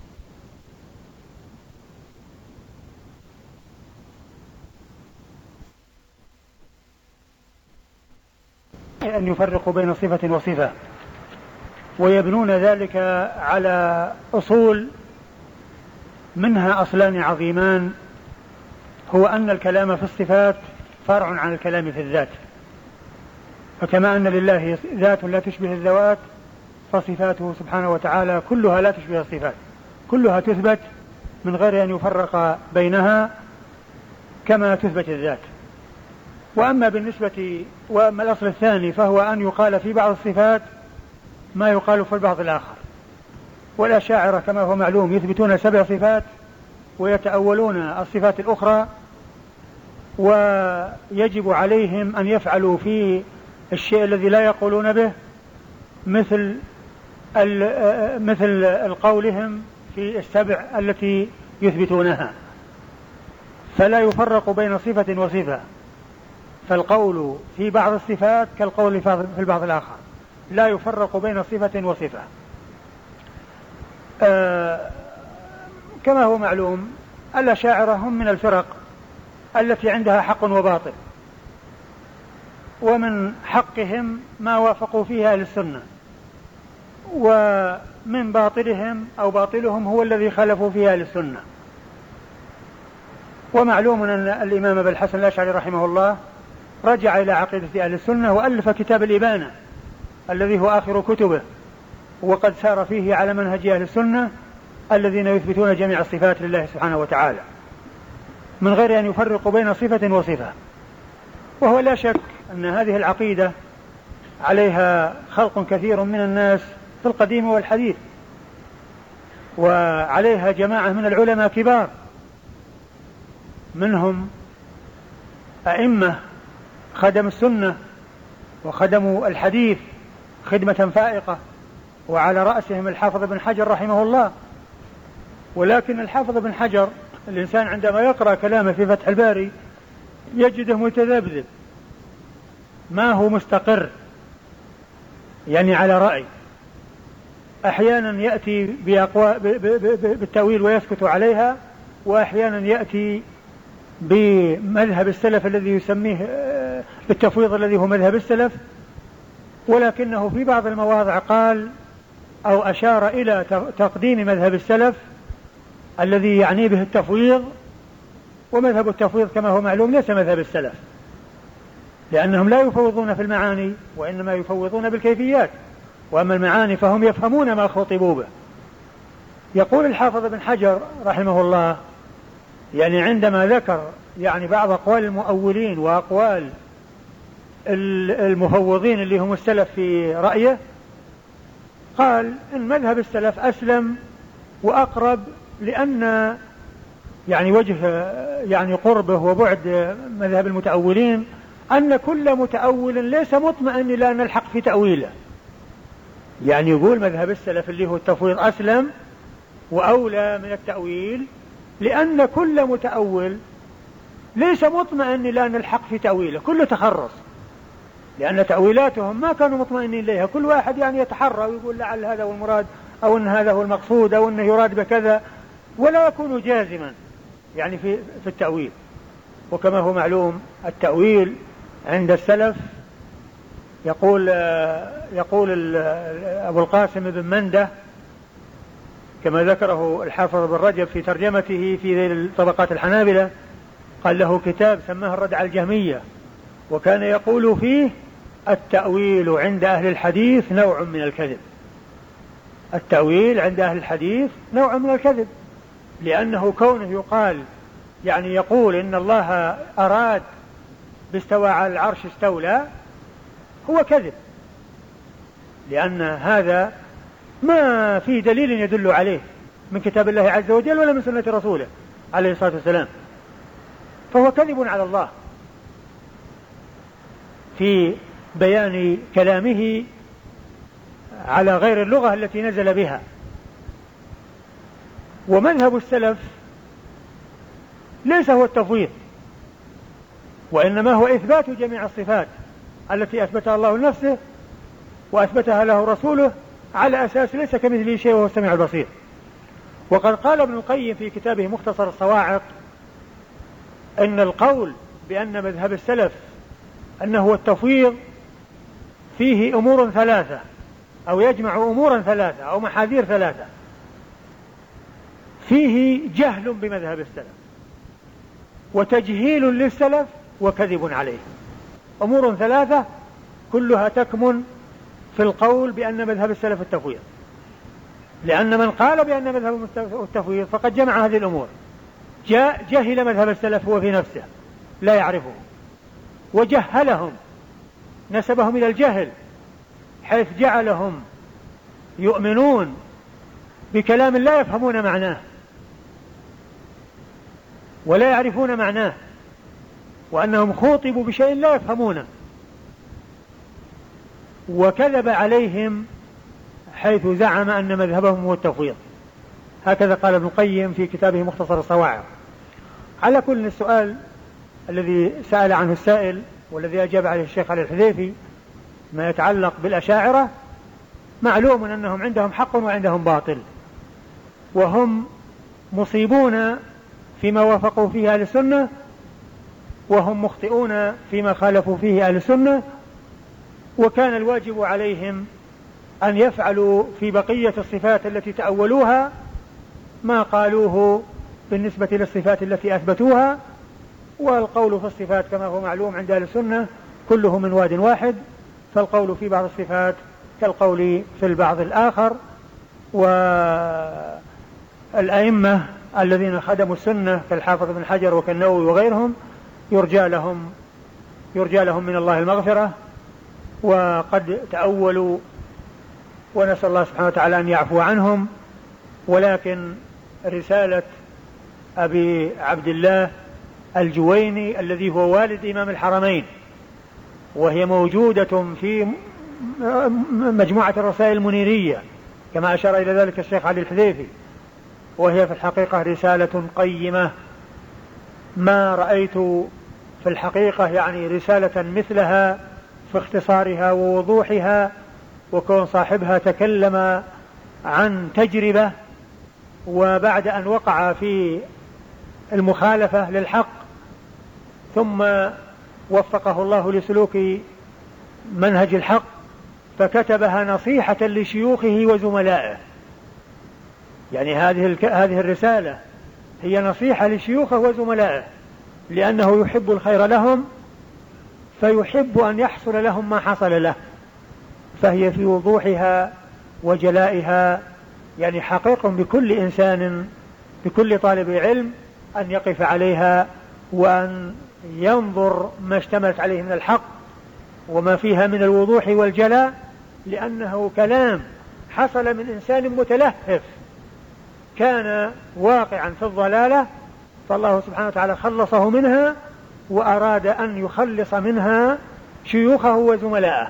أن يفرقوا بين صفة وصفة، ويبنون ذلك على أصول، منها أصلان عظيمان، هو أن الكلام في الصفات فرع عن الكلام في الذات، فكما أن لله ذات لا تشبه الذوات، فصفاته سبحانه وتعالى كلها لا تشبه الصفات، كلها تثبت من غير أن يفرق بينها كما تثبت الذات. وأما الأصل الثاني فهو أن يقال في بعض الصفات ما يقال في البعض الآخر. والأشاعرة كما هو معلوم يثبتون 7 صفات ويتأولون الصفات الأخرى، ويجب عليهم أن يفعلوا في الشيء الذي لا يقولون به مثل قولهم في 7 التي يثبتونها، فلا يفرق بين صفة وصفة، فالقول في بعض الصفات كالقول في البعض الآخر، لا يفرق بين صفة وصفة. كما هو معلوم الأشاعرة هم من الفرق التي عندها حق وباطل، ومن حقهم ما وافقوا فيه أهل السنة، ومن باطلهم أو باطلهم هو الذي خالفوا فيه أهل السنة. ومعلوم أن الإمام أبا الحسن الأشعري رحمه الله رجع إلى عقيدة أهل السنة وألف كتاب الإبانة الذي هو آخر كتبه، وقد سار فيه على منهج أهل السنة الذين يثبتون جميع الصفات لله سبحانه وتعالى من غير أن يفرقوا بين صفة وصفة. وهو لا شك أن هذه العقيدة عليها خلق كثير من الناس في القديم والحديث، وعليها جماعة من العلماء كبار، منهم أئمة خدموا السنة وخدموا الحديث خدمة فائقة، وعلى رأسهم الحافظ بن حجر رحمه الله. ولكن الحافظ بن حجر الإنسان عندما يقرأ كلامه في فتح الباري يجده متذبذب، ما هو مستقر، يعني على رأي. أحيانا يأتي بالتأويل ويسكت عليها، وأحيانا يأتي بمذهب السلف الذي يسميه بالتفويض الذي هو مذهب السلف، ولكنه في بعض المواضع قال أو أشار إلى تقديم مذهب السلف الذي يعني به التفويض. ومذهب التفويض كما هو معلوم ليس مذهب السلف، لأنهم لا يفوضون في المعاني وإنما يفوضون بالكيفيات، وأما المعاني فهم يفهمون ما خطبوا به. يقول الحافظ بن حجر رحمه الله يعني عندما ذكر يعني بعض أقوال المؤولين وأقوال المفوضين اللي هم السلف في رأيه، قال إن مذهب السلف أسلم وأقرب، لأن يعني وجه يعني قربه وبعد مذهب المتأولين أن كل متأول ليس مطمئن إلى أن الحق في تأويله. يعني يقول مذهب السلف اللي هو التفويض أسلم وأولى من التأويل، لأن كل متأول ليس مطمئن إلى أن الحق في تأويله، كله تخرص، لأن تأويلاتهم ما كانوا مطمئنين إليها، كل واحد يعني يتحرى ويقول لعل هذا هو المراد أو أن هذا هو المقصود أو أنه يراد بكذا، ولا يكون جازما يعني في التأويل. وكما هو معلوم التأويل عند السلف يقول أبو القاسم بن منده كما ذكره الحافظ بن رجب في ترجمته في طبقات الحنابلة، قال له كتاب سماه الرد على الجهمية، وكان يقول فيه التأويل عند أهل الحديث نوع من الكذب. التأويل عند أهل الحديث نوع من الكذب، لأنه كونه يقال يعني يقول إن الله أراد باستوى على العرش استولى هو كذب، لأن هذا ما في دليل يدل عليه من كتاب الله عز وجل ولا من سنة رسوله عليه الصلاة والسلام، فهو كذب على الله في بيان كلامه على غير اللغة التي نزل بها. ومذهب السلف ليس هو التفويض، وإنما هو إثبات جميع الصفات التي أثبتها الله لنفسه وأثبتها له رسوله على أساس ليس كمثله شيء وهو السميع البصير. وقد قال ابن القيم في كتابه مختصر الصواعق إن القول بأن مذهب السلف أنه هو التفويض فيه أمور ثلاثة، أو يجمع أمورا ثلاثة أو محاذير ثلاثة. فيه جهل بمذهب السلف وتجهيل للسلف وكذب عليه، أمور ثلاثة كلها تكمن في القول بأن مذهب السلف التفويض، لأن من قال بأن مذهب التفويض فقد جمع هذه الأمور، جهل مذهب السلف هو في نفسه لا يعرفه، وجهلهم نسبهم إلى الجهل حيث جعلهم يؤمنون بكلام لا يفهمون معناه ولا يعرفون معناه، وأنهم خوطبوا بشيء لا يفهمونه، وكذب عليهم حيث زعم أن مذهبهم هو التفويض. هكذا قال ابن القيم في كتابه مختصر الصواعق. على كل السؤال الذي سأل عنه السائل والذي أجاب عليه الشيخ علي الحذيفي ما يتعلق بالأشاعرة، معلوم أنهم عندهم حق وعندهم باطل، وهم مصيبون فيما وافقوا فيه أهل السنة، وهم مخطئون فيما خالفوا فيه أهل السنة، وكان الواجب عليهم أن يفعلوا في بقية الصفات التي تأولوها ما قالوه بالنسبة للصفات التي أثبتوها. والقول في الصفات كما هو معلوم عند أهل السنة كله من واد واحد، فالقول في بعض الصفات كالقول في البعض الآخر. والأئمة الذين خدموا السنة كالحافظ بن حجر وكالنووي وغيرهم يرجى لهم من الله المغفرة، وقد تأولوا ونسأل الله سبحانه وتعالى أن يعفو عنهم. ولكن رسالة أبي عبد الله الجويني الذي هو والد إمام الحرمين، وهي موجودة في مجموعة الرسائل المنيرية كما أشار إلى ذلك الشيخ علي الحذيفي، وهي في الحقيقة رسالة قيمة ما رأيت في الحقيقة يعني رسالة مثلها في اختصارها ووضوحها، وكون صاحبها تكلم عن تجربة وبعد أن وقع في المخالفة للحق ثم وفقه الله لسلوك منهج الحق فكتبها نصيحة لشيوخه وزملائه. يعني هذه الرسالة هي نصيحة لشيوخه وزملائه، لأنه يحب الخير لهم فيحب أن يحصل لهم ما حصل له، فهي في وضوحها وجلائها يعني حقيق بكل إنسان بكل طالب علم أن يقف عليها وأن ينظر ما اشتملت عليه من الحق وما فيها من الوضوح والجلاء، لأنه كلام حصل من إنسان متلهف كان واقعا في الضلالة، فالله سبحانه وتعالى خلصه منها وأراد أن يخلص منها شيوخه وزملائه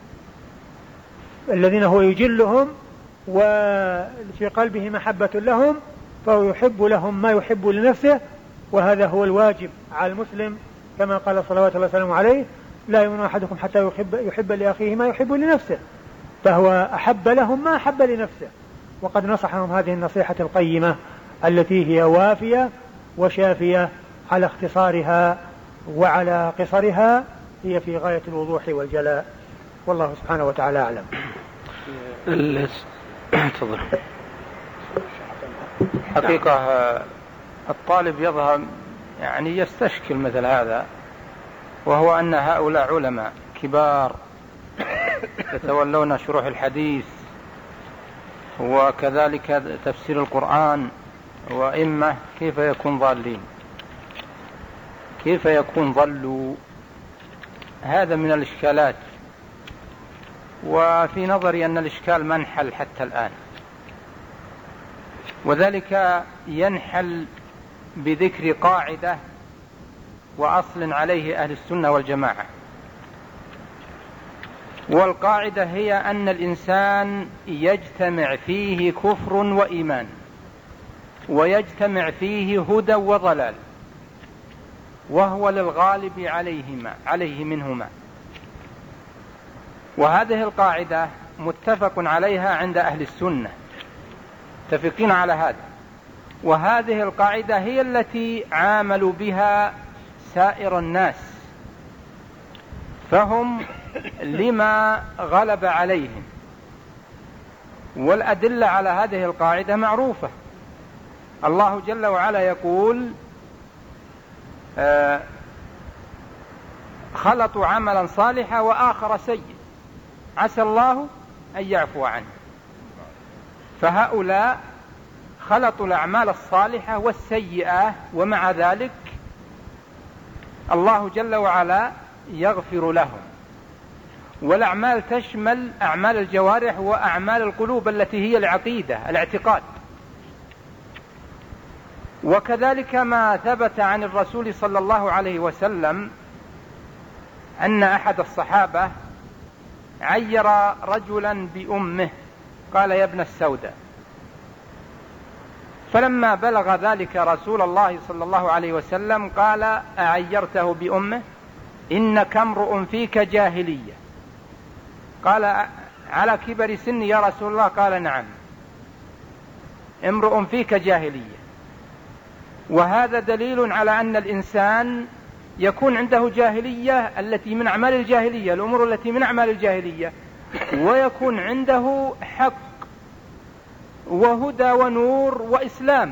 الذين هو يجلهم وفي قلبه محبة لهم، فهو يحب لهم ما يحب لنفسه، وهذا هو الواجب على المسلم كما قال صلوات الله وسلامه عليه: لا يؤمن أحدكم حتى يحب لأخيه ما يحب لنفسه، فهو أحب لهم ما أحب لنفسه، وقد نصحهم هذه النصيحة القيمة التي هي وافية وشافية على اختصارها وعلى قصرها، هي في غاية الوضوح والجلاء، والله سبحانه وتعالى أعلم. حقيقة الطالب يظهر يعني يستشكل مثل هذا، وهو أن هؤلاء علماء كبار يتولون شروح الحديث وكذلك تفسير القرآن وإمة، كيف يكون ضالين؟ كيف يكون ضلوا؟ هذا من الإشكالات، وفي نظري أن الإشكال منحل حتى الآن، وذلك ينحل بذكر قاعدة وأصل عليه أهل السنة والجماعة، والقاعدة هي أن الإنسان يجتمع فيه كفر وإيمان، ويجتمع فيه هدى وضلال، وهو للغالب عليه منهما. وهذه القاعدة متفق عليها عند أهل السنة، متفقين على هذا، وهذه القاعدة هي التي عاملوا بها سائر الناس، فهم لما غلب عليهم. والأدلة على هذه القاعدة معروفة، الله جل وعلا يقول: خلطوا عملا صالحا وآخر سيء عسى الله أن يعفو عنه. فهؤلاء خلطوا الأعمال الصالحة والسيئة، ومع ذلك الله جل وعلا يغفر لهم. والأعمال تشمل أعمال الجوارح وأعمال القلوب التي هي العقيدة الاعتقاد. وكذلك ما ثبت عن الرسول صلى الله عليه وسلم أن أحد الصحابة عير رجلا بأمه، قال: يا ابن السوداء. فلما بلغ ذلك رسول الله صلى الله عليه وسلم قال: أعيرته بأمه؟ إنك امرؤ فيك جاهلية. قال: على كبر سني يا رسول الله؟ قال: نعم، امرؤ فيك جاهلية. وهذا دليل على أن الإنسان يكون عنده جاهلية التي من أعمال الجاهلية، الأمور التي من أعمال الجاهلية، ويكون عنده حق وهدى ونور وإسلام.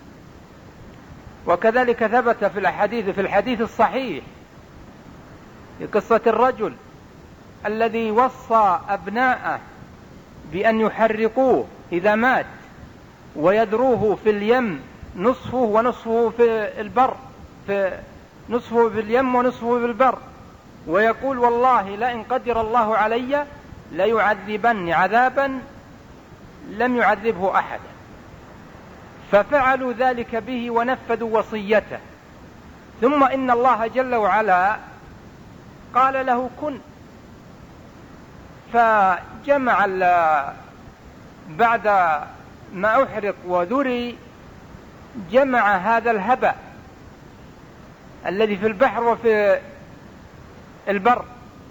وكذلك ثبت في الحديث الصحيح في قصة الرجل الذي وصى أبناءه بأن يحرقوه إذا مات ويذروه في اليم، نصفه ونصفه في البر، نصفه في اليم ونصفه في البر، ويقول: والله لئن قدر الله علي ليعذبني عذابا لم يعذبه أحد. ففعلوا ذلك به ونفذوا وصيته. ثم إن الله جل وعلا قال له: كن. فجمع بعد ما أحرق وذري جمع هذا الهبأ الذي في البحر وفي البر،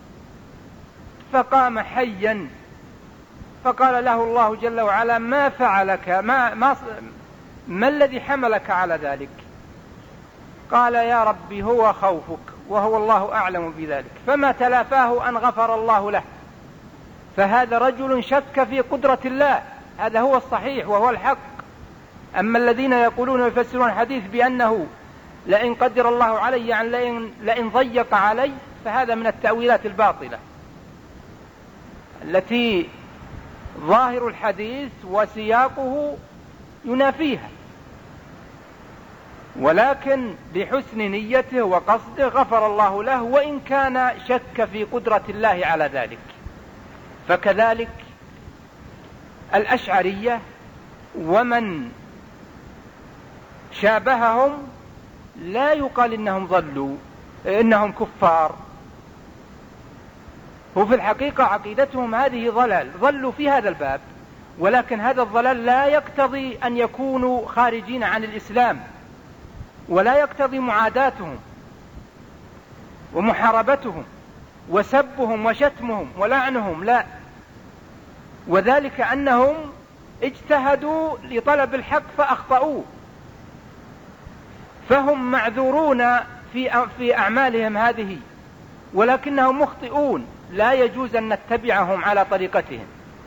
فقام حيا فقال له الله جل وعلا: ما فعلك؟ ما الذي حملك على ذلك؟ قال: يا ربي هو خوفك، وهو الله أعلم بذلك. فما تلافاه أن غفر الله له. فهذا رجل شك في قدرة الله، هذا هو الصحيح وهو الحق. أما الذين يقولون ويفسرون الحديث بأنه لئن قدر الله علي، يعني لئن ضيق علي، فهذا من التأويلات الباطلة التي ظاهر الحديث وسياقه ينافيها، ولكن بحسن نيته وقصده غفر الله له، وإن كان شك في قدرة الله على ذلك. فكذلك الأشعرية ومن شابههم لا يقال إنهم ضلوا، إنهم كفار. هو في الحقيقة عقيدتهم هذه ضلال، ضلوا في هذا الباب، ولكن هذا الضلال لا يقتضي أن يكونوا خارجين عن الإسلام، ولا يقتضي معاداتهم ومحاربتهم وسبهم وشتمهم ولعنهم، لا، وذلك أنهم اجتهدوا لطلب الحق فأخطأوه، فهم معذورون في أعمالهم هذه، ولكنهم مخطئون، لا يجوز أن نتبعهم على طريقتهم.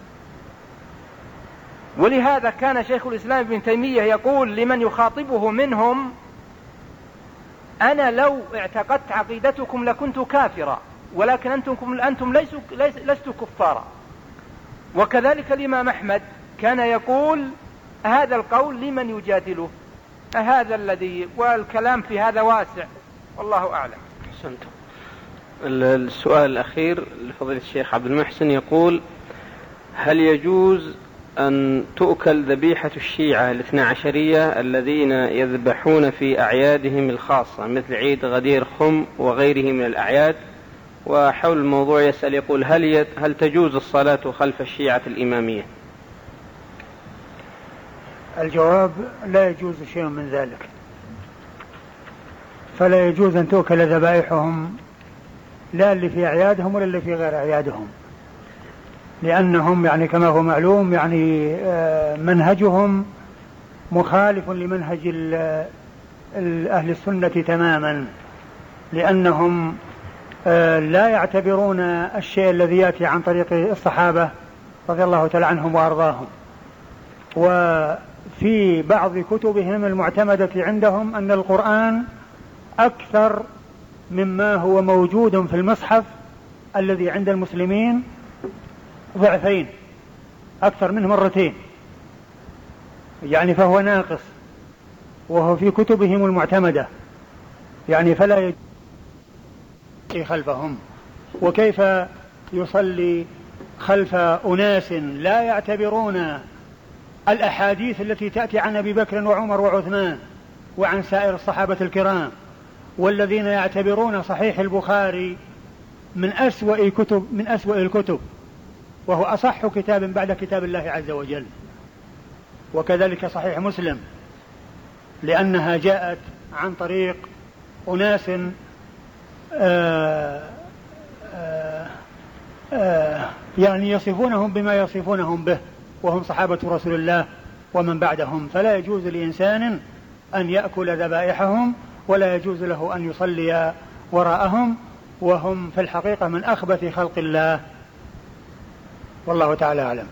ولهذا كان شيخ الإسلام ابن تيمية يقول لمن يخاطبه منهم: أنا لو اعتقدت عقيدتكم لكنت كافرا، ولكن أنتم لستوا كفارا. وكذلك الإمام أحمد كان يقول هذا القول لمن يجادله، هذا الذي، والكلام في هذا واسع، والله أعلم. أحسنتم. السؤال الأخير لفضيلة الشيخ عبد المحسن يقول: هل يجوز أن تؤكل ذبيحة الشيعة الاثنى عشرية الذين يذبحون في أعيادهم الخاصة مثل عيد غدير خم وغيره من الأعياد؟ وحول الموضوع يسأل يقول: هل تجوز الصلاة خلف الشيعة الإمامية؟ الجواب: لا يجوز شيء من ذلك، فلا يجوز أن تؤكل ذبائحهم، لا اللي في أعيادهم ولا اللي في غير أعيادهم، لأنهم يعني كما هو معلوم يعني منهجهم مخالف لمنهج أهل السنة تماما، لأنهم لا يعتبرون الشيء الذي يأتي عن طريق الصحابة رضي الله تعالى عنهم وأرضاهم. وفي بعض كتبهم المعتمدة عندهم أن القرآن أكثر مما هو موجود في المصحف الذي عند المسلمين ضعفين، أكثر منه مرتين، يعني فهو ناقص، وهو في كتبهم المعتمدة، يعني فلا يجوز خلفهم. وكيف يصلي خلف أناس لا يعتبرون الأحاديث التي تأتي عن أبي بكر وعمر وعثمان وعن سائر الصحابة الكرام، والذين يعتبرون صحيح البخاري من أسوأ الكتب، وهو أصح كتاب بعد كتاب الله عز وجل، وكذلك صحيح مسلم، لأنها جاءت عن طريق أناس يعني يصفونهم بما يصفونهم به، وهم صحابة رسول الله ومن بعدهم. فلا يجوز لإنسان أن يأكل ذبائحهم، ولا يجوز له أن يصلي وراءهم، وهم في الحقيقة من أخبث خلق الله، والله تعالى أعلم.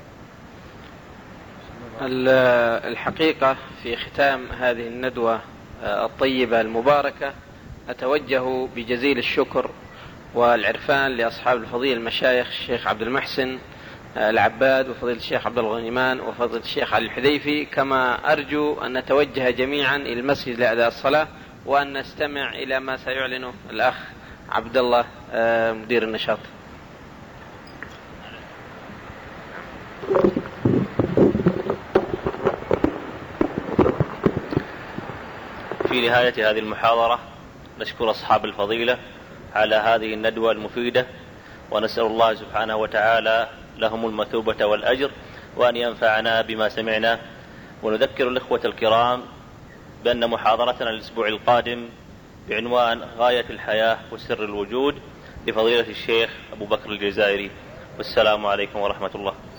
الحقيقة في ختام هذه الندوة الطيبة المباركة أتوجه بجزيل الشكر والعرفان لأصحاب الفضيلة المشايخ الشيخ عبد المحسن العباد وفضيلة الشيخ عبد الغنيمان وفضيلة الشيخ علي الحذيفي، كما أرجو أن نتوجه جميعا إلى المسجد لأداء الصلاة، وأن نستمع إلى ما سيعلنه الأخ عبد الله مدير النشاط. في نهاية هذه المحاضرة نشكر أصحاب الفضيلة على هذه الندوة المفيدة، ونسأل الله سبحانه وتعالى لهم المثوبة والأجر، وأن ينفعنا بما سمعنا. ونذكر الإخوة الكرام بأن محاضرتنا الأسبوع القادم بعنوان غاية الحياة وسر الوجود لفضيلة الشيخ أبو بكر الجزائري. والسلام عليكم ورحمة الله.